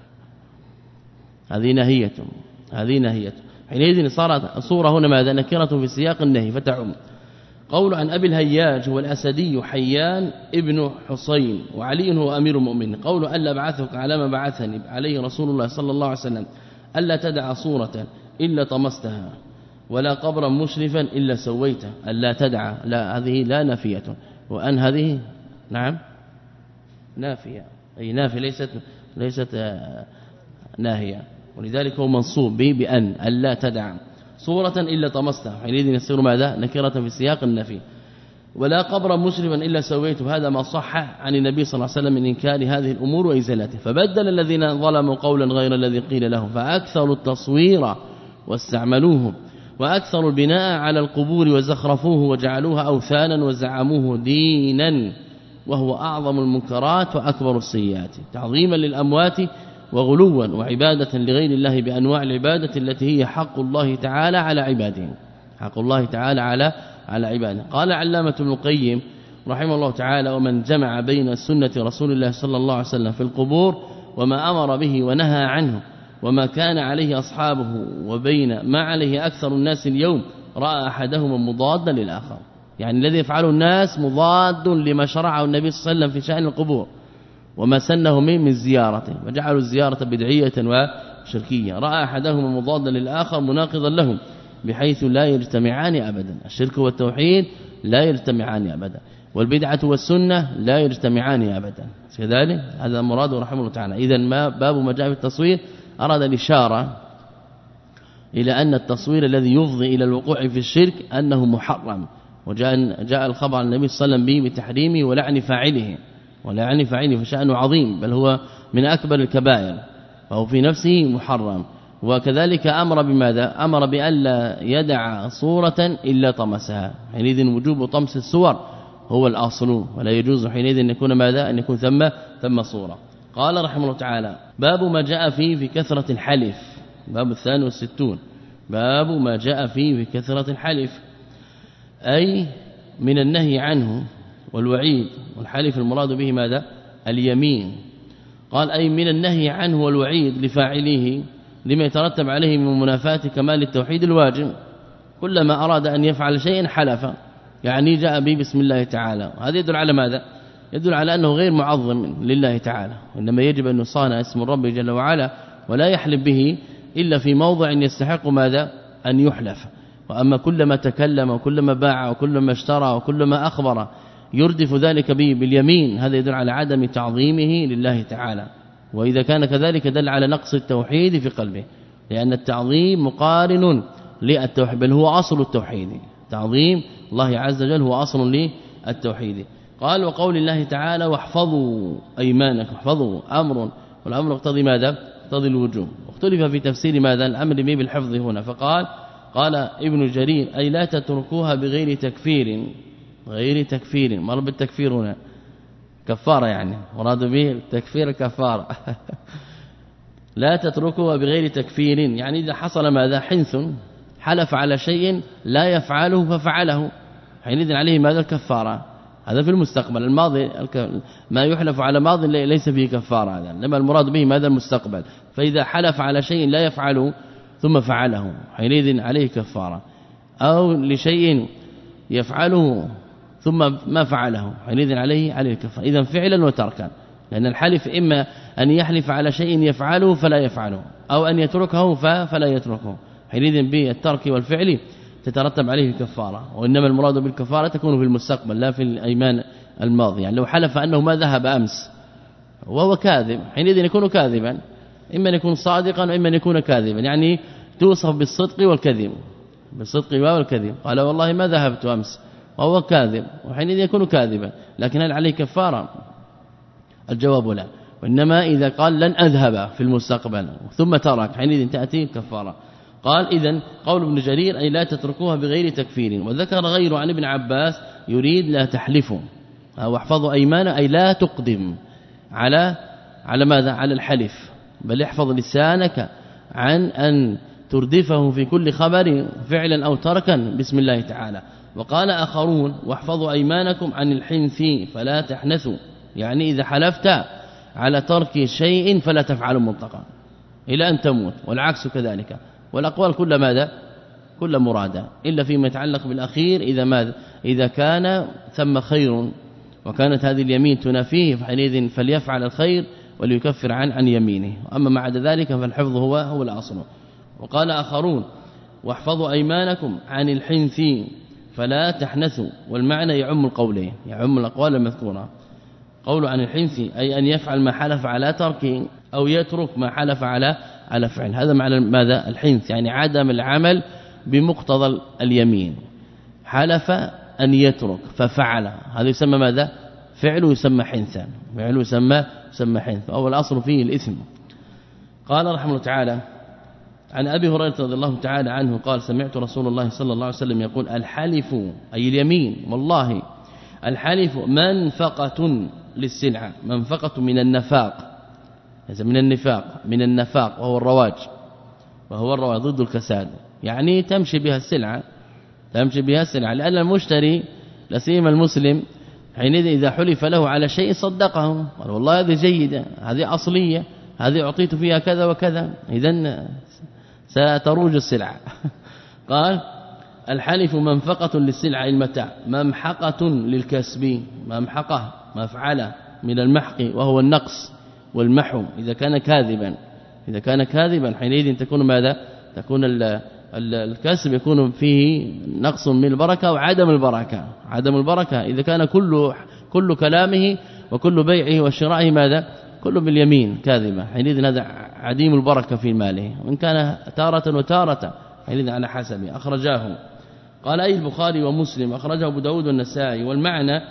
هذه نهية، هذه نهية. حينئذ صارت صورة هنا ماذا؟ نكرة في سياق النهي فتعم. قول عن أبي الهياج هو الأسدي حيان ابن حسين وعلي هو أمير المؤمنين. قول ألا بعثك على ما بعثني عليه رسول الله صلى الله عليه وسلم ألا تدع صورة إلا طمستها ولا قبرا مشرفا إلا سويته، ألا تدع، لا هذه لا نافية، وأن هذه نعم نافية، أي نافية ليست ليست ناهية، ولذلك هو منصوب به بأن ألا تدع صورة إلا طمستها حينئذ يصير ماذا نكرة في سياق النفي. ولا قبر مسلما إلا سويته، هذا ما صح عن النبي صلى الله عليه وسلم من إنكار هذه الأمور وإزالته. فبدل الذين ظلموا قولا غير الذي قيل لهم فأكثروا التصوير واستعملوه، وأكثروا البناء على القبور وزخرفوه وجعلوها أوثانا وزعموه دينا، وهو أعظم المنكرات وأكبر السيئات، تعظيما للأموات وغلوا وعبادة لغير الله بأنواع العبادة التي هي حق الله تعالى على عباده، حق الله تعالى على على عباده. قال علامة ابن القيم رحمه الله تعالى: ومن جمع بين سنة رسول الله صلى الله عليه وسلم في القبور وما أمر به ونهى عنه وما كان عليه أصحابه وبين ما عليه أكثر الناس اليوم رأى أحدهما مضادا للآخر، يعني الذي يفعله الناس مضاد لما شرعه النبي صلى الله عليه وسلم في شأن القبور وما سنه من من زيارته، وجعلوا الزيارة بدعية وشركية. رأى أحدهما مضادا للآخر مناقضا لهم بحيث لا يجتمعان أبدا. الشرك والتوحيد لا يجتمعان أبدا، والبدعة والسنة لا يجتمعان أبدا، كذلك هذا مراد رحمه الله تعالى. إذن ما باب ما جاء في التصوير أراد الإشارة إلى أن التصوير الذي يفضي إلى الوقوع في الشرك أنه محرم، وجاء جاء الخبر عن النبي صلى الله عليه وسلم به بتحريمه ولعن فاعله، ولعن فاعله فشأنه عظيم، بل هو من أكبر الكبائر، فهو في نفسه محرم. وكذلك أمر بماذا؟ أمر بألا يدع صورة إلا طمسها، حينئذ وجوب طمس الصور هو الأصل، ولا يجوز حينئذ أن يكون ماذا؟ أن يكون ثم ثم صورة. قال رحمه الله تعالى: باب ما جاء فيه في كثرة الحلف، باب الثاني والستون، باب ما جاء فيه في كثرة الحلف، أي من النهي عنه والوعيد. والحلف المراد به ماذا؟ اليمين. قال أي من النهي عنه والوعيد لفاعله لما يترتب عليه من منافاة كمال التوحيد الواجب، كلما أراد أن يفعل شيئا حلف، يعني جاء به بسم الله تعالى. هذا يدل على ماذا؟ يدل على أنه غير معظم لله تعالى، وإنما يجب أن يصان اسم الرب جل وعلا ولا يحلف به إلا في موضع يستحق ماذا؟ أن يحلف. وأما كلما تكلم وكلما باع وكلما اشترى وكلما أخبر يردف ذلك به باليمين، هذا يدل على عدم تعظيمه لله تعالى. وإذا كان كذلك دل على نقص التوحيد في قلبه، لأن التعظيم مقارن للتوحيد، بل هو أصل التوحيد. تعظيم الله عز وجل هو أصل للتوحيد. قال: وقول الله تعالى: واحفظوا أيمانكم، احفظوا أمر، والأمر يقتضي ماذا؟ يقتضي الوجوب. واختلف في تفسير ماذا؟ الأمر به بالحفظ هنا، فقال قال ابن جرير: أي لا تتركوها بغير تكفير، غير تكفير، مر بالتكفير هنا كفاره، يعني مراد به التكفير كفاره لا تتركوها بغير تكفير، يعني إذا حصل ماذا؟ حنث، حلف على شيء لا يفعله ففعله، حينئذ عليه ماذا؟ الكفاره. هذا في المستقبل، الماضي ما يحلف على ماض ليس فيه كفاره، هذا لما المراد به ماذا؟ المستقبل. فإذا حلف على شيء لا يفعله ثم فعله حينئذ عليه كفاره، أو لشيء يفعله ثم ما فعله حينئذ عليه عليه الكفاره. اذا فعلا وتركا، لأن الحلف إما أن يحلف على شيء يفعله فلا يفعله، أو أن يتركه فلا يتركه، حينئذ بالترك والفعل تترتب عليه الكفاره. وإنما المراد بالكفاره تكون في المستقبل لا في الأيمان الماضية. يعني لو حلف أنه ما ذهب أمس وهو كاذب حينئذ يكون كاذبا، إما أن يكون صادقا وإما أن يكون كاذبا، يعني توصف بالصدق والكذب، بالصدق والكذب. قال والله ما ذهبت أمس وهو كاذب، وحينئذ يكون كاذبا، لكن هل عليه كفاره؟ الجواب لا. وإنما إذا قال لن أذهب في المستقبل ثم ترك حينئذ تأتي الكفاره. قال إذن قول ابن جرير: أي لا تتركوها بغير تكفير. وذكر غيره عن ابن عباس يريد لا تحلفوا، واحفظوا أيمان أي لا تقدم على على ماذا؟ على الحلف، بل احفظ لسانك عن أن تردفه في كل خبر فعلا أو تركا بسم الله تعالى. وقال آخرون: واحفظوا أيمانكم عن الحنث فلا تحنثوا، يعني إذا حلفت على ترك شيء فلا تفعلوا مطلقا إلى أن تموت، والعكس كذلك. والأقوال كل ماذا؟ كل مرادة، إلا فيما يتعلق بالأخير إذا ماذا؟ إذا كان ثم خير وكانت هذه اليمين تنافيه فحينئذ فليفعل الخير وليكفر عن عن يمينه، أما ما عدا ذلك فالحفظ هو هو الأصل. وقال آخرون: واحفظوا أيمانكم عن الحنث فلا تحنثوا، والمعنى يعم القولين، يعم الأقوال المذكورة. قول عن الحنث أي أن يفعل ما حلف على تركه أو يترك ما حلف على على فعل، هذا معنى ماذا؟ الحنث، يعني عدم العمل بمقتضى اليمين، حلف أن يترك ففعل، هذا يسمى ماذا؟ فعل يسمى حنثا، فعل يسمى يسمى حنث، أو الأصل فيه الإثم. قال رحمه الله تعالى عن أبي هريرة رضي الله تعالى عنه قال سمعت رسول الله صلى الله عليه وسلم يقول الحلف أي اليمين والله الحلف منفقة للسلعة، منفقة من النفاق، من النفاق من النفاق وهو الرواج، وهو الرواج ضد الكساد، يعني تمشي بها السلعة تمشي بها السلعة، لأن المشتري لسيما المسلم حينئذ إذا حلف له على شيء صدقه، قال والله هذه جيدة، هذه أصلية، هذه أعطيت فيها كذا وكذا، إذن ستروج السلعة. قال الحلف منفقة للسلعة المتاع، ممحقة للكسب، ممحقة مفعلة من المحق وهو النقص والمحو، إذا كان كاذبا إذا كان كاذبا حينئذ تكون ماذا؟ تكون الكسب يكون فيه نقص من البركة وعدم البركة، عدم البركة إذا كان كل كل كلامه وكل بيعه وشرائه ماذا؟ كله باليمين كاذبة، حينئذ هذا عديم البركة في ماله، وإن كان تارة وتارة حينئذ على حسبه. أخرجاه قال أي البخاري ومسلم، أخرجه أبو داود والنسائي. والمعنى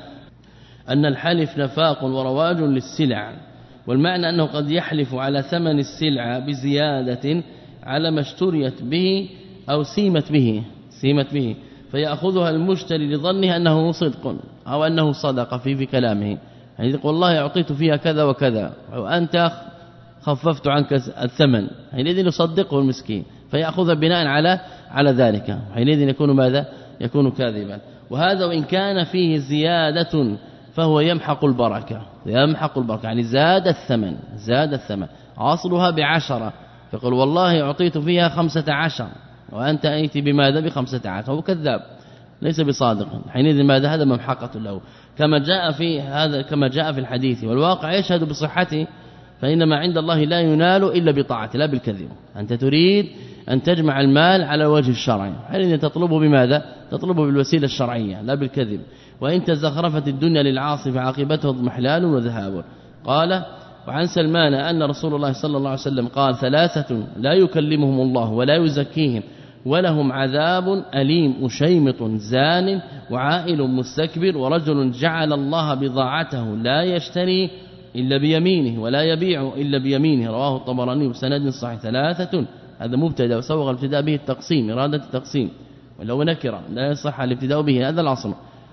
أن الحلف نفاق ورواج للسلع، والمعنى أنه قد يحلف على ثمن السلعة بزيادة على ما اشتريت به أو سيمت به سيمت به فيأخذها المشتري لظنه أنه صدق أو أنه صدق في في كلامه، يعني يقول والله أعطيت فيها كذا وكذا وأنت خففت عنك الثمن، حينئذ يصدقه المسكين فيأخذ بناء على على ذلك، حينئذ يكون ماذا؟ يكون كاذبا. وهذا وإن كان فيه زيادة فهو يمحق البركة، يمحق البركة يعني زاد الثمن زاد الثمن عصرها بعشرة، فقل والله أعطيت فيها خمسة عشر وأنت أيت بماذا؟ بخمسة عشر، هو كذاب ليس بصادق، حينئذ ماذا؟ هذا ممحقة له، كما جاء في هذا كما جاء في الحديث، والواقع يشهد بصحته، فإنما عند الله لا ينال إلا بطاعته لا بالكذب. أنت تريد أن تجمع المال على وجه الشرعي، حينئذ تطلبه بماذا؟ تطلبه بالوسيلة الشرعية لا بالكذب. وإن تزخرفت الدنيا للعاصي فعاقبته اضمحلال وذهاب. قال وعن سلمان أن رسول الله صلى الله عليه وسلم قال ثلاثة لا يكلمهم الله ولا يزكيهم ولهم عذاب أليم مشيمط زان وعائل مستكبر ورجل جعل الله بضاعته لا يشتري إلا بيمينه ولا يبيع إلا بيمينه، رواه الطبراني بسند صحيح. ثلاثة هذا مبتدا وسوغ الابتداء به التقسيم إرادة التقسيم، ولو نكره لا يصح الابتداء به، هذا الأصل،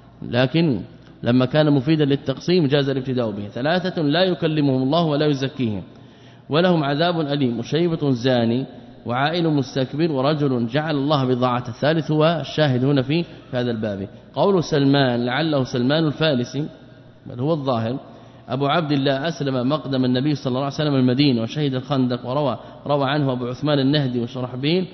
لكن لما كان مفيدا للتقسيم جاز الابتداء به. ثلاثة لا يكلمهم الله ولا يزكيهم ولهم عذاب أليم مشيبة زاني وعائل مستكبر ورجل جعل الله بضاعته. الثالث هو الشاهد هنا في هذا الباب، قول سلمان لعله سلمان الفارسي بل هو الظاهر أبو عبد الله أسلم مقدم النبي صلى الله عليه وسلم المدينة وشهد الخندق، وروى روى عنه أبو عثمان النهدي وشرحبيل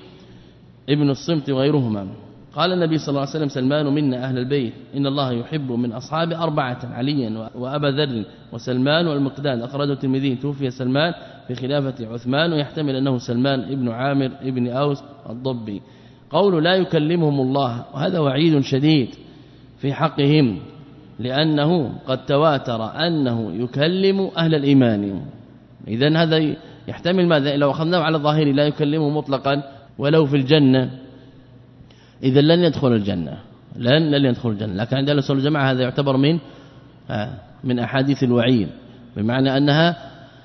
ابن الصمت وغيرهما. قال النبي صلى الله عليه وسلم سلمان منا أهل البيت إن الله يحب من أصحاب أربعة عليا وأبا ذر وسلمان والمقداد. أخرجه الترمذي توفي سلمان في خلافة عثمان، ويحتمل أنه سلمان ابن عامر ابن أوس الضبي. قول لا يكلمهم الله، وهذا وعيد شديد في حقهم، لأنه قد تواتر أنه يكلم أهل الإيمان. إذن هذا يحتمل ماذا؟ لو أخذناه على ظاهره لا يكلمه مطلقا ولو في الجنة، إذا لن يدخل الجنة لن لن يدخل الجنة. لكن عند الرسول الجماعة هذا يعتبر من من أحاديث الوعيد، بمعنى أنها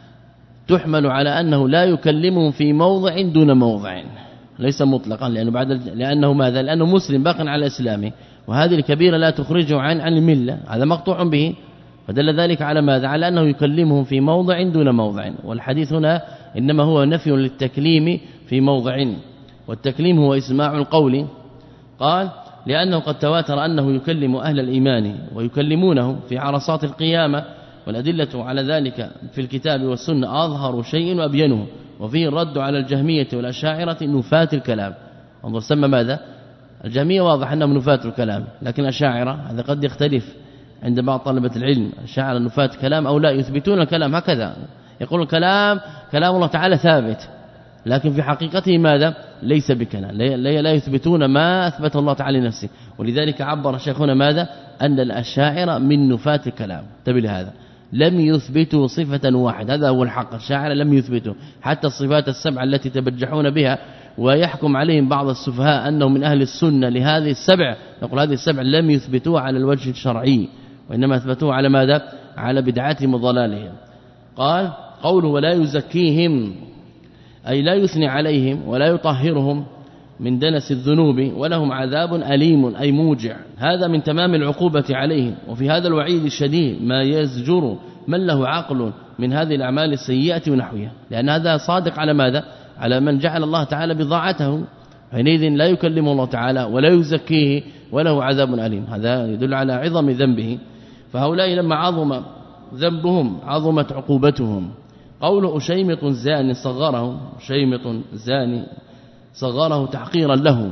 تحمل على أنه لا يكلمهم في موضع دون موضع، ليس مطلقا، لأنه بعد لأنه ماذا؟ لأنه مسلم باق على إسلامه، وهذه الكبيرة لا تخرجه عن عن الملة، هذا مقطوع به، فدل ذلك على ماذا؟ على أنه يكلمهم في موضع دون موضع. والحديث هنا إنما هو نفي للتكليم في موضع، والتكليم هو إسماع القول. قال لأنه قد تواتر أنه يكلم أهل الإيمان ويكلمونه في عرصات القيامة، والأدلة على ذلك في الكتاب والسنة أظهر شيء وأبينه، وفيه الرد على الجهمية والأشاعرة نفاة الكلام. انظر سمى ماذا؟ الجهمية واضح أنهم نفاة الكلام، لكن الأشاعرة هذا قد يختلف عند بعض طلبة العلم، الأشاعرة نفاة كلام أو لا، يثبتون الكلام هكذا، يقول الكلام كلام الله تعالى ثابت، لكن في حقيقته ماذا؟ ليس بكلام، لا يثبتون ما أثبت الله تعالى لنفسه. ولذلك عبر شيخنا ماذا؟ أن الأشاعرة من نفاة الكلام، انتبه لهذا، لم يثبتوا صفة واحدة، هذا هو الحق، الشاعر لم يثبتوا حتى الصفات السبعة التي تبجحون بها ويحكم عليهم بعض السفهاء أنهم من أهل السنة لهذه السبع، نقول هذه السبع لم يثبتوها على الوجه الشرعي وإنما اثبتوها على ماذا؟ على بدعاتهم وضلالهم. قال قوله ولا يزكيهم أي لا يثني عليهم ولا يطهرهم من دنس الذنوب ولهم عذاب أليم أي موجع، هذا من تمام العقوبة عليهم. وفي هذا الوعيد الشديد ما يزجر من له عقل من هذه الأعمال السيئة ونحوها، لأن هذا صادق على ماذا؟ على من جعل الله تعالى بضاعته، حينئذ لا يكلمه الله تعالى ولا يزكيه وله عذاب أليم، هذا يدل على عظم ذنبه. فهؤلاء لما عظم ذنبهم عظمت عقوبتهم. قول أشيمط زاني صغره، أشيمط زاني صغره تحقيرا له،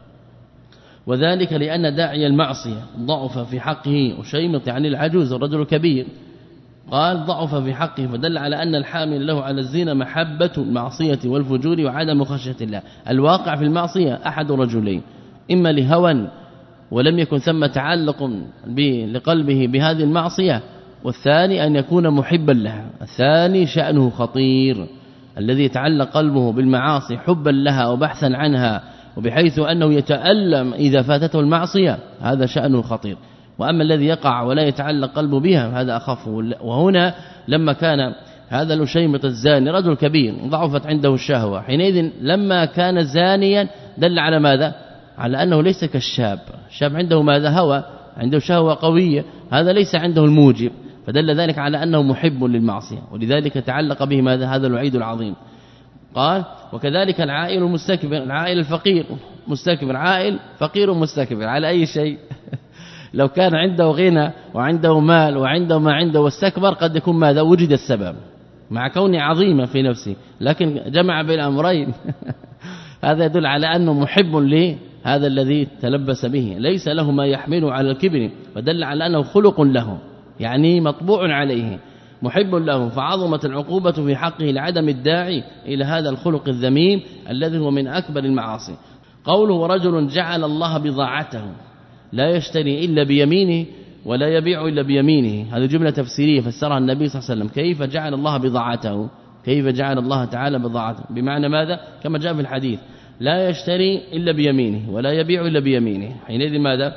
وذلك لأن داعي المعصية ضعف في حقه. أشيمط يعني العجوز الرجل الكبير، قال ضعف في حقه، فدل على أن الحامل له على الزنا محبة المعصية والفجور وعدم خشية الله. الواقع في المعصية أحد رجلين، إما لهوى ولم يكن ثم تعلق لقلبه بهذه المعصية، والثاني أن يكون محبا لها. الثاني شأنه خطير، الذي يتعلق قلبه بالمعاصي حبا لها وبحثا عنها وبحيث أنه يتألم إذا فاتته المعصية، هذا شأنه خطير. وأما الذي يقع ولا يتعلق قلبه بها هذا أخف. وهنا لما كان هذا الأشيمط الزاني رجل كبير ضعفت عنده الشهوة، حينئذ لما كان زانيا دل على ماذا؟ على أنه ليس كالشاب، الشاب عنده ماذا؟ هوى، عنده شهوة قوية، هذا ليس عنده الموجب، فدل ذلك على أنه محب للمعصية، ولذلك تعلق به ماذا؟ هذا الوعيد العظيم. قال وكذلك العائل المستكبر، العائل الفقير مستكبر، عائل فقير مستكبر على أي شيء لو كان عنده غنى وعنده مال وعنده ما عنده واستكبر قد يكون ماذا؟ وجد السبب مع كونه عظيما في نفسه، لكن جمع بين الأمرين هذا يدل على أنه محب لهذا الذي تلبس به، ليس له ما يحمله على الكبر، فدل على أنه خلق له، يعني مطبوع عليه، محب له، فعظمت العقوبة في حقه لعدم الداعي إلى هذا الخلق الذميم الذي هو من أكبر المعاصي. قوله ورجل جعل الله بضاعته لا يشتري إلا بيمينه ولا يبيع إلا بيمينه، هذه جملة تفسيرية فسرها النبي صلى الله عليه وسلم. كيف جعل الله بضاعته؟ كيف جعل الله تعالى بضاعته؟ بمعنى ماذا؟ كما جاء في الحديث لا يشتري إلا بيمينه ولا يبيع إلا بيمينه، حينئذ ماذا؟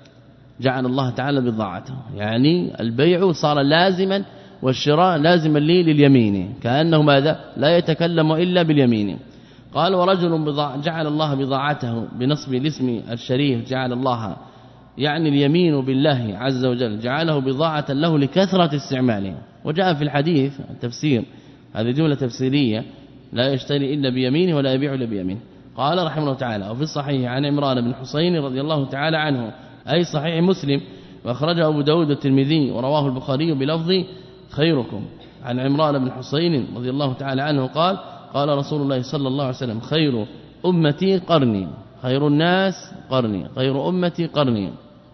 جعل الله تعالى بضاعته، يعني البيع صار لازما والشراء لازما لي لليمين، كأنه ماذا؟ لا يتكلم إلا باليمين. قال ورجل بضاع جعل الله بضاعته بنصب الاسم الشريف، جعل الله يعني اليمين بالله عز وجل جعله بضاعة له لكثرة استعماله. وجاء في الحديث التفسير، هذه جملة تفسيرية، لا يشتري إلا بيمينه ولا يبيع إلا بيمينه. قال رحمه الله تعالى وفي الصحيح عن عمران بن حسين رضي الله تعالى عنه، أي صحيح مسلم، وأخرجه أبو داود الترمذي ورواه البخاري بلفظ خيركم، عن عمران بن حسين رضي الله تعالى عنه قال قال رسول الله صلى الله عليه وسلم خير أمتي قرني، خير الناس قرني، خير أمتي قرني،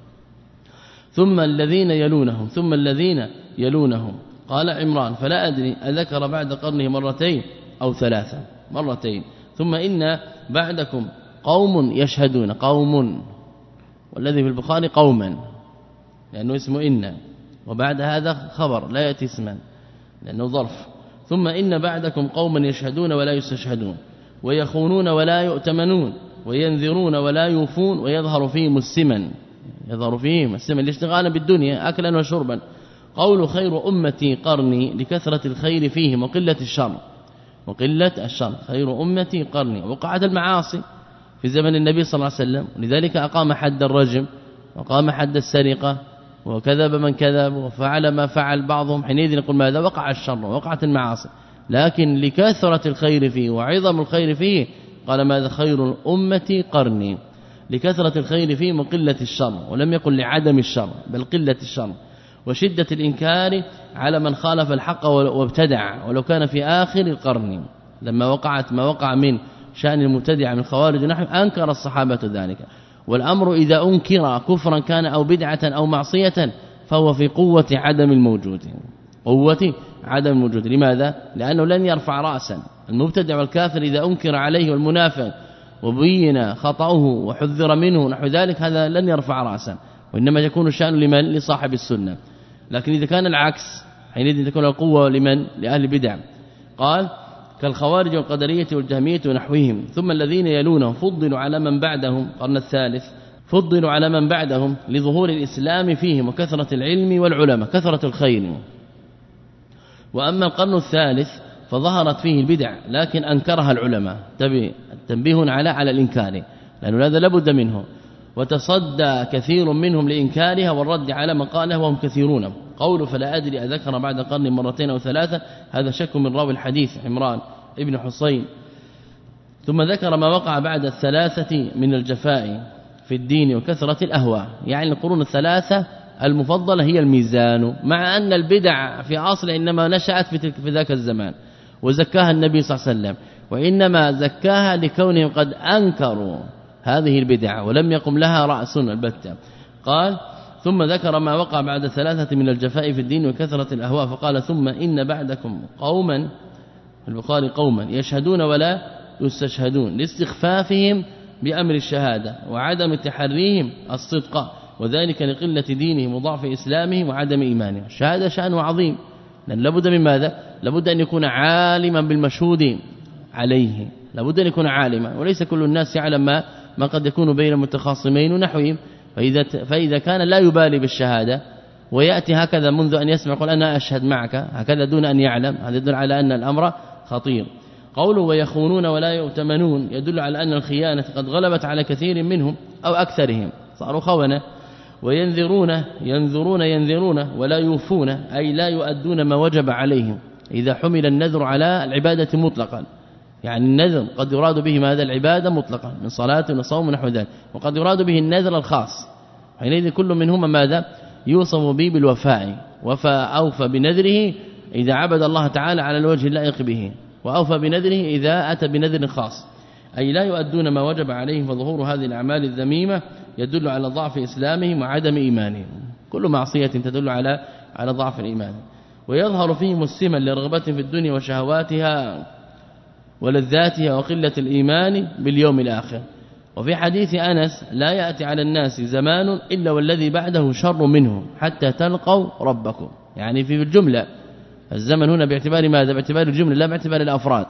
ثم الذين يلونهم، ثم الذين يلونهم. قال عمران فلا أدري أذكر بعد قرنه مرتين أو ثلاثة، مرتين. ثم إن بعدكم قوم يشهدون، قوم، والذي في البخاري قوما لأنه اسمه إن، وبعد هذا خبر لا يأتي اسما لأنه ظرف. ثم إن بعدكم قوما يشهدون ولا يستشهدون ويخونون ولا يؤتمنون وينذرون ولا يوفون ويظهر فيهم السمن، يظهر فيهم السمن الاشتغال بالدنيا أكلا وشربا. قول خير أمتي قرني لكثرة الخير فيهم وقلة الشر، وقلة الشر، خير أمتي قرني. وقعت المعاصي في زمن النبي صلى الله عليه وسلم، ولذلك أقام حد الرجم وقام حد السرقة وكذب من كذب وفعل ما فعل بعضهم، حينئذ نقول ماذا؟ وقع الشر وقعت المعاصي، لكن لكثرة الخير فيه وعظم الخير فيه قال ماذا؟ خير الأمة قرني، لكثرة الخير فيه وقلة الشر، ولم يقل لعدم الشر بل قلة الشر، وشدة الإنكار على من خالف الحق وابتدع ولو كان في آخر القرن. لما وقعت ما وقع من شأن المبتدع من خوارج نحو أنكر الصحابة ذلك. والأمر إذا أنكر كفرا كان أو بدعة أو معصية فهو في قوة عدم الموجود، قوة عدم الموجود. لماذا؟ لأنه لن يرفع رأسا. المبتدع والكافر إذا أنكر عليه والمنافق وبين خطأه وحذر منه نحو ذلك هذا لن يرفع رأسا، وإنما يكون الشأن لمن؟ لصاحب السنة. لكن إذا كان العكس حينئذ تكون القوة لمن؟ لأهل البدع. قال كالخوارج والقدرية والجهمية ونحوهم. ثم الذين يلونهم فضلوا على من بعدهم، القرن الثالث فضلوا على من بعدهم لظهور الإسلام فيهم وكثرة العلم والعلماء، كثرة الخير. وأما القرن الثالث فظهرت فيه البدع لكن أنكرها العلماء، تنبيه على على الإنكار لأن هذا لابد منه، وتصدى كثير منهم لإنكارها والرد على من قاله وهم كثيرون. قول فلا أدري أذكر بعد قرن مرتين أو ثلاثة، هذا شك من راوي الحديث عمران ابن حسين. ثم ذكر ما وقع بعد الثلاثة من الجفاء في الدين وكثرة الأهواء، يعني القرون الثلاثة المفضلة هي الميزان، مع أن البدع في أصل إنما نشأت في ذاك الزمان وزكاها النبي صلى الله عليه وسلم، وإنما زكاها لكونهم قد أنكروا هذه البدع ولم يقم لها رأس البتة. قال ثم ذكر ما وقع بعد ثلاثة من الجفاء في الدين وكثرة الأهواء، فقال ثم إن بعدكم قوما، البخاري قوما يشهدون ولا يستشهدون لاستخفافهم بأمر الشهادة وعدم تحريهم الصدق، وذلك لقلة دينهم وضعف إسلامهم وعدم إيمانهم. الشهادة شأنه عظيم، لأن لابد من ماذا؟ لابد أن يكون عالما بالمشهود عليه، لابد أن يكون عالما، وليس كل الناس يعلم ما, ما قد يكون بين المتخاصمين ونحوهم. فإذا, فإذا كان لا يبالي بالشهادة ويأتي هكذا منذ أن يسمع يقول أنا أشهد معك هكذا دون أن يعلم، هذا يدل على أن الأمر خطير. قوله ويخونون ولا يؤتمنون يدل على أن الخيانة قد غلبت على كثير منهم أو أكثرهم، صاروا خونة. وينذرون ينذرون ينذرون ولا يوفون، أي لا يؤدون ما وجب عليهم إذا حمل النذر على العبادة مطلقا، يعني النذر قد يراد به ماذا؟ العبادة مطلقا من صلاة وصوم ونحو ذلك، وقد يراد به النذر الخاص، حينئذ كل منهما ماذا؟ يوصف به بالوفاء، وفى أوفى بنذره إذا عبد الله تعالى على الوجه اللائق به، وأوفى بنذره إذا أتى بنذر خاص، أي لا يؤدون ما وجب عليهم. فظهور هذه الأعمال الذميمة يدل على ضعف إسلامهم وعدم إيمانهم، كل معصية تدل على على ضعف الإيمان. ويظهر فيهم السمن لرغبة في الدنيا وشهواتها ولذاتها وقلة الإيمان باليوم الآخر. وفي حديث أنس لا يأتي على الناس زمان إلا والذي بعده شر منه حتى تلقوا ربكم، يعني في الجملة الزمن هنا باعتبار ماذا؟ باعتبار الجملة لا باعتبار الأفراد.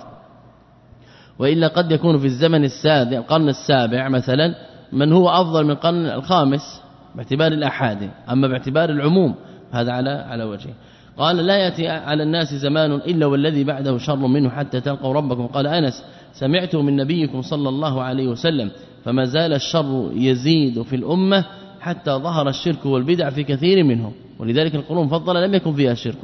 وإلا قد يكون في الزمن السابع القرن السابع مثلا من هو أفضل من القرن الخامس باعتبار الأحاد، أما باعتبار العموم هذا على على وجهه. قال لا يأتي على الناس زمان إلا والذي بعده شر منه حتى تلقوا ربكم. قال أنس سمعته من نبيكم صلى الله عليه وسلم فما زال الشر يزيد في الأمة حتى ظهر الشرك والبدع في كثير منهم، ولذلك القرون المفضلة لم يكن فيها شرك،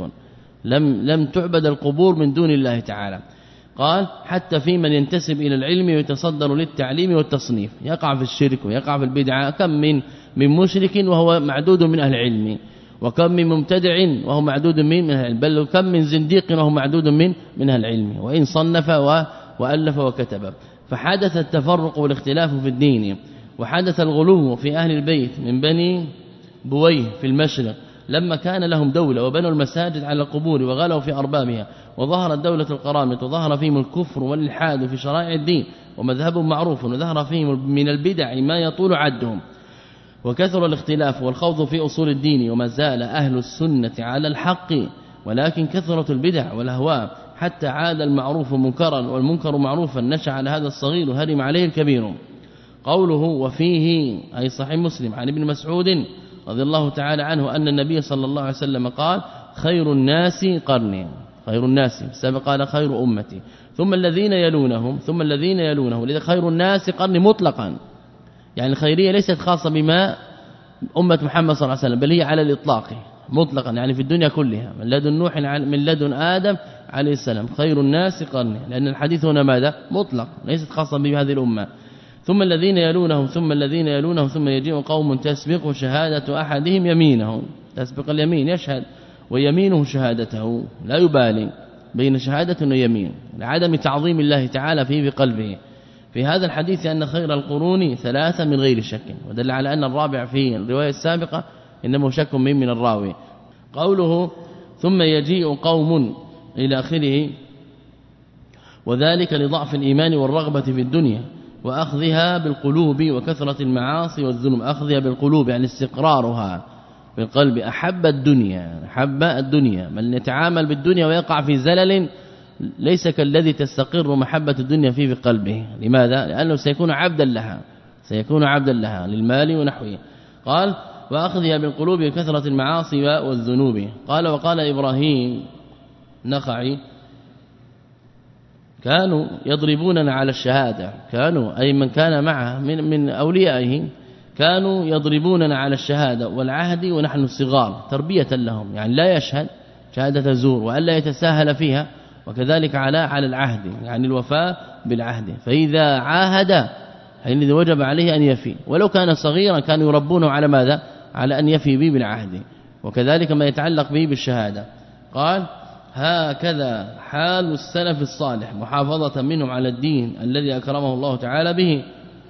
لم لم تعبد القبور من دون الله تعالى. قال حتى في من ينتسب إلى العلم ويتصدر للتعليم والتصنيف يقع في الشرك ويقع في البدعة، كم من من مشرك وهو معدود من أهل العلم، وكم من مبتدع وهو معدود من من أهل العلم، بل كم من زنديق وهو معدود من من أهل العلم، وإن صنف وألف وكتب. فحدث التفرق والاختلاف في الدين، وحدث الغلو في أهل البيت من بني بويه في المشرق لما كان لهم دولة وبنوا المساجد على القبور وغلوا في أربابها، وظهرت دولة القرامطة وظهر فيهم الكفر والإلحاد في شرائع الدين ومذهبهم معروف، وظهر فيهم من البدع ما يطول عدهم، وكثر الاختلاف والخوض في أصول الدين، وما زال أهل السنة على الحق، ولكن كثرة البدع والأهواء حتى عاد المعروف منكرا والمنكر معروفا، نشأ على هذا الصغير وهرم عليه الكبير. قوله وفيه أي صحيح مسلم عن ابن مسعود رضي الله تعالى عنه أن النبي صلى الله عليه وسلم قال خير الناس قرني، خير الناس سبق قال خير أمتي ثم الذين يلونهم ثم الذين يلونهم، لذا خير الناس قرني مطلقا، يعني الخيرية ليست خاصة بما أمة محمد صلى الله عليه وسلم، بل هي على الإطلاق مطلقا، يعني في الدنيا كلها من لدن نوح من لدن آدم عليه السلام خير الناس قرني، لأن الحديث هنا ماذا؟ مطلق ليست خاصة بهذه الأمة. ثم الذين يلونهم ثم الذين يلونهم ثم يجيء قوم تسبق شهادة أحدهم يمينه، تسبق اليمين يشهد ويمينه شهادته، لا يبالي بين شهادة ويمين لعدم تعظيم الله تعالى فيه بقلبه. في هذا الحديث أن خير القرون ثلاثة من غير شك، ودل على أن الرابع في الرواية السابقة إنما شك من من الراوي. قوله ثم يجيء قوم إلى آخره، وذلك لضعف الإيمان والرغبة في الدنيا وأخذها بالقلوب وكثرة المعاصي والذنوب. أخذها بالقلوب يعني استقرارها بالقلب، أحب الدنيا أحب الدنيا، من يتعامل بالدنيا ويقع في زلل ليس كالذي تستقر محبة الدنيا فيه في قلبه. لماذا؟ لأنه سيكون عبدا لها سيكون عبدا لها للمال ونحوه. قال وأخذها بالقلوب بكثرة المعاصي والذنوب. قال وقال إبراهيم نخعي كانوا يضربوننا على الشهادة كانوا أي من كان معه من, من أوليائه كانوا يضربوننا على الشهادة والعهد ونحن صغار تربية لهم يعني لا يشهد شهادة زور وألا يتساهل فيها وكذلك على على العهد يعني الوفاء بالعهد فإذا عاهد حينئذ وجب عليه أن يفي ولو كان صغيرا كانوا يربونه على ماذا على أن يفي به بالعهد وكذلك ما يتعلق به بالشهادة. قال هكذا حال السلف الصالح محافظة منهم على الدين الذي أكرمه الله تعالى به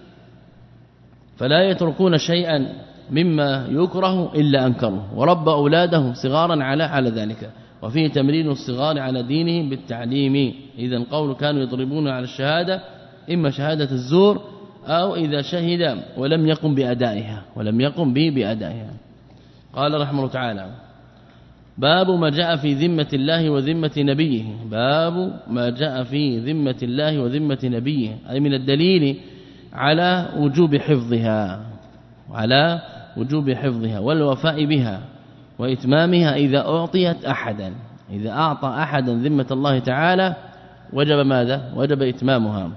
فلا يتركون شيئا مما يكره إلا أنكره ورب أولادهم صغارا على على ذلك وفيه تمرين الصغار على دينهم بالتعليم. إذا قول كانوا يضربون على الشهادة إما شهادة الزور أو إذا شهد ولم يقم بأدائها ولم يقم به بأدائها. قال رحمه الله تعالى باب ما جاء في ذمة الله وذمة نبيه باب ما جاء في ذمة الله وذمة نبيه أي من الدليل على وجوب حفظها على وجوب حفظها والوفاء بها وإتمامها إذا أعطيت أحدا إذا أعطى أحدا ذمة الله تعالى وجب ماذا وجب إتمامها.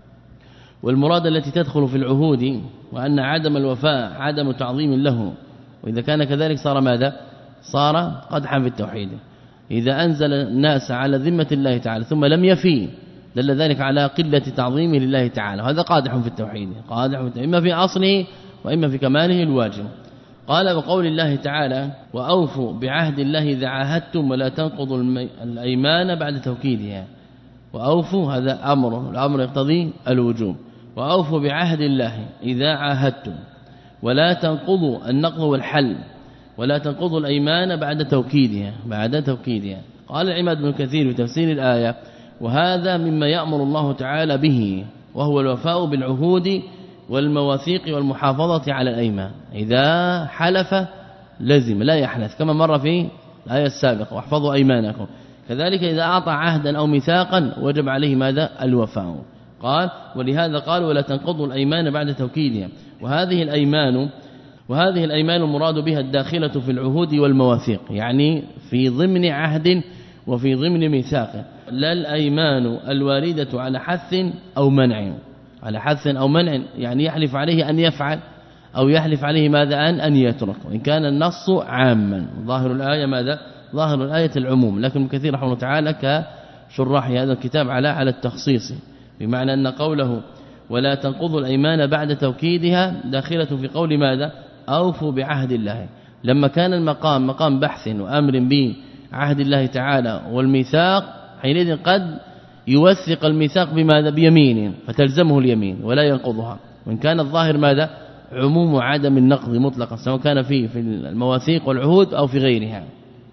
والمراد التي تدخل في العهود وأن عدم الوفاء عدم تعظيم له وإذا كان كذلك صار ماذا صار قدحا في التوحيد. إذا أنزل الناس على ذمة الله تعالى ثم لم يفي دل ذلك على قلة تعظيمه لله تعالى وهذا قادح في التوحيد قادح إما في أصله وإما في كماله الواجب. قال وقول الله تعالى وأوفوا بعهد الله إذا عاهدتم ولا تنقضوا الأيمان بعد توكيدها وأوفوا هذا أمر الأمر يقتضي الوجوب وأوفوا بعهد الله إذا عاهدتم ولا تنقضوا النقض والحل ولا تنقضوا الأيمان بعد توكيدها بعد توكيدها. قال العماد بن كثير في تفسير الآية وهذا مما يأمر الله تعالى به وهو الوفاء بالعهود والمواثيق والمحافظة على الأيمان. إذا حلف لزم لا يحنث كما مر في الآية السابقة واحفظوا أيمانكم. كذلك إذا أعطى عهدا أو ميثاقا وجب عليه ماذا الوفاء. قال ولهذا قال ولا تنقضوا الأيمان بعد توكيدها وهذه الأيمان وهذه الأيمان المراد بها الداخلة في العهود والمواثيق يعني في ضمن عهد وفي ضمن ميثاق لا الأيمان الواردة على حث أو منع على حث أو منع يعني يحلف عليه أن يفعل أو يحلف عليه ماذا أن أن يترك وإن كان النص عاما ظاهر الآية ماذا ظاهر الآية العموم لكن كثير رحمه الله تعالى كشراح هذا الكتاب على على التخصيص بمعنى أن قوله ولا تنقضوا الأيمان بعد توكيدها داخلة في قول ماذا أوفوا بعهد الله لما كان المقام مقام بحث وأمر بعهد الله تعالى والميثاق حينئذ قد يوثق الميثاق بماذا بيمين فتلزمه اليمين ولا ينقضها وإن كان الظاهر ماذا عموم عدم النقض مطلقا سواء كان فيه في المواثيق والعهود أو في غيرها.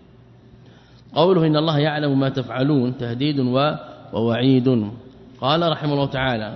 قوله إن الله يعلم ما تفعلون تهديد ووعيد. قال رحمه الله تعالى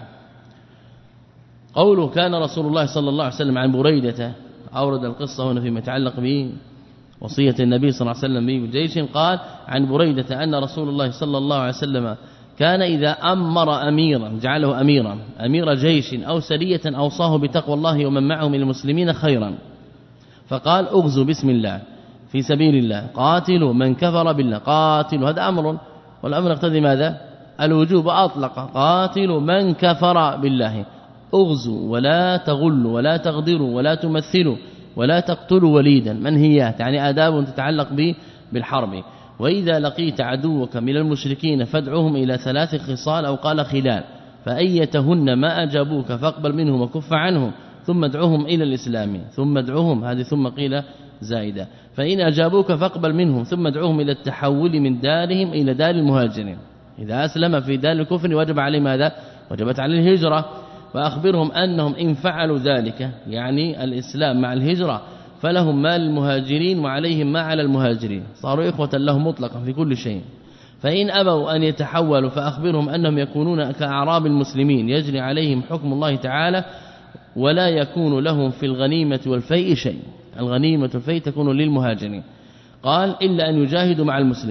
قوله كان رسول الله صلى الله عليه وسلم عن بريدة أورد القصة هنا فيما يتعلق به وصية النبي صلى الله عليه وسلم به بجيش. قال عن بريدة أن رسول الله صلى الله عليه وسلم كان إذا أمر أميرا جعله أميرا أمير جيش أو سرية أوصاه بتقوى الله ومن معه من المسلمين خيرا فقال اغزوا بسم الله في سبيل الله قاتلوا من كفر بالله قاتلوا هذا أمر والأمر يقتضي ماذا الوجوب أطلق قاتلوا من كفر بالله اغزوا ولا تغلوا ولا تغدروا ولا تمثلوا ولا تقتلوا وليدا منهيات يعني آداب تتعلق به بالحرب. وإذا لقيت عدوك من المشركين فادعوهم إلى ثلاث خصال أو قال خلال فأيتهن ما أجابوك فاقبل منهم وكف عنهم ثم ادعوهم إلى الإسلام ثم ادعوهم هذه ثم قيل زائدة فإن أجابوك فاقبل منهم ثم ادعوهم إلى التحول من دارهم إلى دار المهاجرين. إذا أسلم في دار الكفر وجب عليه ماذا وجبت عليه الهجرة فأخبرهم أنهم إن فعلوا ذلك يعني الإسلام مع الهجرة فلهم ما للمهاجرين وعليهم ما على المهاجرين صاروا إخوة لهم مطلقا في كل شيء. فإن أبوا أن يتحولوا فأخبرهم أنهم يكونون كأعراب المسلمين يجري عليهم حكم الله تعالى ولا يكون لهم في الغنيمة والفيء شيء الغنيمة والفيء تكون للمهاجرين. قال إلا أن يجاهدوا مع المسلمين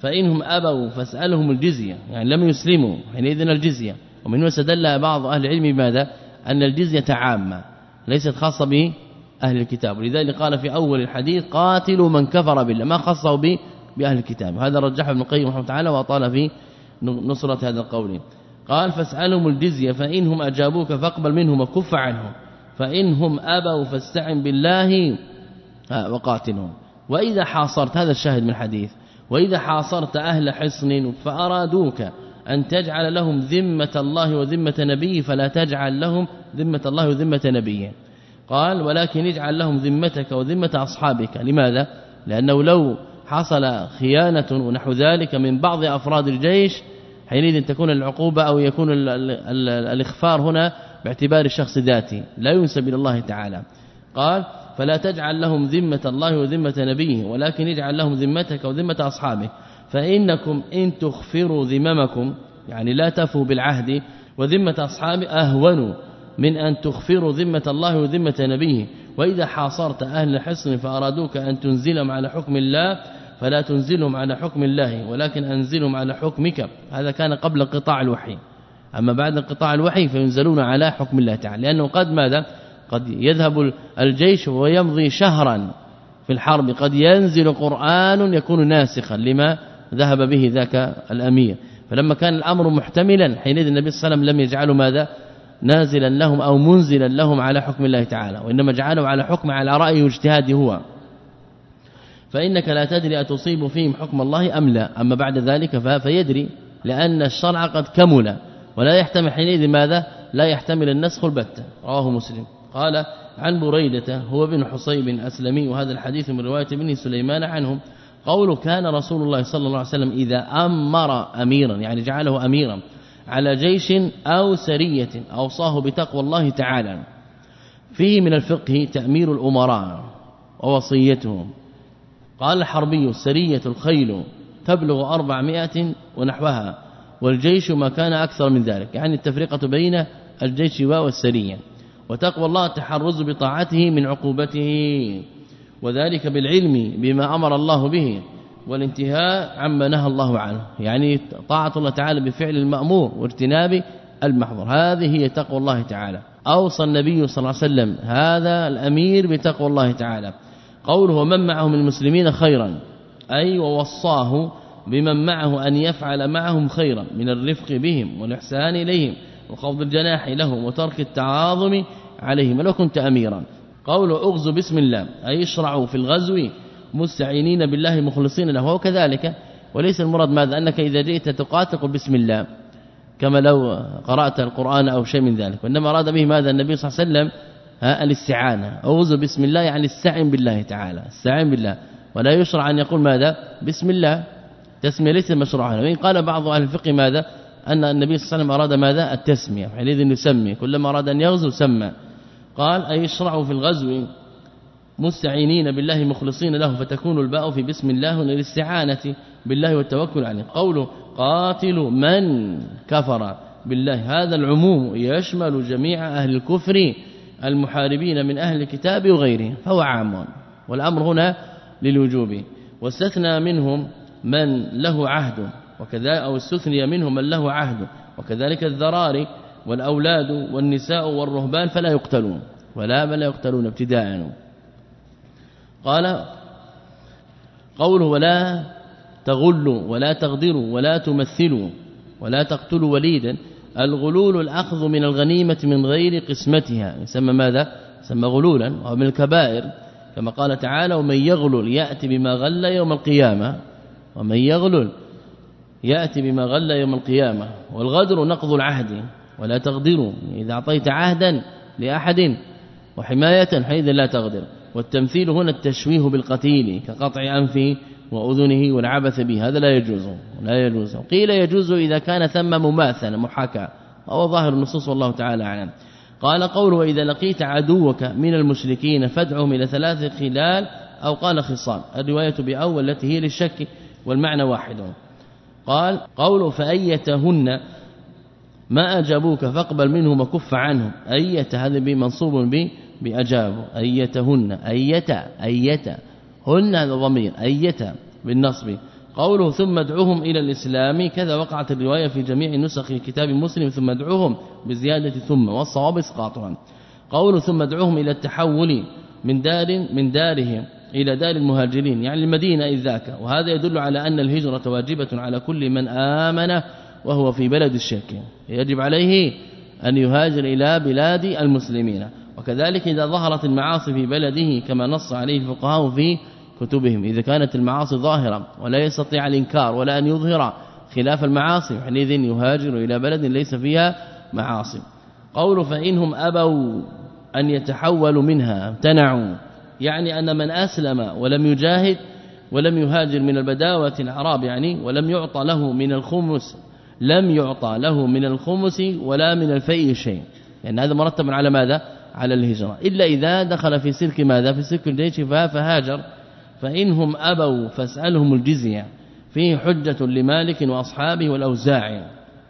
فإنهم أبوا فاسألهم الجزية، يعني لم يسلموا حينئذ الجزية. ومن هنا استدل بعض أهل العلم بماذا؟ أن الجزية عامة ليست خاصة به أهل الكتاب، ولذلك قال في أول الحديث قاتلوا من كفر بالله، ما خصه به بأهل الكتاب. هذا رجحه ابن القيم رحمه الله تعالى وأطال في نصرة هذا القول. قال فاسألهم الجزية فإنهم أجابوك فاقبل منهم وكف عنهم، فإنهم أبوا فاستعن بالله وقاتلهم. وإذا حاصرت، هذا الشاهد من الحديث، وإذا حاصرت أهل حصن فأرادوك أن تجعل لهم ذمة الله وذمة نبيه فلا تجعل لهم ذمة الله وذمة نبيه. قال ولكن اجعل لهم ذمتك وذمة أصحابك. لماذا؟ لأنه لو حصل خيانة ونحو ذلك من بعض أفراد الجيش حينئذ تكون العقوبة أو يكون ال ال ال الإخفار هنا باعتبار الشخص ذاته لا ينسب إلى الله تعالى. قال فلا تجعل لهم ذمة الله وذمة نبيه ولكن اجعل لهم ذمتك وذمة أصحابك، فإنكم إن تخفروا ذممكم يعني لا تفوا بالعهد وذمة أصحابه أهون من أن تخفروا ذمة الله وذمة نبيه. وإذا حاصرت أهل حصن فأرادوك أن تنزلهم على حكم الله فلا تنزلهم على حكم الله ولكن أنزلهم على حكمك. هذا كان قبل انقطاع الوحي، أما بعد انقطاع الوحي فينزلون على حكم الله تعالى، لأنه قد ماذا؟ قد يذهب الجيش ويمضي شهرا في الحرب، قد ينزل قرآن يكون ناسخا لما ذهب به ذاك الأمير. فلما كان الأمر محتملا حينئذ النبي صلى الله عليه وسلم لم يجعله ماذا؟ نازلا لهم أو منزلا لهم على حكم الله تعالى، وإنما جعله على حكم على رأيه واجتهاده هو. فإنك لا تدري أتصيب فيهم حكم الله أم لا، أما بعد ذلك فيدري، لأن الشرع قد كمل ولا يحتمل حينئذ ماذا؟ لا يحتمل النسخ البتة. رواه مسلم. قال عن بريدة هو بن حصيب أسلمي، وهذا الحديث من رواية ابن سليمان عنهم. قوله كان رسول الله صلى الله عليه وسلم إذا أمر أميرا يعني جعله أميرا على جيش أو سرية أوصاه بتقوى الله تعالى. فيه من الفقه تأمير الأمراء ووصيتهم. قال الحربي السرية الخيل تبلغ أربعمائة ونحوها، والجيش ما كان أكثر من ذلك، يعني التفرقة بين الجيش والسرية. وتقوى الله التحرز بطاعته من عقوبته، وذلك بالعلم بما أمر الله به والانتهاء عما نهى الله عنه، يعني طاعة الله تعالى بفعل المأمور واجتناب المحظور. هذه هي تقوى الله تعالى. أوصى النبي صلى الله عليه وسلم هذا الأمير بتقوى الله تعالى. قوله ومن معه من المسلمين خيرا، أي ووصاه بمن معه أن يفعل معهم خيرا من الرفق بهم والإحسان إليهم وخفض الجناح لهم وترك التعاظم عليهم ولو كنت أميرا. قوله اغزوا بسم الله، أي اشرعوا في الغزو مستعينين بالله مخلصين له. وكذلك وليس المراد ماذا؟ أنك إذا جئت تقاتل بسم الله كما لو قرأت القرآن أو شيء من ذلك، وإنما أراد به ماذا النبي صلى الله عليه وسلم؟ ها الاستعانة. اغزوا بسم الله يعني استعن بالله تعالى، استعن بالله، ولا يشرع أن يقول ماذا؟ بسم الله، تسمية ليس مشروعا. وإن قال بعض أهل الفقه ماذا؟ أن النبي صلى الله عليه وسلم أراد ماذا؟ التسمية، حينئذ يسمي كلما أراد أن يغزو سمى. قال أي يشرعوا في الغزو مستعينين بالله مخلصين له، فتكون الباء في بسم الله للاستعانة بالله والتوكل عليه. قوله قاتلوا من كفر بالله، هذا العموم يشمل جميع أهل الكفر المحاربين من أهل الكتاب وغيرهم، فهو عام، والأمر هنا للوجوب. واستثنى منهم من له عهد، وكذا أو استثني منهم من له عهد، وكذلك الذراري والأولاد والنساء والرهبان فلا يقتلون، ولا بل يقتلون ابتداء. قال قوله ولا تغلوا ولا تغدروا ولا تمثلوا ولا تقتلوا وليدا. الغلول الأخذ من الغنيمة من غير قسمتها، يسمى ماذا؟ يسمى غلولا، وهو من الكبائر، كما قال تعالى ومن يغلل يأتي بما غل يوم القيامة، ومن يغلل يأتي بما غل يوم القيامة. والغدر نقض العهد، ولا تغدروا، إذا أعطيت عهدا لأحد وحماية حيث لا تغدر. والتمثيل هنا التشويه بالقتيل كقطع أنفه وأذنه والعبث به، هذا لا يجوز، لا يجوز. قيل يجوز إذا كان ثم مماثلة محاكاة، وهو ظاهر النصوص والله تعالى أعلم. قال قوله وإذا لقيت عدوك من المشركين فادعهم إلى ثلاث خلال، أو قال خصال، الرواية بأول التي هي للشك والمعنى واحد. قال قوله فأيتهن ما أجابوك فاقبل منهم وكف عنهم، أيت هذا بمنصوب به بأجابوا، أيتهن أيت أيت هن هذا ضمير، أيت بالنصب قوله ثم ادعوهم إلى الإسلام كذا وقعت الرواية في جميع نسخ كتاب مسلم ثم ادعوهم بزيادة ثم والصواب اسقاطها. قوله ثم ادعوهم إلى التحول من دار من دارهم إلى دار المهاجرين يعني المدينة إذ ذاك، وهذا يدل على أن الهجرة واجبة على كل من آمن وهو في بلد الشرك، يجب عليه أن يهاجر إلى بلاد المسلمين. وكذلك إذا ظهرت المعاصي في بلده كما نص عليه الفقهاء في كتبهم، إذا كانت المعاصي ظاهرة ولا يستطيع الإنكار ولا أن يظهر خلاف المعاصي حينئذ يهاجر إلى بلد ليس فيها معاصي. قول فإنهم أبوا أن يتحولوا منها امتنعوا، يعني أن من أسلم ولم يجاهد ولم يهاجر من البداوة الأعراب يعني ولم يعطى له من الخمس لم يعطى له من الخمس ولا من الفيء شيء، لأن يعني هذا مرتب على ماذا؟ على الهجرة، إلا إذا دخل في سلك ماذا؟ في سلك الجيش فهاجر. فإنهم أبوا فاسألهم الجزية فيه حجة لمالك وأصحابه والأوزاعي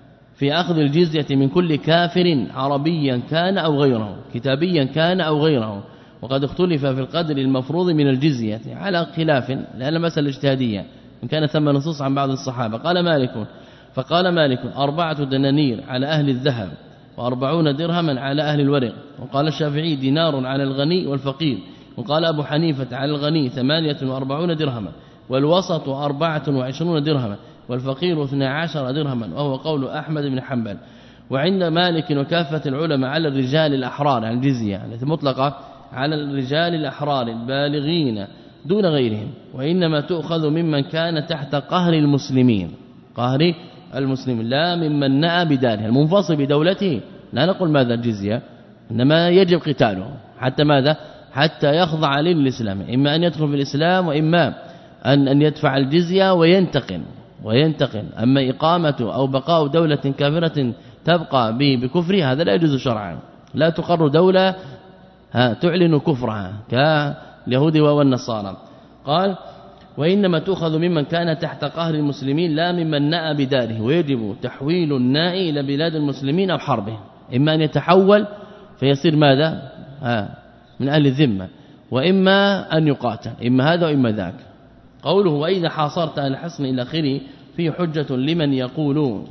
في أخذ الجزية من كل كافر عربيا كان أو غيره كتابيا كان أو غيره، وقد اختلف في القدر المفروض من الجزية على خلاف لأن مسألة اجتهادية إن كان ثم نصوص عن بعض الصحابة. قال مالك فقال مالك أربعة دنانير على أهل الذهب وأربعون درهما على أهل الورق. وقال الشافعي دينار على الغني والفقير. وقال أبو حنيفة على الغني ثمانية وأربعون درهما والوسط أربعة وعشرون درهما والفقير اثنى عشر درهما، وهو قول أحمد بن حنبل. وعند مالك وكافة العلماء على الرجال الأحرار عن الجزية التي مطلقة على الرجال الأحرار البالغين دون غيرهم، وإنما تؤخذ ممن كان تحت قهر المسلمين قهر المسلمين لا ممن نأى بداره المنفصل بدولته. لا نقول ماذا الجزية، إنما يجب قتاله حتى ماذا؟ حتى يخضع للإسلام، إما أن يدخل في الإسلام وإما أن أن يدفع الجزية وينتقل وينتقل أما إقامته أو بقاء دولة كافرة تبقى بكفر هذا لا يجوز شرعا. لا تقر دولة ها تعلن كفرها كاليهود والنصارى. قال وإنما تؤخذ ممن كان تحت قهر المسلمين لا ممن نأى بداره، ويجب تحويل النائي إلى بلاد المسلمين أو حربهم، إما أن يتحول فيصير ماذا ها من أهل الذمة، وإما أن يقاتل، إما هذا وإما ذاك. قوله وإذا حاصرت أهل الحصن إلى آخره فيه حجة لمن يقولون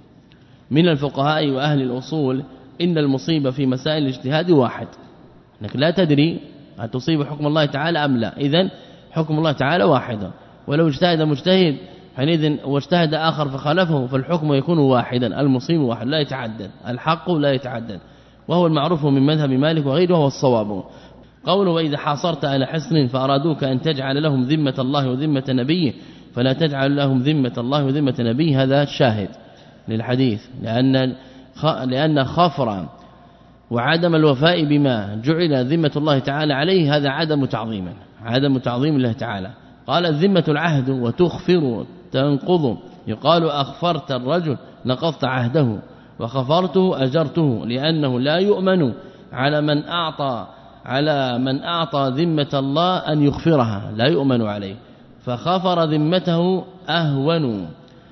من الفقهاء وأهل الأصول إن المصيبة في مسائل الاجتهاد واحد، أنك لا تدري هل تصيب حكم الله تعالى أم لا، إذن حكم الله تعالى واحد، ولو اجتهد مجتهد حينئذ واجتهد آخر فخالفه فالحكم يكون واحدا، المصيب واحد لا يتعدد، الحق لا يتعدد، وهو المعروف من مذهب مالك وغيره وهو الصواب. قوله وإذا حاصرت على حصن فأرادوك أن تجعل لهم ذمة الله وذمة نبيه فلا تجعل لهم ذمة الله وذمة نبيه، هذا شاهد للحديث، لأن لأن خفر وعدم الوفاء بما جعل ذمة الله تعالى عليه هذا عدم تعظيم عدم تعظيم الله تعالى. قال الذمة العهد وتخفر تنقض، يقال أخفرت الرجل نقضت عهده وخفرته أجرته، لأنه لا يؤمن على من أعطى على من أعطى ذمة الله أن يخفرها، لا يؤمن عليه، فخفر ذمته أهون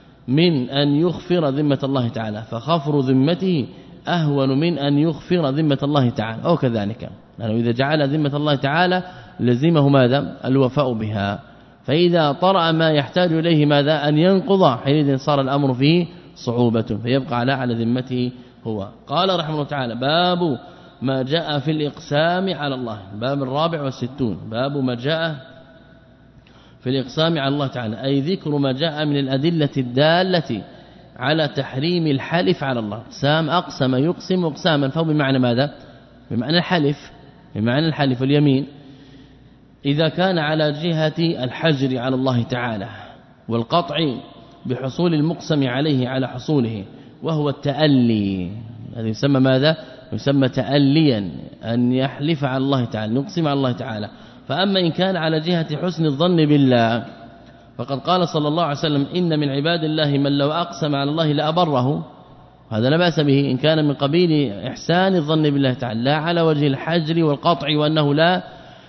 من أن يخفر ذمة الله تعالى، فخفر ذمته أهون من أن يخفر ذمة الله تعالى، أو كذلك لأنه إذا جعل ذمة الله تعالى لزمه ماذا؟ الوفاء بها، فإذا طرأ ما يحتاج إليه ماذا؟ أن ينقض، حينئذ صار الأمر فيه صعوبة فيبقى على على ذمته هو. قال رحمه الله تعالى باب ما جاء في الإقسام على الله، باب الرابع والستون، باب ما جاء في الإقسام على الله تعالى، أي ذكر ما جاء من الأدلة الدالة على تحريم الحلف على الله. سام أقسم يقسم اقساما، فهو بمعنى ماذا؟ بمعنى الحلف، بمعنى الحلف واليمين، إذا كان على جهة الحجر على الله تعالى والقطع بحصول المقسم عليه على حصوله، وهو التألي، هذا يسمى ماذا؟ يسمى تأليا، أن يحلف على الله تعالى، يقسم على الله تعالى. فأما إن كان على جهة حسن الظن بالله فقد قال صلى الله عليه وسلم إن من عباد الله من لو أقسم على الله لأبره، هذا لا بأس به إن كان من قبيل إحسان الظن بالله تعالى، لا على وجه الحجر والقطع وأنه لا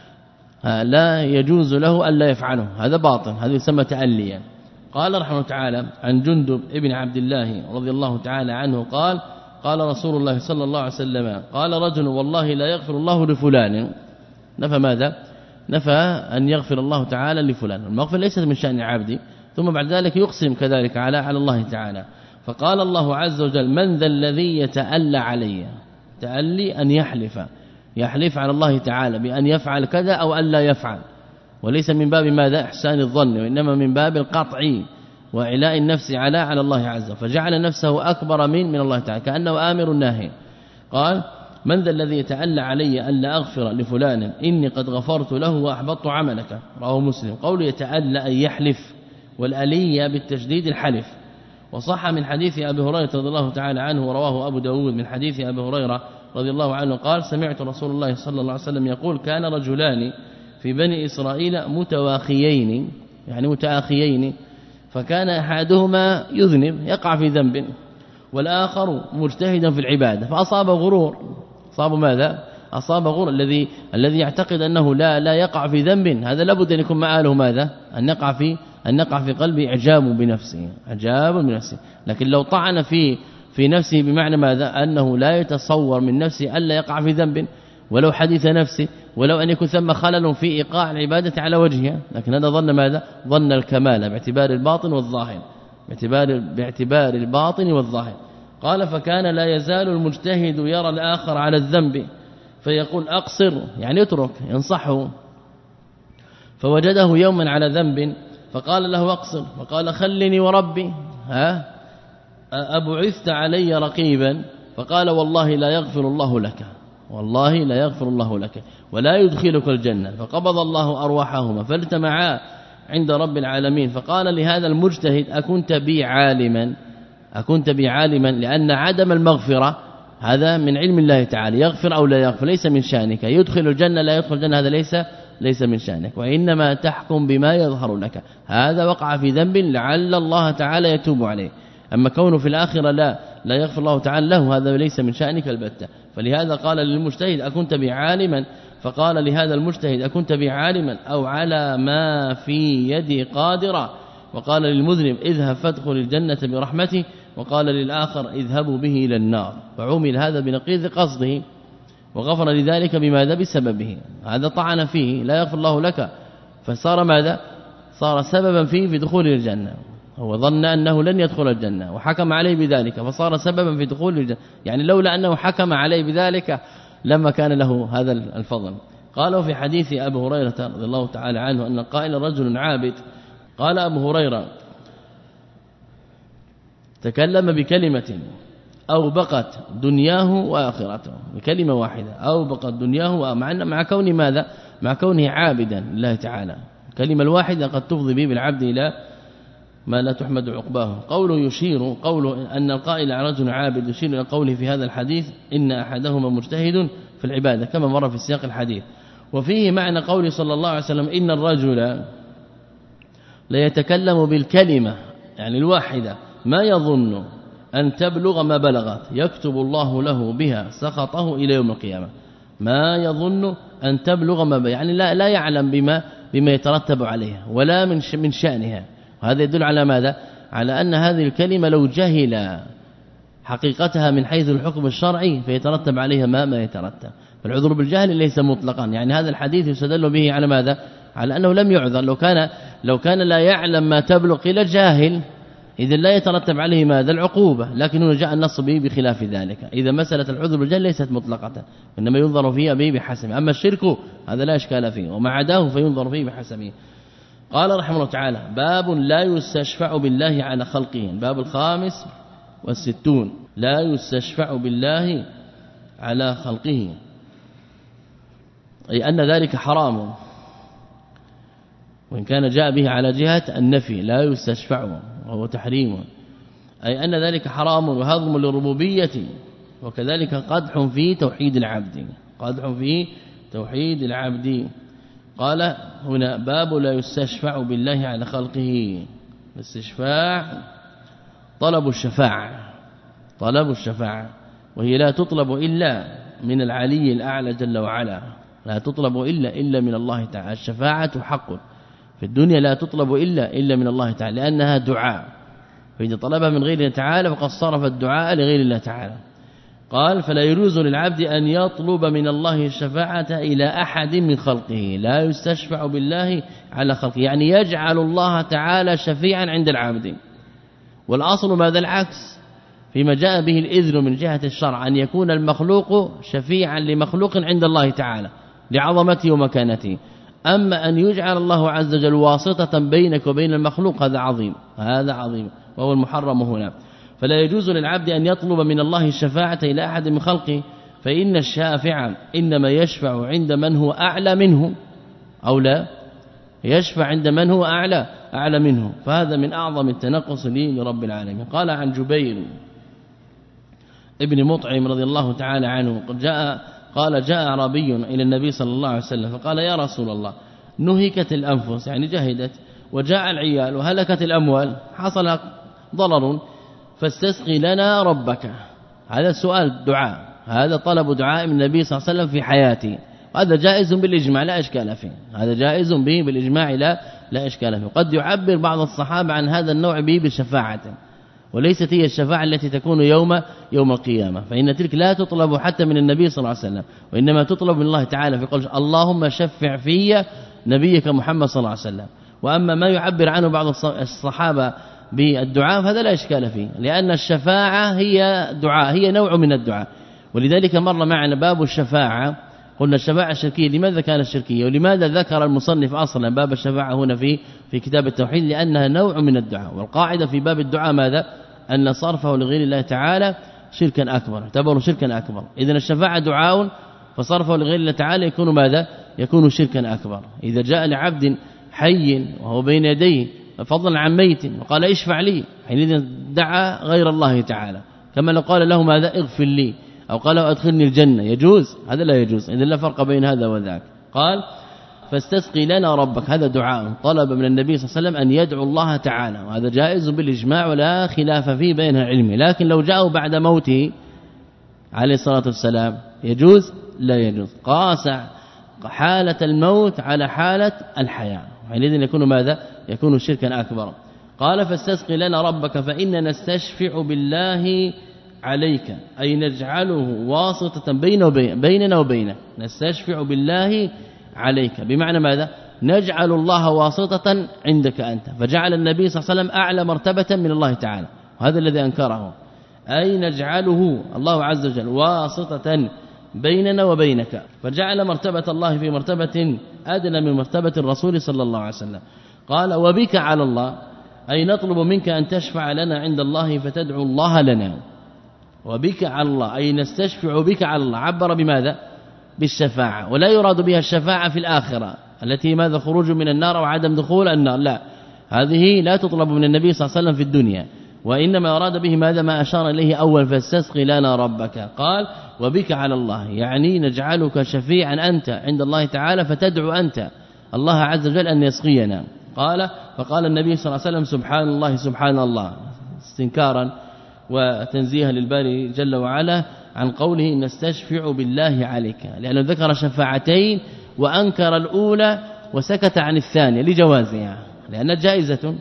لا يجوز له ألا يفعله، هذا باطل، هذا يسمى تأليا. قال رحمه تعالى عن جندب ابن عبد الله رضي الله تعالى عنه قال قال رسول الله صلى الله عليه وسلم قال رجل والله لا يغفر الله لفلان، نفى ماذا؟ نفى أن يغفر الله تعالى لفلان، المغفرة ليست من شأن العبد، ثم بعد ذلك يقسم كذلك على على الله تعالى. فقال الله عز وجل من ذا الذي يتألى علي، تألي أن يحلف، يحلف على الله تعالى بأن يفعل كذا أو أن لا يفعل، وليس من باب ماذا إحسان الظن، وإنما من باب القطع وعلاء النفس على على الله عز وجل، فجعل نفسه أكبر من من الله تعالى كأنه آمر ناهي. قال من ذا الذي يتألى علي ألا أغفر لفلان إني قد غفرت له وأحبطت عملك، رواه مسلم. قول يتألى أن يحلف، والألية بالتشديد الحلف. وصح من حديث أبي هريرة رضي الله تعالى عنه ورواه أبو داود من حديث أبي هريرة رضي الله عنه قال سمعت رسول الله صلى الله عليه وسلم يقول كان رجلان في بني إسرائيل متواخيين، يعني متآخيين، فكان أحدهما يذنب يقع في ذنب والآخر مجتهدا في العبادة فأصاب غرور. أصاب ماذا؟ أصاب غرور. الذي الذي يعتقد أنه لا لا يقع في ذنب هذا لابد أن يكون مآله ماذا؟ أن يقع في أن يقع في قلبه إعجاب بنفسه، إعجاب بنفسه. لكن لو طعن في في نفسه بمعنى ماذا؟ أنه لا يتصور من نفسه ألا يقع في ذنب ولو حديث نفسه، ولو أن يكون ثم خلل في إيقاع العبادة على وجهها، لكن هذا ظن ماذا؟ ظن الكمال باعتبار الباطن والظاهر، باعتبار باعتبار الباطن والظاهر. قال فكان لا يزال المجتهد يرى الآخر على الذنب فيقول أقصر، يعني اترك، ينصحه. فوجده يوما على ذنب فقال له أقصر، فقال خلني وربي ها أبعثت علي رقيبا، فقال والله لا يغفر الله لك، والله لا يغفر الله لك ولا يدخلك الجنة. فقبض الله أرواحهما فالتمعا عند رب العالمين. فقال لهذا المجتهد أكنت بي عالما، أكنت بي عالما، لأن عدم المغفرة هذا من علم الله تعالى، يغفر أو لا يغفر ليس من شأنك، يدخل الجنة لا يدخل الجنة هذا ليس ليس من شأنك، وإنما تحكم بما يظهر لك. هذا وقع في ذنب لعل الله تعالى يتوب عليه، أما كونه في الآخرة لا لا يغفر الله تعالى له هذا ليس من شأنك البتة. فلهذا قال للمجتهد أكنت بي عالما، فقال لهذا المجتهد أكنت بي عالما أو على ما في يدي قادرا. وقال للمذنب اذهب فادخل الجنة برحمتي، وقال للآخر اذهبوا به إلى النار. فعمل هذا بنقيض قصده وغفر لذلك بماذا؟ بسببه. هذا طعن فيه لا يغفر الله لك، فصار ماذا؟ صار سببا فيه في دخول الجنة. هو ظن أنه لن يدخل الجنة وحكم عليه بذلك فصار سببا في دخول الجنة، يعني لولا أنه حكم عليه بذلك لما كان له هذا الفضل. قالوا في حديث أبي هريرة رضي الله تعالى عنه أن قائل رجل عابد، قال أبو هريرة تكلم بكلمة أو بقت دنياه وآخرته، بكلمة واحدة أو بقت دنياه، مع مع كون ماذا؟ مع كونه عابدا لله تعالى. الكلمة الواحدة قد تفضي به بالعبد إلى ما لا تحمد عقباه. قوله يشير، قوله أن القائل على رجل عابد يشير إلى قوله في هذا الحديث إن أحدهما مجتهد في العبادة كما مر في سياق الحديث. وفيه معنى قوله صلى الله عليه وسلم إن الرجل لا يتكلم بالكلمة يعني الواحدة ما يظن أن تبلغ ما بلغت يكتب الله له بها سخطه إلى يوم القيامة. ما يظن أن تبلغ ما يعني لا لا يعلم بما بما يترتب عليها ولا من من شأنها. وهذا يدل على ماذا؟ على أن هذه الكلمة لو جهل حقيقتها من حيث الحكم الشرعي فيترتب عليها ما ما يترتب. فالعذر بالجهل ليس مطلقا، يعني هذا الحديث يستدل به على ماذا؟ على أنه لم يعذر. لو كان لو كان لا يعلم ما تبلغ إلى جاهل إذا لا يترتب عليه ماذا؟ العقوبة، لكن هنا جاء النص به بخلاف ذلك. إذا مسألة العذر بالجهل ليست مطلقة إنما ينظر فيها به بحسبه، أما الشرك هذا لا إشكال فيه وما عداه فينظر فيه بحسبه. قال رحمه الله تعالى باب لا يستشفع بالله على خلقه، الباب الخامس والستون، لا يستشفع بالله على خلقه، أي أن ذلك حرام، وإن كان جاء به على جهة النفي لا يستشفع وهو تحريم، أي أن ذلك حرام وهضم للربوبية، وكذلك قدح في توحيد العبد، قدح في توحيد العبد. قال هنا باب لا يستشفع بالله على خلقه. الاستشفاع طلب الشفاعة، طلب الشفاعة، وهي لا تطلب إلا من العلي الأعلى جل وعلا، لا تطلب إلا إلا من الله تعالى. الشفاعة حق في الدنيا لا تطلب إلا إلا من الله تعالى لأنها دعاء، فإذا طلبها من غير الله تعالى فقد صرف الدعاء لغير الله تعالى. قال فلا يجوز للعبد أن يطلب من الله الشفاعة إلى أحد من خلقه، لا يستشفع بالله على خلقه، يعني يجعل الله تعالى شفيعا عند العبد. والأصل ماذا؟ العكس، فيما جاء به الإذن من جهة الشرع أن يكون المخلوق شفيعا لمخلوق عند الله تعالى لعظمته ومكانته. أما أن يجعل الله عز وجل واسطة بينك وبين المخلوق هذا عظيم، هذا عظيم وهو المحرم هنا. فلا يجوز للعبد أن يطلب من الله الشفاعة إلى أحد من خلقه، فإن الشافع إنما يشفع عند من هو أعلى منه، أو لا يشفع عند من هو أعلى أعلى منه، فهذا من أعظم التنقص لرب العالمين. قال عن جبير ابن مطعم رضي الله تعالى عنه قد جاء قال جاء أعرابي إلى النبي صلى الله عليه وسلم فقال يا رسول الله نهكت الأنفس، يعني جهدت، وجاء العيال وهلكت الأموال، حصل ضرر، فاستسقي لنا ربك. هذا سؤال دعاء، هذا طلب دعاء من النبي صلى الله عليه وسلم في حياته، هذا جائز بالإجماع لا إشكال فيه، هذا جائز به بالإجماع لا لا إشكال فيه. قد يعبر بعض الصحابة عن هذا النوع به بالشفاعة، وليست هي الشفاعة التي تكون يوم يوم القيامة، فإن تلك لا تطلب حتى من النبي صلى الله عليه وسلم، وإنما تطلب من الله تعالى في قول اللهم شفع في نبيك محمد صلى الله عليه وسلم. وأما ما يعبر عنه بعض الصحابة بالدعاء فهذا لا إشكال فيه، لأن الشفاعة هي دعاء، هي نوع من الدعاء. ولذلك مر معنا باب الشفاعة، قلنا الشفاعة الشركية، لماذا كانت شركية ولماذا ذكر المصنف أصلا باب الشفاعة هنا في في كتاب التوحيد؟ لأنها نوع من الدعاء، والقاعدة في باب الدعاء ماذا؟ أن صرفه لغير الله تعالى شركا أكبر، اعتبره شركا أكبر. إذن الشفاعة دعاء، فصرفه لغير الله تعالى يكون ماذا؟ يكون شركا أكبر. إذا جاء لعبد حي وهو بين يديه فضلا عن ميت وقال اشفع لي، حينئذ دعا غير الله تعالى، كما لو قال له ماذا؟ اغفر لي، أو قال له ادخلني الجنة، يجوز؟ هذا لا يجوز، إذن لا فرق بين هذا وذاك. قال فاستسقي لنا ربك، هذا دعاء طلب من النبي صلى الله عليه وسلم أن يدعو الله تعالى، وهذا جائز بالإجماع ولا خلاف فيه بين العلم. لكن لو جاءوا بعد موته عليه الصلاة والسلام يجوز؟ لا يجوز. قاس حالة الموت على حالة الحياة، حينئذ يكون ماذا؟ يكون شركا أكبر. قال فاستسقي لنا ربك فإننا نستشفع بالله عليك، أي نجعله واسطة بين وبين بيننا وبينك، نستشفع بالله عليك، بمعنى ماذا؟ نجعل الله واسطة عندك أنت، فجعل النبي صلى الله عليه وسلم أعلى مرتبة من الله تعالى، وهذا الذي أنكره، أي نجعله الله عز وجل واسطة بيننا وبينك، فجعل مرتبة الله في مرتبة أدنى من مرتبة الرسول صلى الله عليه وسلم. قال وبك على الله، أي نطلب منك أن تشفع لنا عند الله فتدعو الله لنا. وبك على الله أي نستشفع بك على الله، عبر بماذا؟ بالشفاعة، ولا يراد بها الشفاعة في الآخرة التي ماذا؟ خروج من النار وعدم دخول النار، لا، هذه لا تطلب من النبي صلى الله عليه وسلم في الدنيا، وإنما أراد به ماذا؟ ما أشار إليه أول فاستسقي لنا ربك. قال وبك على الله، يعني نجعلك شفيعا أنت عند الله تعالى، فتدعو أنت الله عز وجل أن يسقينا. قال فقال النبي صلى الله عليه وسلم سبحان الله سبحان الله، استنكارا وتنزيها للباري جل وعلا عن قوله نستشفع بالله عليك، لأنه ذكر شفاعتين وأنكر الأولى وسكت عن الثانية لجوازها لأنها جائزة،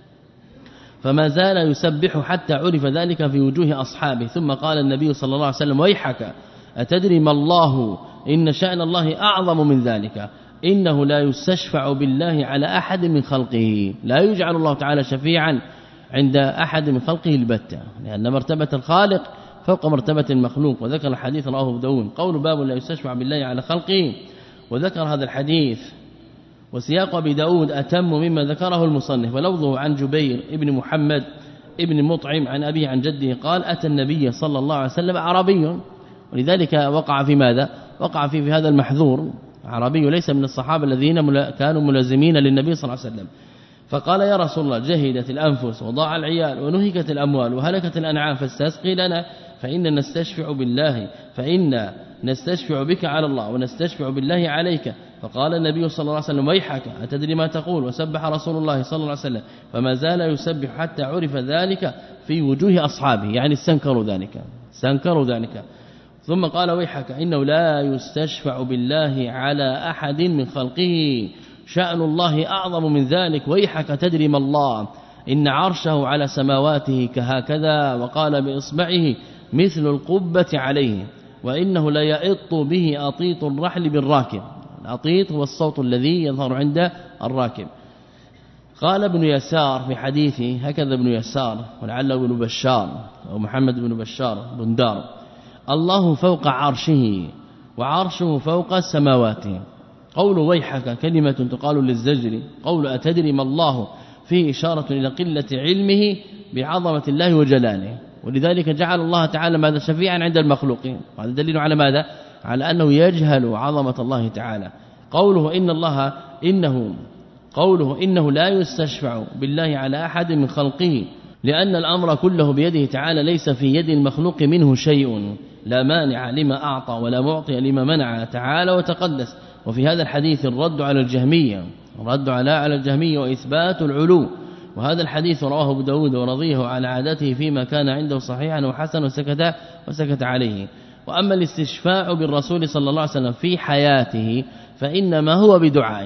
فما زال يسبح حتى عرف ذلك في وجوه أصحابه. ثم قال النبي صلى الله عليه وسلم ويحك أتدري ما الله، إن شأن الله أعظم من ذلك، إنه لا يستشفع بالله على أحد من خلقه، لا يجعل الله تعالى شفيعا عند أحد من خلقه البتة، لأن مرتبة الخالق فوق مرتبة المخلوق. وذكر الحديث رواه ابو داود قول باب لا يستشفع بالله على خلقه، وذكر هذا الحديث وسياق ابي داود أتم مما ذكره المصنف، ولفظه عن جبير ابن محمد ابن مطعم عن أبيه عن جده قال أتى النبي صلى الله عليه وسلم أعرابي، ولذلك وقع في ماذا؟ وقع في, في هذا المحذور، عربي ليس من الصحابة الذين كانوا ملازمين للنبي صلى الله عليه وسلم، فقال يا رسول الله جهدت الأنفس وضاع العيال ونهكت الأموال وهلكت الأنعام فاستسقي لنا، فإن نستشفع بالله فإن نستشفع بك على الله ونستشفع بالله عليك. فقال النبي صلى الله عليه وسلم ويحك أتدري ما تقول؟ وسبح رسول الله صلى الله عليه وسلم، فما زال يسبح حتى عرف ذلك في وجوه أصحابه، يعني استنكروا ذلك استنكروا ذلك ثم قال ويحك إنه لا يستشفع بالله على أحد من خلقه، شأن الله أعظم من ذلك، ويحك تدري ما الله، إن عرشه على سماواته كهكذا، وقال بإصبعه مثل القبة عليه، وإنه لا يئط به أطيط الرحل بالراكب. الأطيط هو الصوت الذي يظهر عند الراكب. قال ابن يسار في حديثه هكذا ابن يسار ولعله ابن بشار أو محمد بن بشار بندار: الله فوق عرشه وعرشه فوق سماواته. قول ويحك كلمة تقال للزجر، قول أتدري ما الله فيه إشارة إلى قلة علمه بعظمة الله وجلاله، ولذلك جعل الله تعالى ماذا شفيعا عند المخلوقين. هذا دليل على ماذا؟ على أنه يجهل عظمة الله تعالى. قوله إن الله إنه قوله إنه لا يستشفع بالله على أحد من خلقه، لأن الأمر كله بيده تعالى، ليس في يد المخلوق منه شيء، لا مانع لما أعطى ولا معطي لما منع تعالى وتقدس. وفي هذا الحديث الرد على الجهمية، الرد على على الجهمية وإثبات العلو. وهذا الحديث رواه ابو داود ورضيه على عادته فيما كان عنده صحيحا وحسن وسكت وسكت عليه. وأما الاستشفاع بالرسول صلى الله عليه وسلم في حياته فإنما هو بدعاء،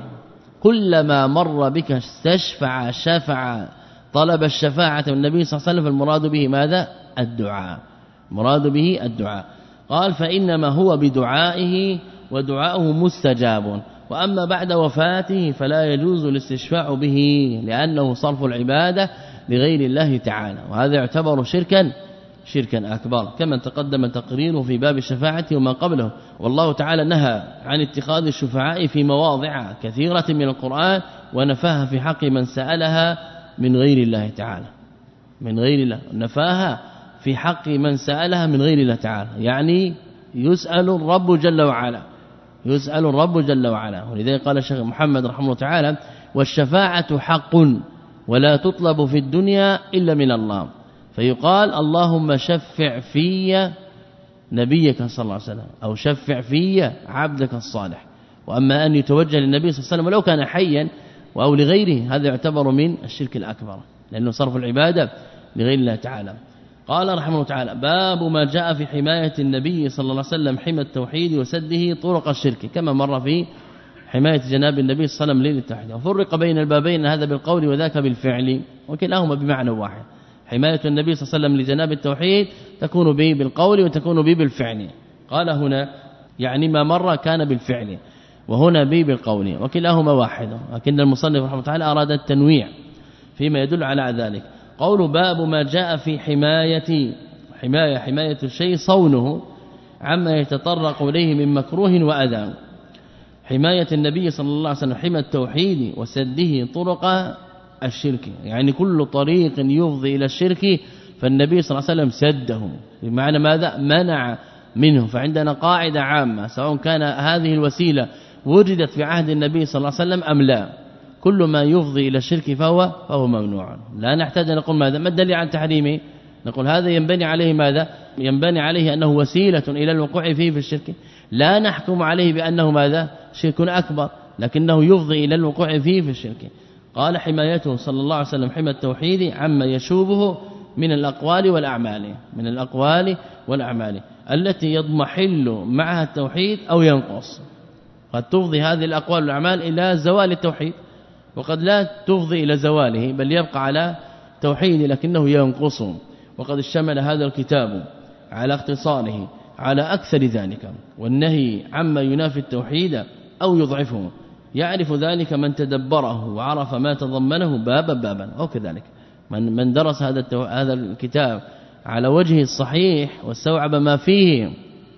كلما مر بك استشفع شفع طلب الشفاعة من النبي صلى الله عليه وسلم، فالمراد به ماذا؟ الدعاء، مراد به الدعاء. قال فإنما هو بدعائه ودعاؤه مستجاب. وأما بعد وفاته فلا يجوز الاستشفاع به، لأنه صرف العبادة لغير الله تعالى، وهذا يعتبر شركا شركا أكبر، كما تقدم تقريره في باب الشفاعة وما قبله. والله تعالى نهى عن اتخاذ الشفعاء في مواضع كثيرة من القرآن، ونفاها في حق من سألها من غير الله تعالى، من غير الله، نفاها في حق من سألها من غير الله تعالى، يعني يسأل الرب جل وعلا، يسأل الرب جل وعلا. ولذلك قال الشيخ محمد رحمه الله تعالى: والشفاعة حق ولا تطلب في الدنيا إلا من الله، فيقال اللهم شفع في نبيك صلى الله عليه وسلم، أو شفع في عبدك الصالح. وأما أن يتوجه للنبي صلى الله عليه وسلم ولو كان حيا أو لغيره، هذا يعتبر من الشرك الأكبر، لأنه صرف العبادة لغير الله تعالى. قال رحمه الله تعالى: باب ما جاء في حماية النبي صلى الله عليه وسلم حمى التوحيد وسده طرق الشرك، كما مر في حماية جناب النبي صلى الله عليه وسلم للتوحيد. وفرق بين البابين، هذا بالقول وذاك بالفعل، وكلاهما بمعنى واحد. حماية النبي صلى الله عليه وسلم لجناب التوحيد تكون به بالقول وتكون به بالفعل. قال هنا يعني ما مر كان بالفعل، وهنا به بالقول، وكلاهما واحد، لكن المصنف رحمه الله تعالى أراد التنويع فيما يدل على ذلك. قول باب ما جاء في حماية حماية حماية الشيء صونه عما يتطرق إليه من مكروه وأذى. حماية النبي صلى الله عليه وسلم حمى التوحيد وسده طرق الشرك، يعني كل طريق يفضي إلى الشرك فالنبي صلى الله عليه وسلم سده، بمعنى ماذا؟ منع منه. فعندنا قاعدة عامة، سواء كان هذه الوسيلة وجدت في عهد النبي صلى الله عليه وسلم أم لا، كل ما يفضي إلى الشرك فهو فهو ممنوع. لا نحتاج أن نقول ماذا؟ ما الدليل عن تحريمه؟ نقول هذا ينبني عليه ماذا؟ ينبني عليه أنه وسيلة إلى الوقوع فيه في الشرك، لا نحكم عليه بأنه ماذا؟ شرك أكبر، لكنه يفضي إلى الوقوع فيه في الشرك. قال حمايته صلى الله عليه وسلم حمى التوحيد عما يشوبه من الأقوال والأعمال، من الأقوال والأعمال التي يضمحل معها التوحيد أو ينقص. قد تفضي هذه الأقوال والأعمال إلى زوال التوحيد، وقد لا تفضي إلى زواله بل يبقى على توحيد لكنه ينقص. وقد اشتمل هذا الكتاب على اختصاره على أكثر ذلك، والنهي عما ينافي التوحيد أو يضعفه، يعرف ذلك من تدبره وعرف ما تضمنه بابا بابا. أو كذلك من من درس هذا هذا الكتاب على وجهه الصحيح واستوعب ما فيه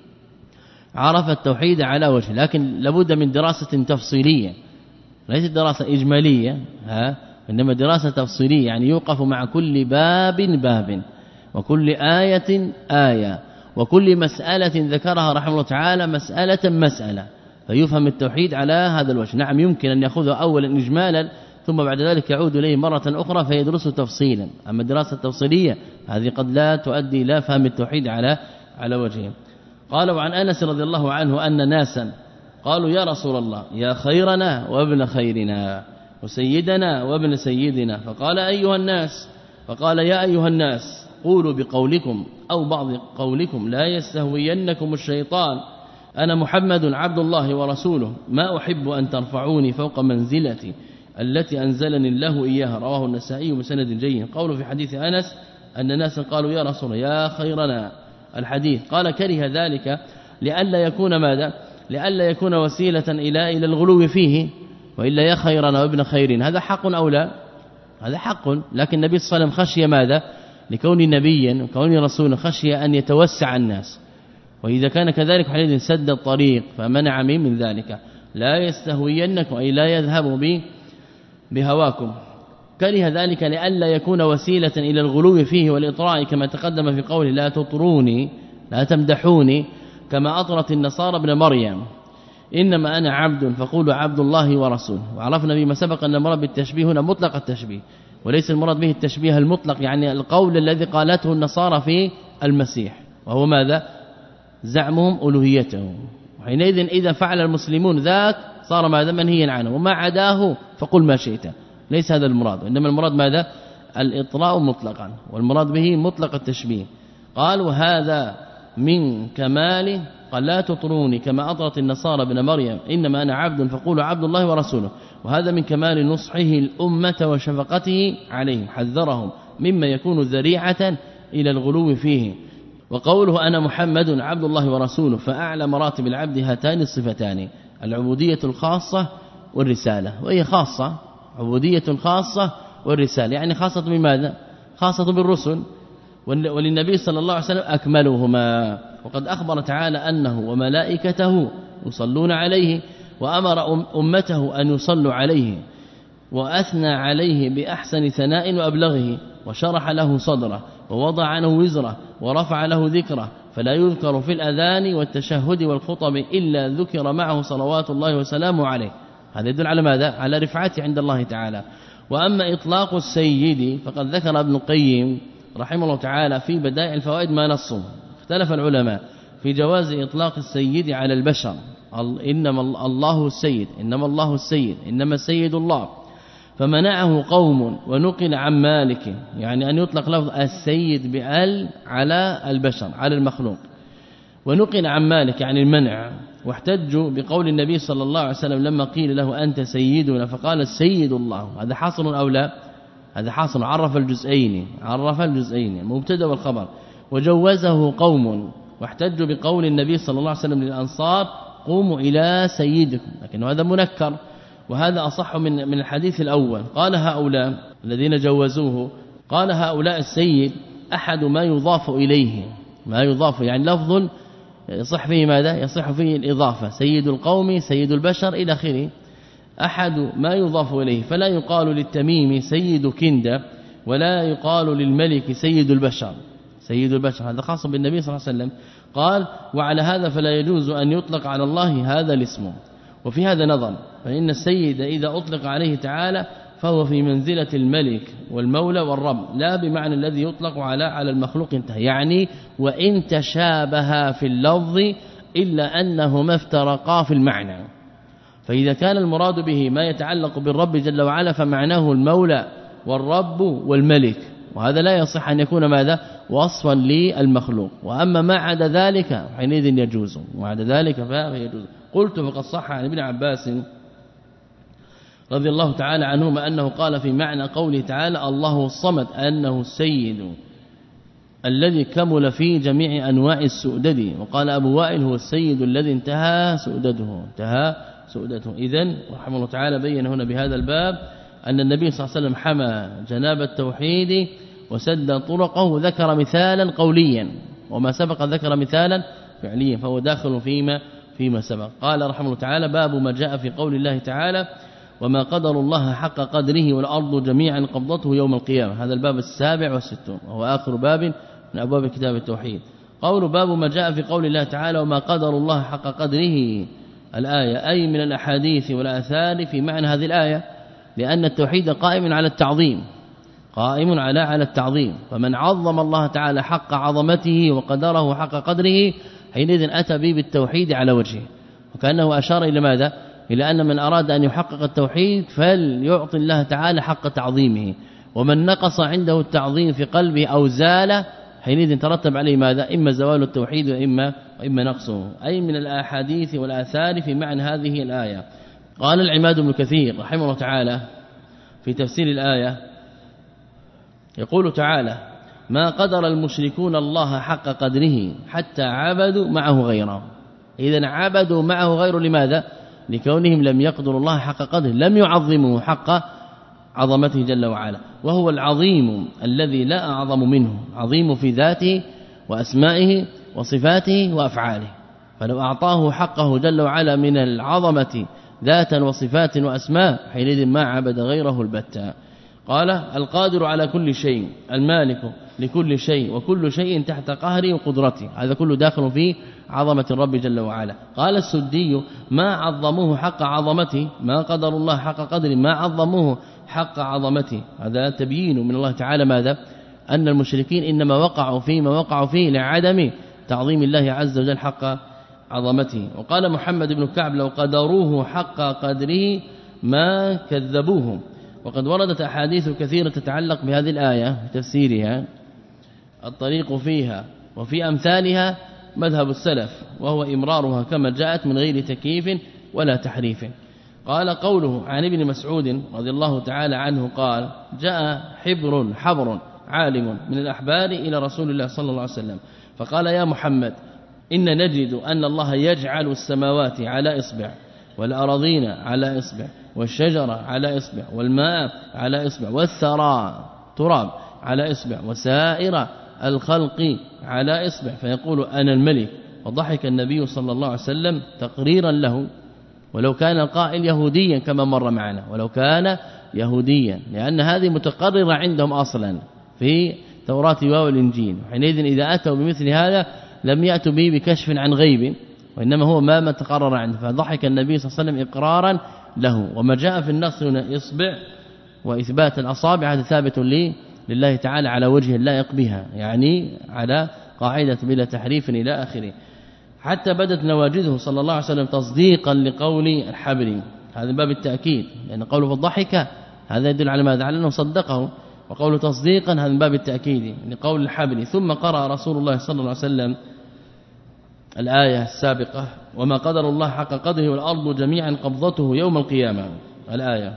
عرف التوحيد على وجه، لكن لابد من دراسة تفصيلية، ليست دراسة إجمالية، ها إنما دراسة تفصيلية، يعني يوقف مع كل باب باب، وكل آية آية، وكل مسألة ذكرها رحمه الله تعالى مسألة مسألة، فيفهم التوحيد على هذا الوجه. نعم يمكن أن يأخذه أولا إجمالا ثم بعد ذلك يعود إليه مرة أخرى فيدرسه تفصيلا، أما الدراسة التفصيلية هذه قد لا تؤدي إلى فهم التوحيد على على وجهه. قال وعن أنس رضي الله عنه أن ناسا قالوا يا رسول الله يا خيرنا وابن خيرنا وسيدنا وابن سيدنا، فقال أيها الناس، فقال يا أيها الناس قولوا بقولكم أو بعض قولكم لا يستهوينكم الشيطان، أنا محمد عبد الله ورسوله، ما أحب أن ترفعوني فوق منزلتي التي أنزلني الله إياها. رواه النسائي بسند جيد. قوله في حديث أنس أن الناس قالوا يا رسول الله يا خيرنا الحديث. قال كره ذلك لئلا يكون ماذا لئلا يكون وسيلة إلى إلى الغلو فيه، وإلا يا خيرنا وابن خير، هذا حق أو لا؟ هذا حق، لكن النبي صلى الله عليه وسلم خشي ماذا لكون نبيا وكون رسولا، خشي أن يتوسع الناس، وإذا كان كذلك حينئذ سد الطريق فمنع من ذلك. لا يستهوينكم أي لا يذهب به بهواكم. كره ذلك لئلا يكون وسيلة إلى الغلو فيه والإطراء، كما تقدم في قوله لا تطروني لا تمدحوني كما أطرت النصارى ابن مريم، إنما أنا عبد فقولوا عبد الله ورسوله. وعرفنا بما سبق أن المراد بالتشبيه هنا مطلق التشبيه، وليس المراد به التشبيه المطلق، يعني القول الذي قالته النصارى في المسيح، وهو ماذا زعمهم ألوهيته. وحينئذ إذا فعل المسلمون ذاك صار ماذا منهيا عنه، وما عداه فقل ما شئت. ليس هذا المراد، إنما المراد ماذا الإطراء مطلقا، والمراد به مطلق التشبيه. قال وهذا من كمال قال لا تطروني كما أطرت النصارى ابن مريم، إنما أنا عبد فقولوا عبد الله ورسوله. وهذا من كمال نصحه الأمة وشفقته عليهم، حذرهم مما يكون ذريعة إلى الغلو فيه. وقوله أنا محمد عبد الله ورسوله، فأعلى مراتب العبد هاتان الصفتان، العبودية الخاصة والرسالة. وهي خاصة عبودية خاصة والرسالة، يعني خاصة بماذا خاصة بالرسل، وللنبي صلى الله عليه وسلم أكملهما. وقد أخبر تعالى أنه وملائكته يصلون عليه، وأمر أمته أن يصلوا عليه، وأثنى عليه بأحسن ثناء وأبلغه، وشرح له صدره، ووضع عنه وزره، ورفع له ذكره، فلا يذكر في الأذان والتشهد والخطب إلا ذكر معه صلوات الله وسلامه عليه. هذا يدل على ماذا على رفعته عند الله تعالى. وأما إطلاق السيد فقد ذكر ابن القيم رحمه الله تعالى في بدائع الفوائد ما نصه. اختلف العلماء في جواز إطلاق السيد على البشر، إنما الله السيد إنما الله السيد إنما السيد الله، فمنعه قوم، ونقل عن مالك يعني أن يطلق لفظ السيد بأل على البشر على المخلوق، ونقل عن مالك يعني المنع. واحتجوا بقول النبي صلى الله عليه وسلم لما قيل له أنت سيدنا فقال السيد الله، هذا حاصل أو لا؟ هذا حاصل، عرف الجزئين عرف الجزئين المبتدا والخبر. وجوزه قوم، واحتجوا بقول النبي صلى الله عليه وسلم للأنصار قوموا إلى سيدكم، لكن هذا منكر، وهذا أصح من من الحديث الأول. قال هؤلاء الذين جوزوه، قال هؤلاء السيد أحد ما يضاف إليه، ما يضاف يعني لفظ يصح فيه ماذا يصح فيه الإضافة، سيد القوم سيد البشر إلى آخره، أحد ما يضاف إليه، فلا يقال للتميم سيد كندة، ولا يقال للملك سيد البشر سيد البشر، هذا خاص بالنبي صلى الله عليه وسلم. قال وعلى هذا فلا يجوز أن يطلق على الله هذا الاسم. وفي هذا نظر، فإن السيد إذا أطلق عليه تعالى فهو في منزلة الملك والمولى والرب، لا بمعنى الذي يطلق على على المخلوق انتهى، يعني وإن تشابها في اللفظ إلا أنهما افترقا في المعنى. فإذا كان المراد به ما يتعلق بالرب جل وعلا فمعناه المولى والرب والملك، وهذا لا يصح أن يكون ماذا وصفا للمخلوق. وأما ما عدا ذلك حينئذ يجوز، وعدا ذلك فيجوز. قلت فقد صح عن ابن عباس رضي الله تعالى عنهما أنه قال في معنى قوله تعالى الله الصمد أنه السيد الذي كمل في جميع أنواع السؤدد. وقال أبو وائل هو السيد الذي انتهى سؤدده انتهى سؤدته. إذن رحمه الله تعالى بين هنا بهذا الباب أن النبي صلى الله عليه وسلم حمى جناب التوحيد وسد طرقه، وذكر مثالا قوليا، وما سبق ذكر مثالا فعليا، فهو داخل فيما فيما سبق. قال رحمه الله تعالى باب ما جاء في قول الله تعالى وما قدر الله حق قدره والأرض جميعا قبضته يوم القيامة. هذا الباب السابع والستون، وهو آخر باب من أبواب كتاب التوحيد. قول باب ما جاء في قول الله تعالى وما قدر الله حق قدره الآية، أي من الأحاديث والآثار في معنى هذه الآية، لأن التوحيد قائم على التعظيم قائم على على التعظيم، فمن عظم الله تعالى حق عظمته وقدره حق قدره حينئذ أتى به بالتوحيد على وجهه. وكأنه أشار إلى ماذا؟ إلى أن من أراد أن يحقق التوحيد فليعطي الله تعالى حق تعظيمه، ومن نقص عنده التعظيم في قلبه أو زال حينئذ ترتب عليه ماذا؟ إما زوال التوحيد وإما وإما نقصه، أي من الأحاديث والآثار في معنى هذه الآية. قال العماد بن كثير رحمه الله تعالى في تفسير الآية، يقول تعالى ما قدر المشركون الله حق قدره حتى عبدوا معه غيره. إذن عبدوا معه غيره لماذا؟ لكونهم لم يقدروا الله حق قدره، لم يعظموا حق عظمته جل وعلا، وهو العظيم الذي لا أعظم منه، عظيم في ذاته وأسمائه وصفاته وأفعاله. فلو أعطاه حقه جل وعلا من العظمة ذاتا وصفات وأسماء حينئذ ما عبد غيره البتة. قال القادر على كل شيء، المالك لكل شيء، وكل شيء تحت قهره وقدرته، هذا كله داخل في عظمة الرب جل وعلا. قال السدي ما عظموه حق عظمته، ما قدر الله حق قدره، ما عظموه حق عظمته. هذا تبيين من الله تعالى ماذا؟ أن المشركين إنما وقعوا فيما وقعوا فيه لعدم تعظيم الله عز وجل حق عظمته. وقال محمد بن كعب لو قدروه حق قدره ما كذبوه. وقد وردت أحاديث كثيرة تتعلق بهذه الآية تفسيرها، الطريق فيها وفي أمثالها مذهب السلف، وهو إمرارها كما جاءت من غير تكييف ولا تحريف. قال قوله عن ابن مسعود رضي الله تعالى عنه قال جاء حبر حبر عالم من الأحبار إلى رسول الله صلى الله عليه وسلم فقال يا محمد إن نجد أن الله يجعل السماوات على إصبع والأراضين على إصبع والشجرة على إصبع والماء على إصبع والثرى تراب على إصبع وسائر الخلق على إصبع، فيقول أنا الملك. وضحك النبي صلى الله عليه وسلم تقريرا له، ولو كان القائل يهوديا كما مر معنا، ولو كان يهوديا، لأن هذه متقررة عندهم أصلا في توراة والإنجيل. حينئذ إذا أتوا بمثل هذا لم يأتوا به بكشف عن غيب، وإنما هو ما ما تقرر عنده. فضحك النبي صلى الله عليه وسلم إقرارا له. وما جاء في النص هنا إصبع وإثبات الأصابع هذا ثابت لي لله تعالى على وجه اللائق بها، يعني على قاعدة بلا تحريف إلى آخره. حتى بدت نواجذه صلى الله عليه وسلم تصديقا لقول الحبري، هذا باب التأكيد، لأن قوله فالضحك هذا يدل على ماذا؟ على أنه صدقه، وقوله تصديقا هذا باب التأكيد لقول الحبري. ثم قرأ رسول الله صلى الله عليه وسلم الآية السابقة وما قدر الله حق قدره والأرض جميعا قبضته يوم القيامة الآية.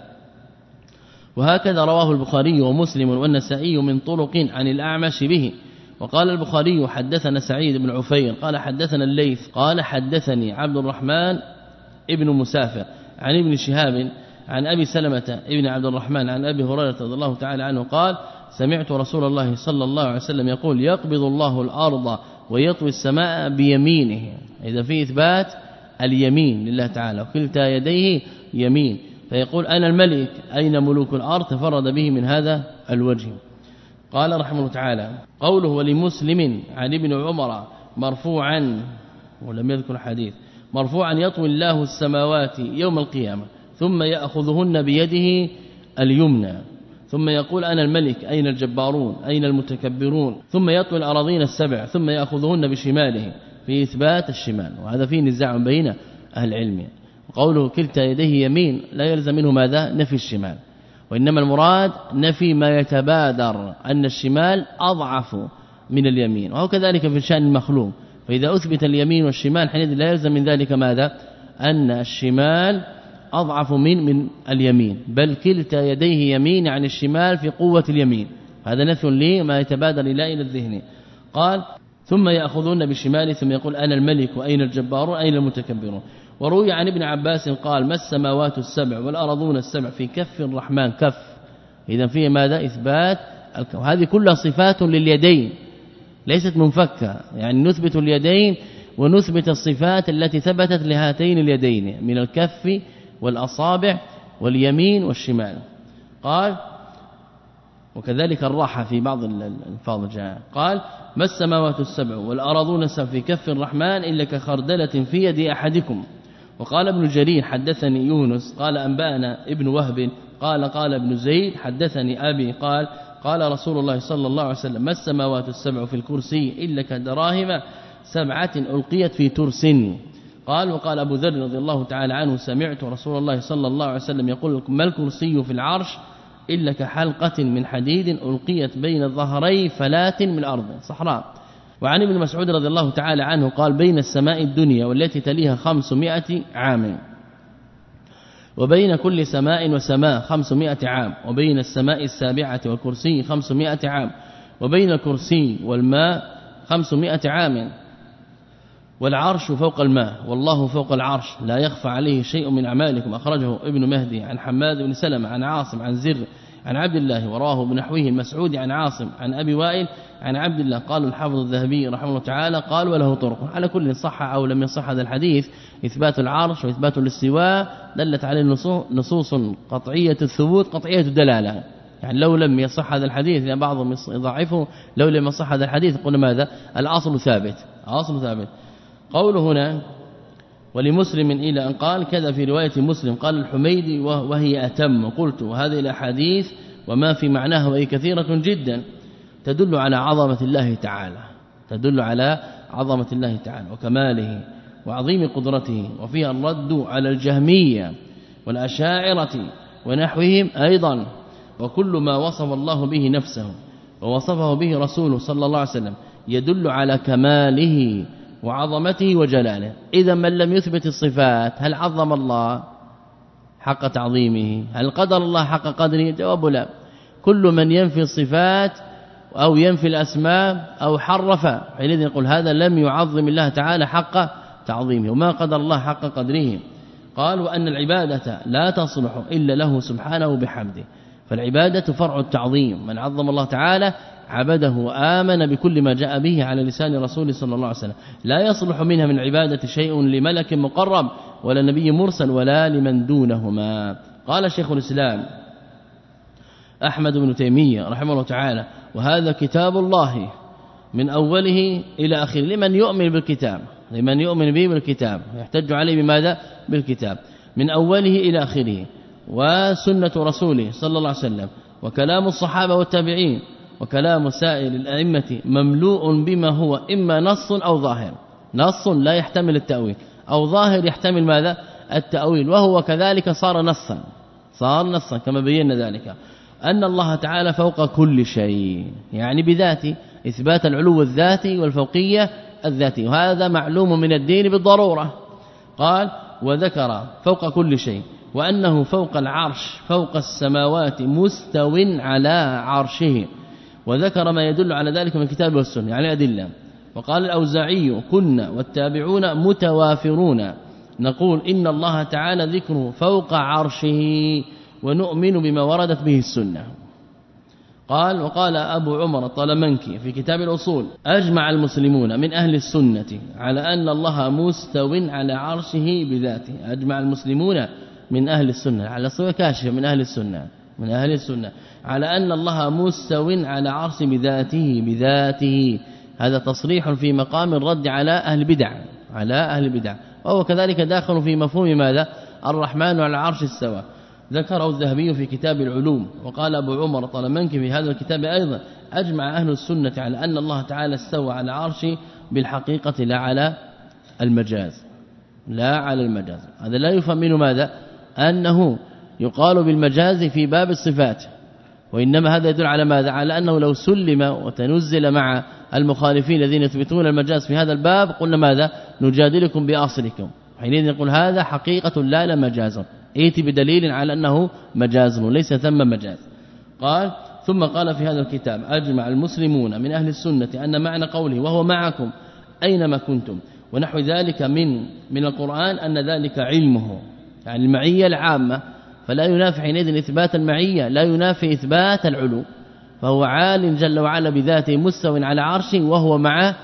وهكذا رواه البخاري ومسلم والنسائي من طرق عن الأعمش به. وقال البخاري حدثنا سعيد بن عفير قال حدثنا الليث قال حدثني عبد الرحمن ابن مسافر عن ابن شهاب عن أبي سلمة ابن عبد الرحمن عن أبي هريرة رضي الله تعالى عنه قال سمعت رسول الله صلى الله عليه وسلم يقول يقبض الله الأرض ويطوي السماء بيمينه. إذا في إثبات اليمين لله تعالى وكلتا يديه يمين، فيقول أنا الملك أين ملوك الأرض؟ تفرد به من هذا الوجه. قال رحمه الله تعالى قوله ولمسلم عن ابن عمر مرفوعا، ولم يذكر حديث، مرفوعا يطوي الله السماوات يوم القيامة ثم يأخذهن بيده اليمنى ثم يقول أنا الملك أين الجبارون أين المتكبرون، ثم يطوي الأراضين السبع ثم يأخذهن بشماله، في إثبات الشمال، وهذا فيه نزاع بين أهل العلم. قوله كلتا يديه يمين لا يلزم منه ماذا؟ نفي الشمال، وإنما المراد نفي ما يتبادر أن الشمال أضعف من اليمين، وهو كذلك في شأن المخلوق. فإذا أثبت اليمين والشمال حينئذ لا يلزم من ذلك ماذا؟ أن الشمال أضعف من من اليمين، بل كلتا يديه يمين عن الشمال في قوة اليمين، هذا نفي لي ما يتبادر إلى إلى الذهن. قال ثم يأخذون بشمال ثم يقول أنا الملك وأين الجبارون أين المتكبرون. وروي عن ابن عباس قال ما السماوات السبع والأرضون السبع في كف الرحمن كف، إذا فيه ماذا؟ إثبات الكف. هذه كلها صفات لليدين ليست منفكة، يعني نثبت اليدين ونثبت الصفات التي ثبتت لهاتين اليدين من الكف والأصابع واليمين والشمال. قال وكذلك الراحة في بعض الفاظ جاء قال ما السماوات السبع والأرضون السبع في كف الرحمن إلا كخردلة في يد أحدكم. وقال ابن جرير حدثني يونس قال أنبأنا ابن وهب قال قال ابن زيد حدثني أبي قال قال رسول الله صلى الله عليه وسلم ما السماوات السبع في الكرسي إلا كدراهم سبعة ألقيت في ترس. قال وقال أبو ذر رضي الله تعالى عنه سمعت رسول الله صلى الله عليه وسلم يقول ما الكرسي في العرش إلا كحلقة من حديد ألقيت بين ظهري فلاة من الأرض صحراء. وعن ابن مسعود رضي الله تعالى عنه قال بين السماء الدنيا والتي تليها خمسمائة عام، وبين كل سماء وسماء خمسمائة عام، وبين السماء السابعة والكرسي خمسمائة عام، وبين الكرسي والماء خمسمائة عام، والعرش فوق الماء والله فوق العرش لا يخفى عليه شيء من أعمالكم. أخرجه ابن مهدي عن حماد بن سلمة عن عاصم عن زر عن عبد الله، وراه بنحوه المسعودي عن عاصم عن أبي وائل عن عبد الله. قال الحافظ الذهبي رحمه الله تعالى قال وله طرق. على كل صح أو لم يصح هذا الحديث، إثبات العرش وإثبات الاستواء دلت عليه نصوص قطعية الثبوت قطعية الدلالة. يعني لو لم يصح هذا الحديث، يعني بعضهم يضعفه، لو لم يصح هذا الحديث قلنا ماذا؟ الأصل ثابت، أصل ثابت. قوله هنا ولمسلم إلى أن قال كذا في رواية مسلم. قال الحميدي وهي أتم. قلت وهذه الأحاديث وما في معناها وهي كثيرة جدا تدل على عظمة الله تعالى، تدل على عظمة الله تعالى وكماله وعظيم قدرته، وفيها الرد على الجهمية والأشاعرة ونحوهم أيضا. وكل ما وصف الله به نفسه ووصفه به رسوله صلى الله عليه وسلم يدل على كماله وعظمته وجلاله. إذا من لم يثبت الصفات هل عظم الله حق تعظيمه؟ هل قدر الله حق قدره؟ جواب لا. كل من ينفي الصفات أو ينفي الأسماء أو حرف حينئذ يقول هذا لم يعظم الله تعالى حق تعظيمه وما قدر الله حق قدره. قال وأن العبادة لا تصلح إلا له سبحانه بحمده، فالعبادة فرع التعظيم. من عظم الله تعالى عبده وآمن بكل ما جاء به على لسان رسوله صلى الله عليه وسلم، لا يصلح منها من عبادة شيء لملك مقرب ولا نبي مرسل ولا لمن دونهما. قال شيخ الإسلام أحمد بن تيمية رحمه الله تعالى وهذا كتاب الله من أوله إلى آخره لمن يؤمن بالكتاب، لمن يؤمن به بالكتاب يحتج عليه بماذا؟ بالكتاب من أوله إلى آخره، وسنة رسوله صلى الله عليه وسلم، وكلام الصحابة والتابعين، وكلام سائر الأئمة مملوء بما هو إما نص أو ظاهر، نص لا يحتمل التأويل أو ظاهر يحتمل ماذا؟ التأويل، وهو كذلك صار نصا، صار نصا كما بينا ذلك أن الله تعالى فوق كل شيء، يعني بذاته، إثبات العلو الذاتي والفوقية الذاتي، وهذا معلوم من الدين بالضرورة. قال وذكر فوق كل شيء وأنه فوق العرش فوق السماوات مستو على عرشه، وذكر ما يدل على ذلك من الكتاب والسنة يعني أدلة. وقال الأوزاعي كنا والتابعون متوافرون نقول إن الله تعالى ذكره فوق عرشه ونؤمن بما وردت به السنة. قال وقال أبو عمر الطلمنكي في كتاب الأصول أجمع المسلمون من أهل السنة على أن الله مستو على عرشه بذاته، أجمع المسلمون من أهل السنة على صفة كاشفة من أهل السنة من أهل السنة على أن الله مستو على عرشه بذاته بذاته. هذا تصريح في مقام الرد على أهل البدع على أهل البدع، وهو كذلك داخل في مفهوم ماذا؟ الرحمن على العرش استوى. ذكره الذهبي في كتاب العلوم. وقال أبو عمر الطلمنكي في هذا الكتاب أيضا أجمع أهل السنة على أن الله تعالى استوى على عرشه بالحقيقة لا على المجاز، لا على المجاز. هذا لا يفهم منه ماذا؟ أنه يقال بالمجاز في باب الصفات، وإنما هذا يدل على ماذا؟ على أنه لو سلم وتنزل مع المخالفين الذين يثبتون المجاز في هذا الباب قلنا ماذا؟ نجادلكم بأصلكم، حينئذ نقول هذا حقيقة لا لا مجاز، ائتي بدليل على أنه مجاز ليس ثم مجاز. قال ثم قال في هذا الكتاب أجمع المسلمون من أهل السنة أن معنى قوله وهو معكم أينما كنتم ونحو ذلك من من القرآن أن ذلك علمه، يعني المعية العامة، فلا ينافي حينئذ إثبات المعية لا ينافي إثبات العلو، فهو عال جل وعلا بذاته مستو على عرشه وهو مع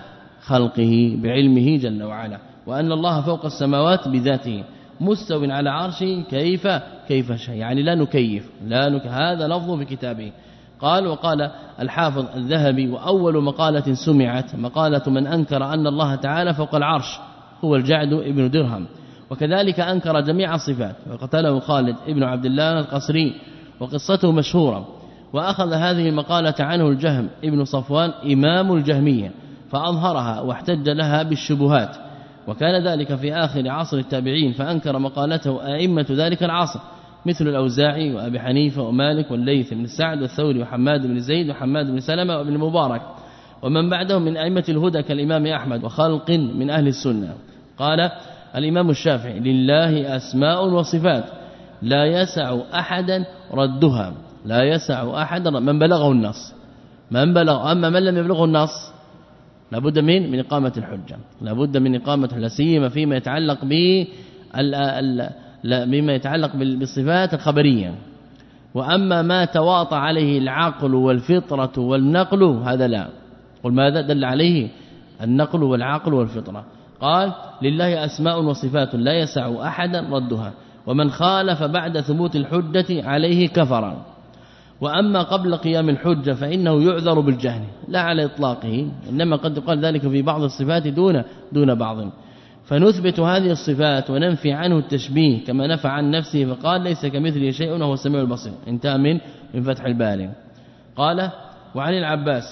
خلقه بعلمه جل وعلا، وأن الله فوق السماوات بذاته مستو على عرشه كيف كيف شاء، يعني لا نكيف لا نك... هذا لفظ في كتابه. قال وقال الحافظ الذهبي وأول مقالة سمعت مقالة من أنكر أن الله تعالى فوق العرش هو الجعد ابن درهم، وكذلك أنكر جميع الصفات وقتله خالد ابن عبد الله القصري وقصته مشهورة. وأخذ هذه المقالة عنه الجهم ابن صفوان إمام الجهمية فأظهرها واحتج لها بالشبهات، وكان ذلك في آخر عصر التابعين، فأنكر مقالته أئمة ذلك العصر مثل الأوزاعي وأبي حنيفة ومالك والليث بن سعد والثوري وحماد بن زيد وحماد بن سلمة وابن المبارك ومن بعدهم من أئمة الهدى كالإمام أحمد وخلق من أهل السنة. قال الإمام الشافعي لله أسماء وصفات لا يسع أحدا ردها، لا يسع أحدا من بلغه النص، من بلغ. أما من لم يبلغه النص لابد من من إقامة الحجة، لابد من إقامة لا سيما فيما يتعلق ب مما يتعلق بالصفات الخبرية. وأما ما تواطى عليه العقل والفطرة والنقل هذا لا. قل ماذا دل عليه النقل والعقل والفطرة؟ قال لله أسماء وصفات لا يسع أحدا ردها، ومن خالف بعد ثبوت الحجة عليه كفر. وأما قبل قيام الحجة فإنه يعذر بالجهل لا على إطلاقه، إنما قد يقال ذلك في بعض الصفات دون دون بعض، فنثبت هذه الصفات وننفي عنه التشبيه كما نفى عن نفسه فقال ليس كمثله شيء وهو السميع البصير. انتهى من من فتح الباري. قال وعن العباس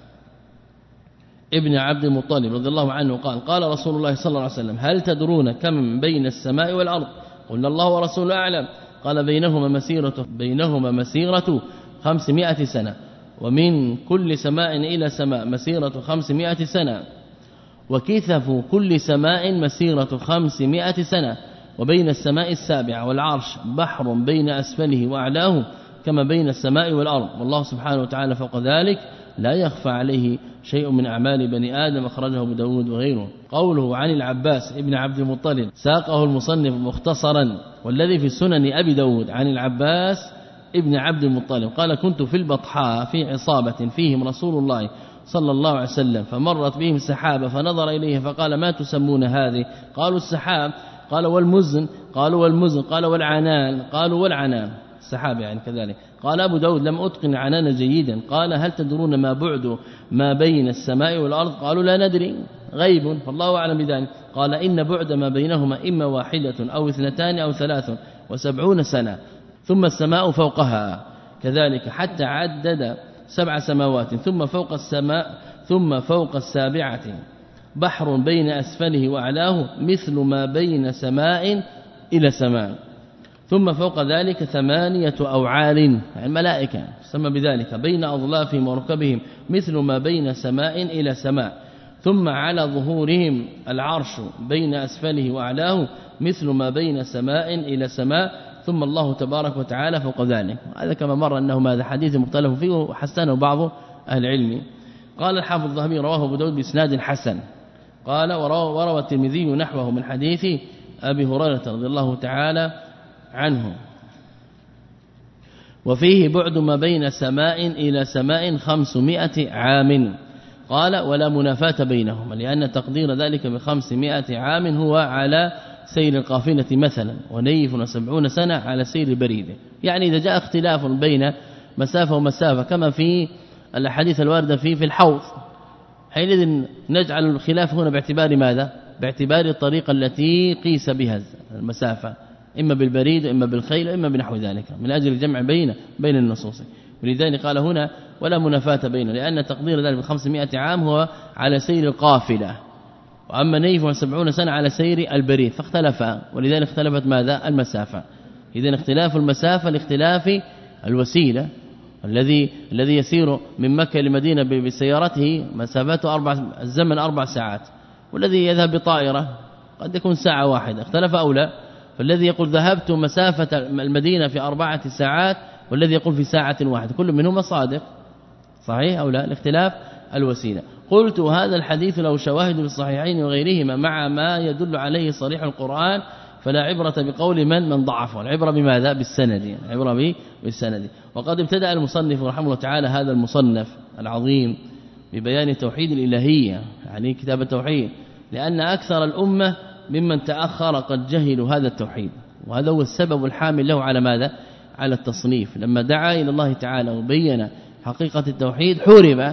ابن عبد المطلب رضي الله عنه قال قال رسول الله صلى الله عليه وسلم هل تدرون كم بين السماء والأرض؟ قلنا الله ورسوله أعلم. قال بينهما مسيرة بينهما مسيرة خمسمائة سنة، ومن كل سماء إلى سماء مسيرة خمسمائة سنة، وكثف كل سماء مسيرة خمسمائة سنة، وبين السماء السابعة والعرش بحر بين أسفله وأعلاه كما بين السماء والأرض، والله سبحانه وتعالى فوق ذلك لا يخفى عليه شيء من أعمال بني آدم. أخرجه ابو داود وغيره. قوله عن العباس ابن عبد المطلب ساقه المصنف مختصرا، والذي في سنن أبي داود عن العباس ابن عبد المطلب قال كنت في البطحاء في عصابة فيهم رسول الله صلى الله عليه وسلم، فمرت بهم سحابة فنظر إليه فقال ما تسمون هذه؟ قالوا السحاب. قال والمزن؟ قالوا والمزن. قال والعنان؟ قالوا والعنان، السحاب يعني كذلك. قال أبو داود لم أتقن العنان جيدا. قال هل تدرون ما بعد ما بين السماء والأرض؟ قالوا لا ندري، غيب فالله أعلم بذلك. قال إن بعد ما بينهما إما واحدة أو اثنتان أو ثلاث وسبعون سنة، ثم السماء فوقها كذلك حتى عدد سبع سماوات، ثم فوق السماء ثم فوق السابعة بحر بين أسفله وأعلاه مثل ما بين سماء إلى سماء، ثم فوق ذلك ثمانية أوعال يعني الملائكة سمى بذلك بين أظلافهم وركبهم مثل ما بين سماء إلى سماء، ثم على ظهورهم العرش بين أسفله وأعلاه مثل ما بين سماء إلى سماء، ثم الله تبارك وتعالى فوق ذلك. هذا كما مر أنه هذا حديث مختلف فيه وحسنه بعض أهل العلم. قال الحافظ الذهبي رواه ابو داود بإسناد حسن. قال وروى الترمذي نحوه من حديث أبي هريرة رضي الله تعالى عنه، وفيه بعد ما بين سماء إلى سماء خمسمائة عام. قال ولا منافاة بينهما، لأن تقدير ذلك بخمسمائة عام هو على سير القافلة مثلا، ونيف وسبعون سنة على سير البريد. يعني إذا جاء اختلاف بين مسافة ومسافة كما في الحديث الواردة فيه في الحوض، حينئذ نجعل الخلاف هنا باعتبار ماذا؟ باعتبار الطريقة التي قيس بها المسافة، إما بالبريد وإما بالخيل وإما بنحو ذلك، من أجل الجمع بين بين النصوص. ولذلك قال هنا ولا منافاة بينه، لأن تقدير ذلك بخمسمائة عام هو على سير القافلة، وأما نيف وسبعون سنة على سير البريد، فاختلفا، ولذلك اختلفت ماذا؟ المسافة. إذن اختلاف المسافة لاختلاف الوسيلة. الذي الذي يسير من مكة لمدينة بسيارته مسافته أربع الزمن أربع ساعات، والذي يذهب بطائرة قد يكون ساعة واحدة، اختلف أو لا؟ فالذي يقول ذهبت مسافة المدينة في أربعة ساعات والذي يقول في ساعة واحدة، كل منهما صادق، صحيح أو لا؟ الاختلاف الوسيلة. قلت هذا الحديث له شواهد في الصحيحين وغيرهما مع ما يدل عليه صريح القرآن، فلا عبرة بقول من من ضعفه، العبرة بماذا؟ بالسند، العبرة بالسند. وقد ابتدأ المصنف رحمه الله تعالى هذا المصنف العظيم ببيان التوحيد الإلهية، يعني كتاب التوحيد، لأن أكثر الأمة ممن تأخر قد جهلوا هذا التوحيد، وهذا هو السبب الحامل له على ماذا؟ على التصنيف. لما دعا إلى الله تعالى وبين حقيقة التوحيد حورب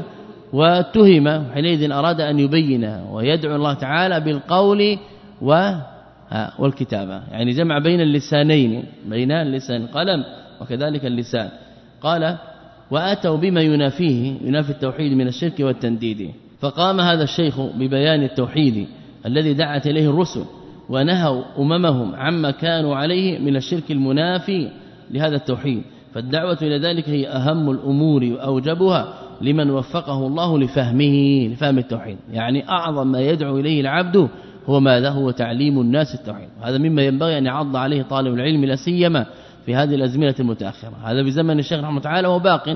واتهم، حينئذ أراد أن يبينها ويدعو الله تعالى بالقول و والكتابة، يعني جمع بين اللسانين، بين اللسان القلم وكذلك اللسان. قال واتوا بما ينافيه ينافي التوحيد من الشرك والتنديد، فقام هذا الشيخ ببيان التوحيد الذي دعت إليه الرسل، ونهوا أممهم عما كانوا عليه من الشرك المنافي لهذا التوحيد. فالدعوة إلى ذلك هي أهم الأمور وأوجبها لمن وفقه الله لفهمه لفهم التوحيد. يعني أعظم ما يدعو إليه العبد هو ماذا؟ هو تعليم الناس التوحيد. هذا مما ينبغي أن يعض عليه طالب العلم لا سيما في هذه الأزمنة المتأخرة. هذا بزمن الشيخ رحمه الله تعالى وباق،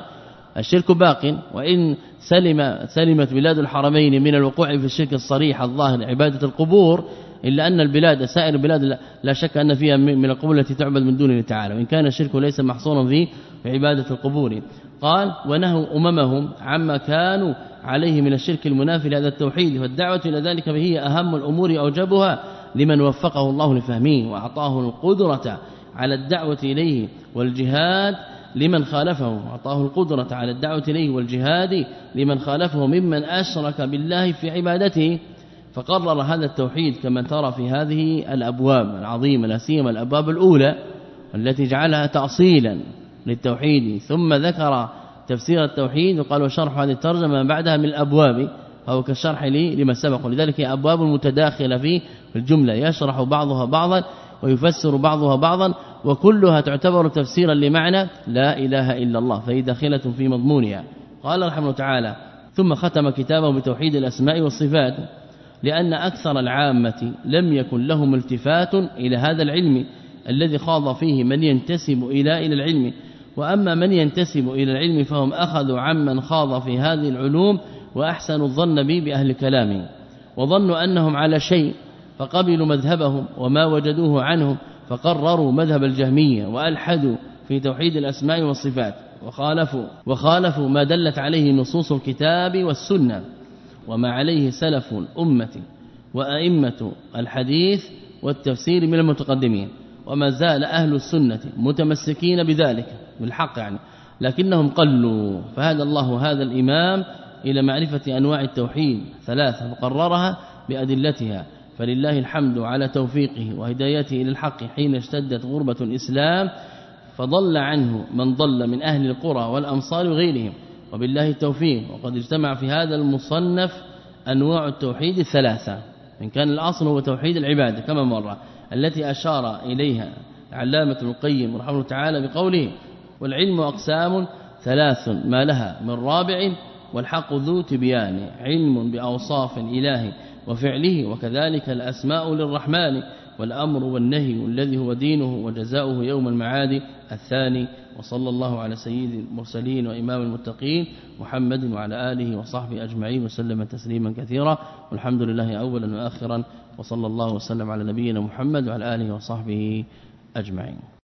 الشرك باق، وإن سلم سلمت بلاد الحرمين من الوقوع في الشرك الصريح الظاهر عبادة القبور، إلا أن البلاد سائر البلاد لا شك أن فيها من القبور التي تعبد من دون الله تعالى، وإن كان الشرك ليس محصورا في عبادة القبور. قال ونهوا أممهم عما كانوا عليه من الشرك المنافي لهذا التوحيد، والدعوة إلى ذلك هي أهم الأمور أوجبها لمن وفقه الله لفهمه وأعطاه القدرة على الدعوة إليه والجهاد لمن خالفه، وأعطاه القدرة على الدعوة إليه والجهاد لمن خالفه ممن أشرك بالله في عبادته. فقرر هذا التوحيد كما ترى في هذه الأبواب العظيمة، لا سيما الأبواب الأولى التي جعلها تأصيلا للتوحيد، ثم ذكر تفسير التوحيد وقال وشرح هذه الترجمة بعدها من الأبواب أو كالشرح لي لما سبق، لذلك هي أبواب متداخلة في الجملة يشرح بعضها بعضا ويفسر بعضها بعضا، وكلها تعتبر تفسيرا لمعنى لا إله إلا الله، فهي داخلة في مضمونها. قال رحمه الله تعالى ثم ختم كتابه بتوحيد الأسماء والصفات، لأن أكثر العامة لم يكن لهم التفات إلى هذا العلم الذي خاض فيه من ينتسب إلى إلى العلم، وأما من ينتسب إلى العلم فهم أخذوا عمن خاض في هذه العلوم وأحسنوا الظن به بأهل كلامه، وظنوا أنهم على شيء فقبلوا مذهبهم وما وجدوه عنهم، فقرروا مذهب الجهمية وألحدوا في توحيد الأسماء والصفات، وخالفوا وخالفوا ما دلت عليه نصوص الكتاب والسنة وما عليه سلف الأمة وأئمة الحديث والتفسير من المتقدمين، وما زال أهل السنة متمسكين بذلك بالحق يعني، لكنهم قلوا، فهذا الله هذا الإمام إلى معرفة أنواع التوحيد ثلاثة وقررها بأدلتها، فلله الحمد على توفيقه وهدايته إلى الحق حين اشتدت غربة الإسلام، فضل عنه من ضل من أهل القرى والأمصار وغيرهم، وبالله التوفيق. وقد اجتمع في هذا المصنف أنواع التوحيد الثلاثة، إن كان الأصل هو توحيد العبادة كما مرة التي أشار إليها علامة ابن القيم رحمه الله تعالى بقوله والعلم أقسام ثلاث ما لها من رابع والحق ذو تبيان، علم بأوصاف الإله وفعله، وكذلك الأسماء للرحمن، والأمر والنهي الذي هو دينه وجزاؤه يوم المعاد الثاني. وصلى الله على سيد المرسلين وإمام المتقين محمد وعلى آله وصحبه أجمعين وسلم تسليما كثيرا، والحمد لله أولا وآخرا، وصلى الله وسلم على نبينا محمد وعلى آله وصحبه أجمعين.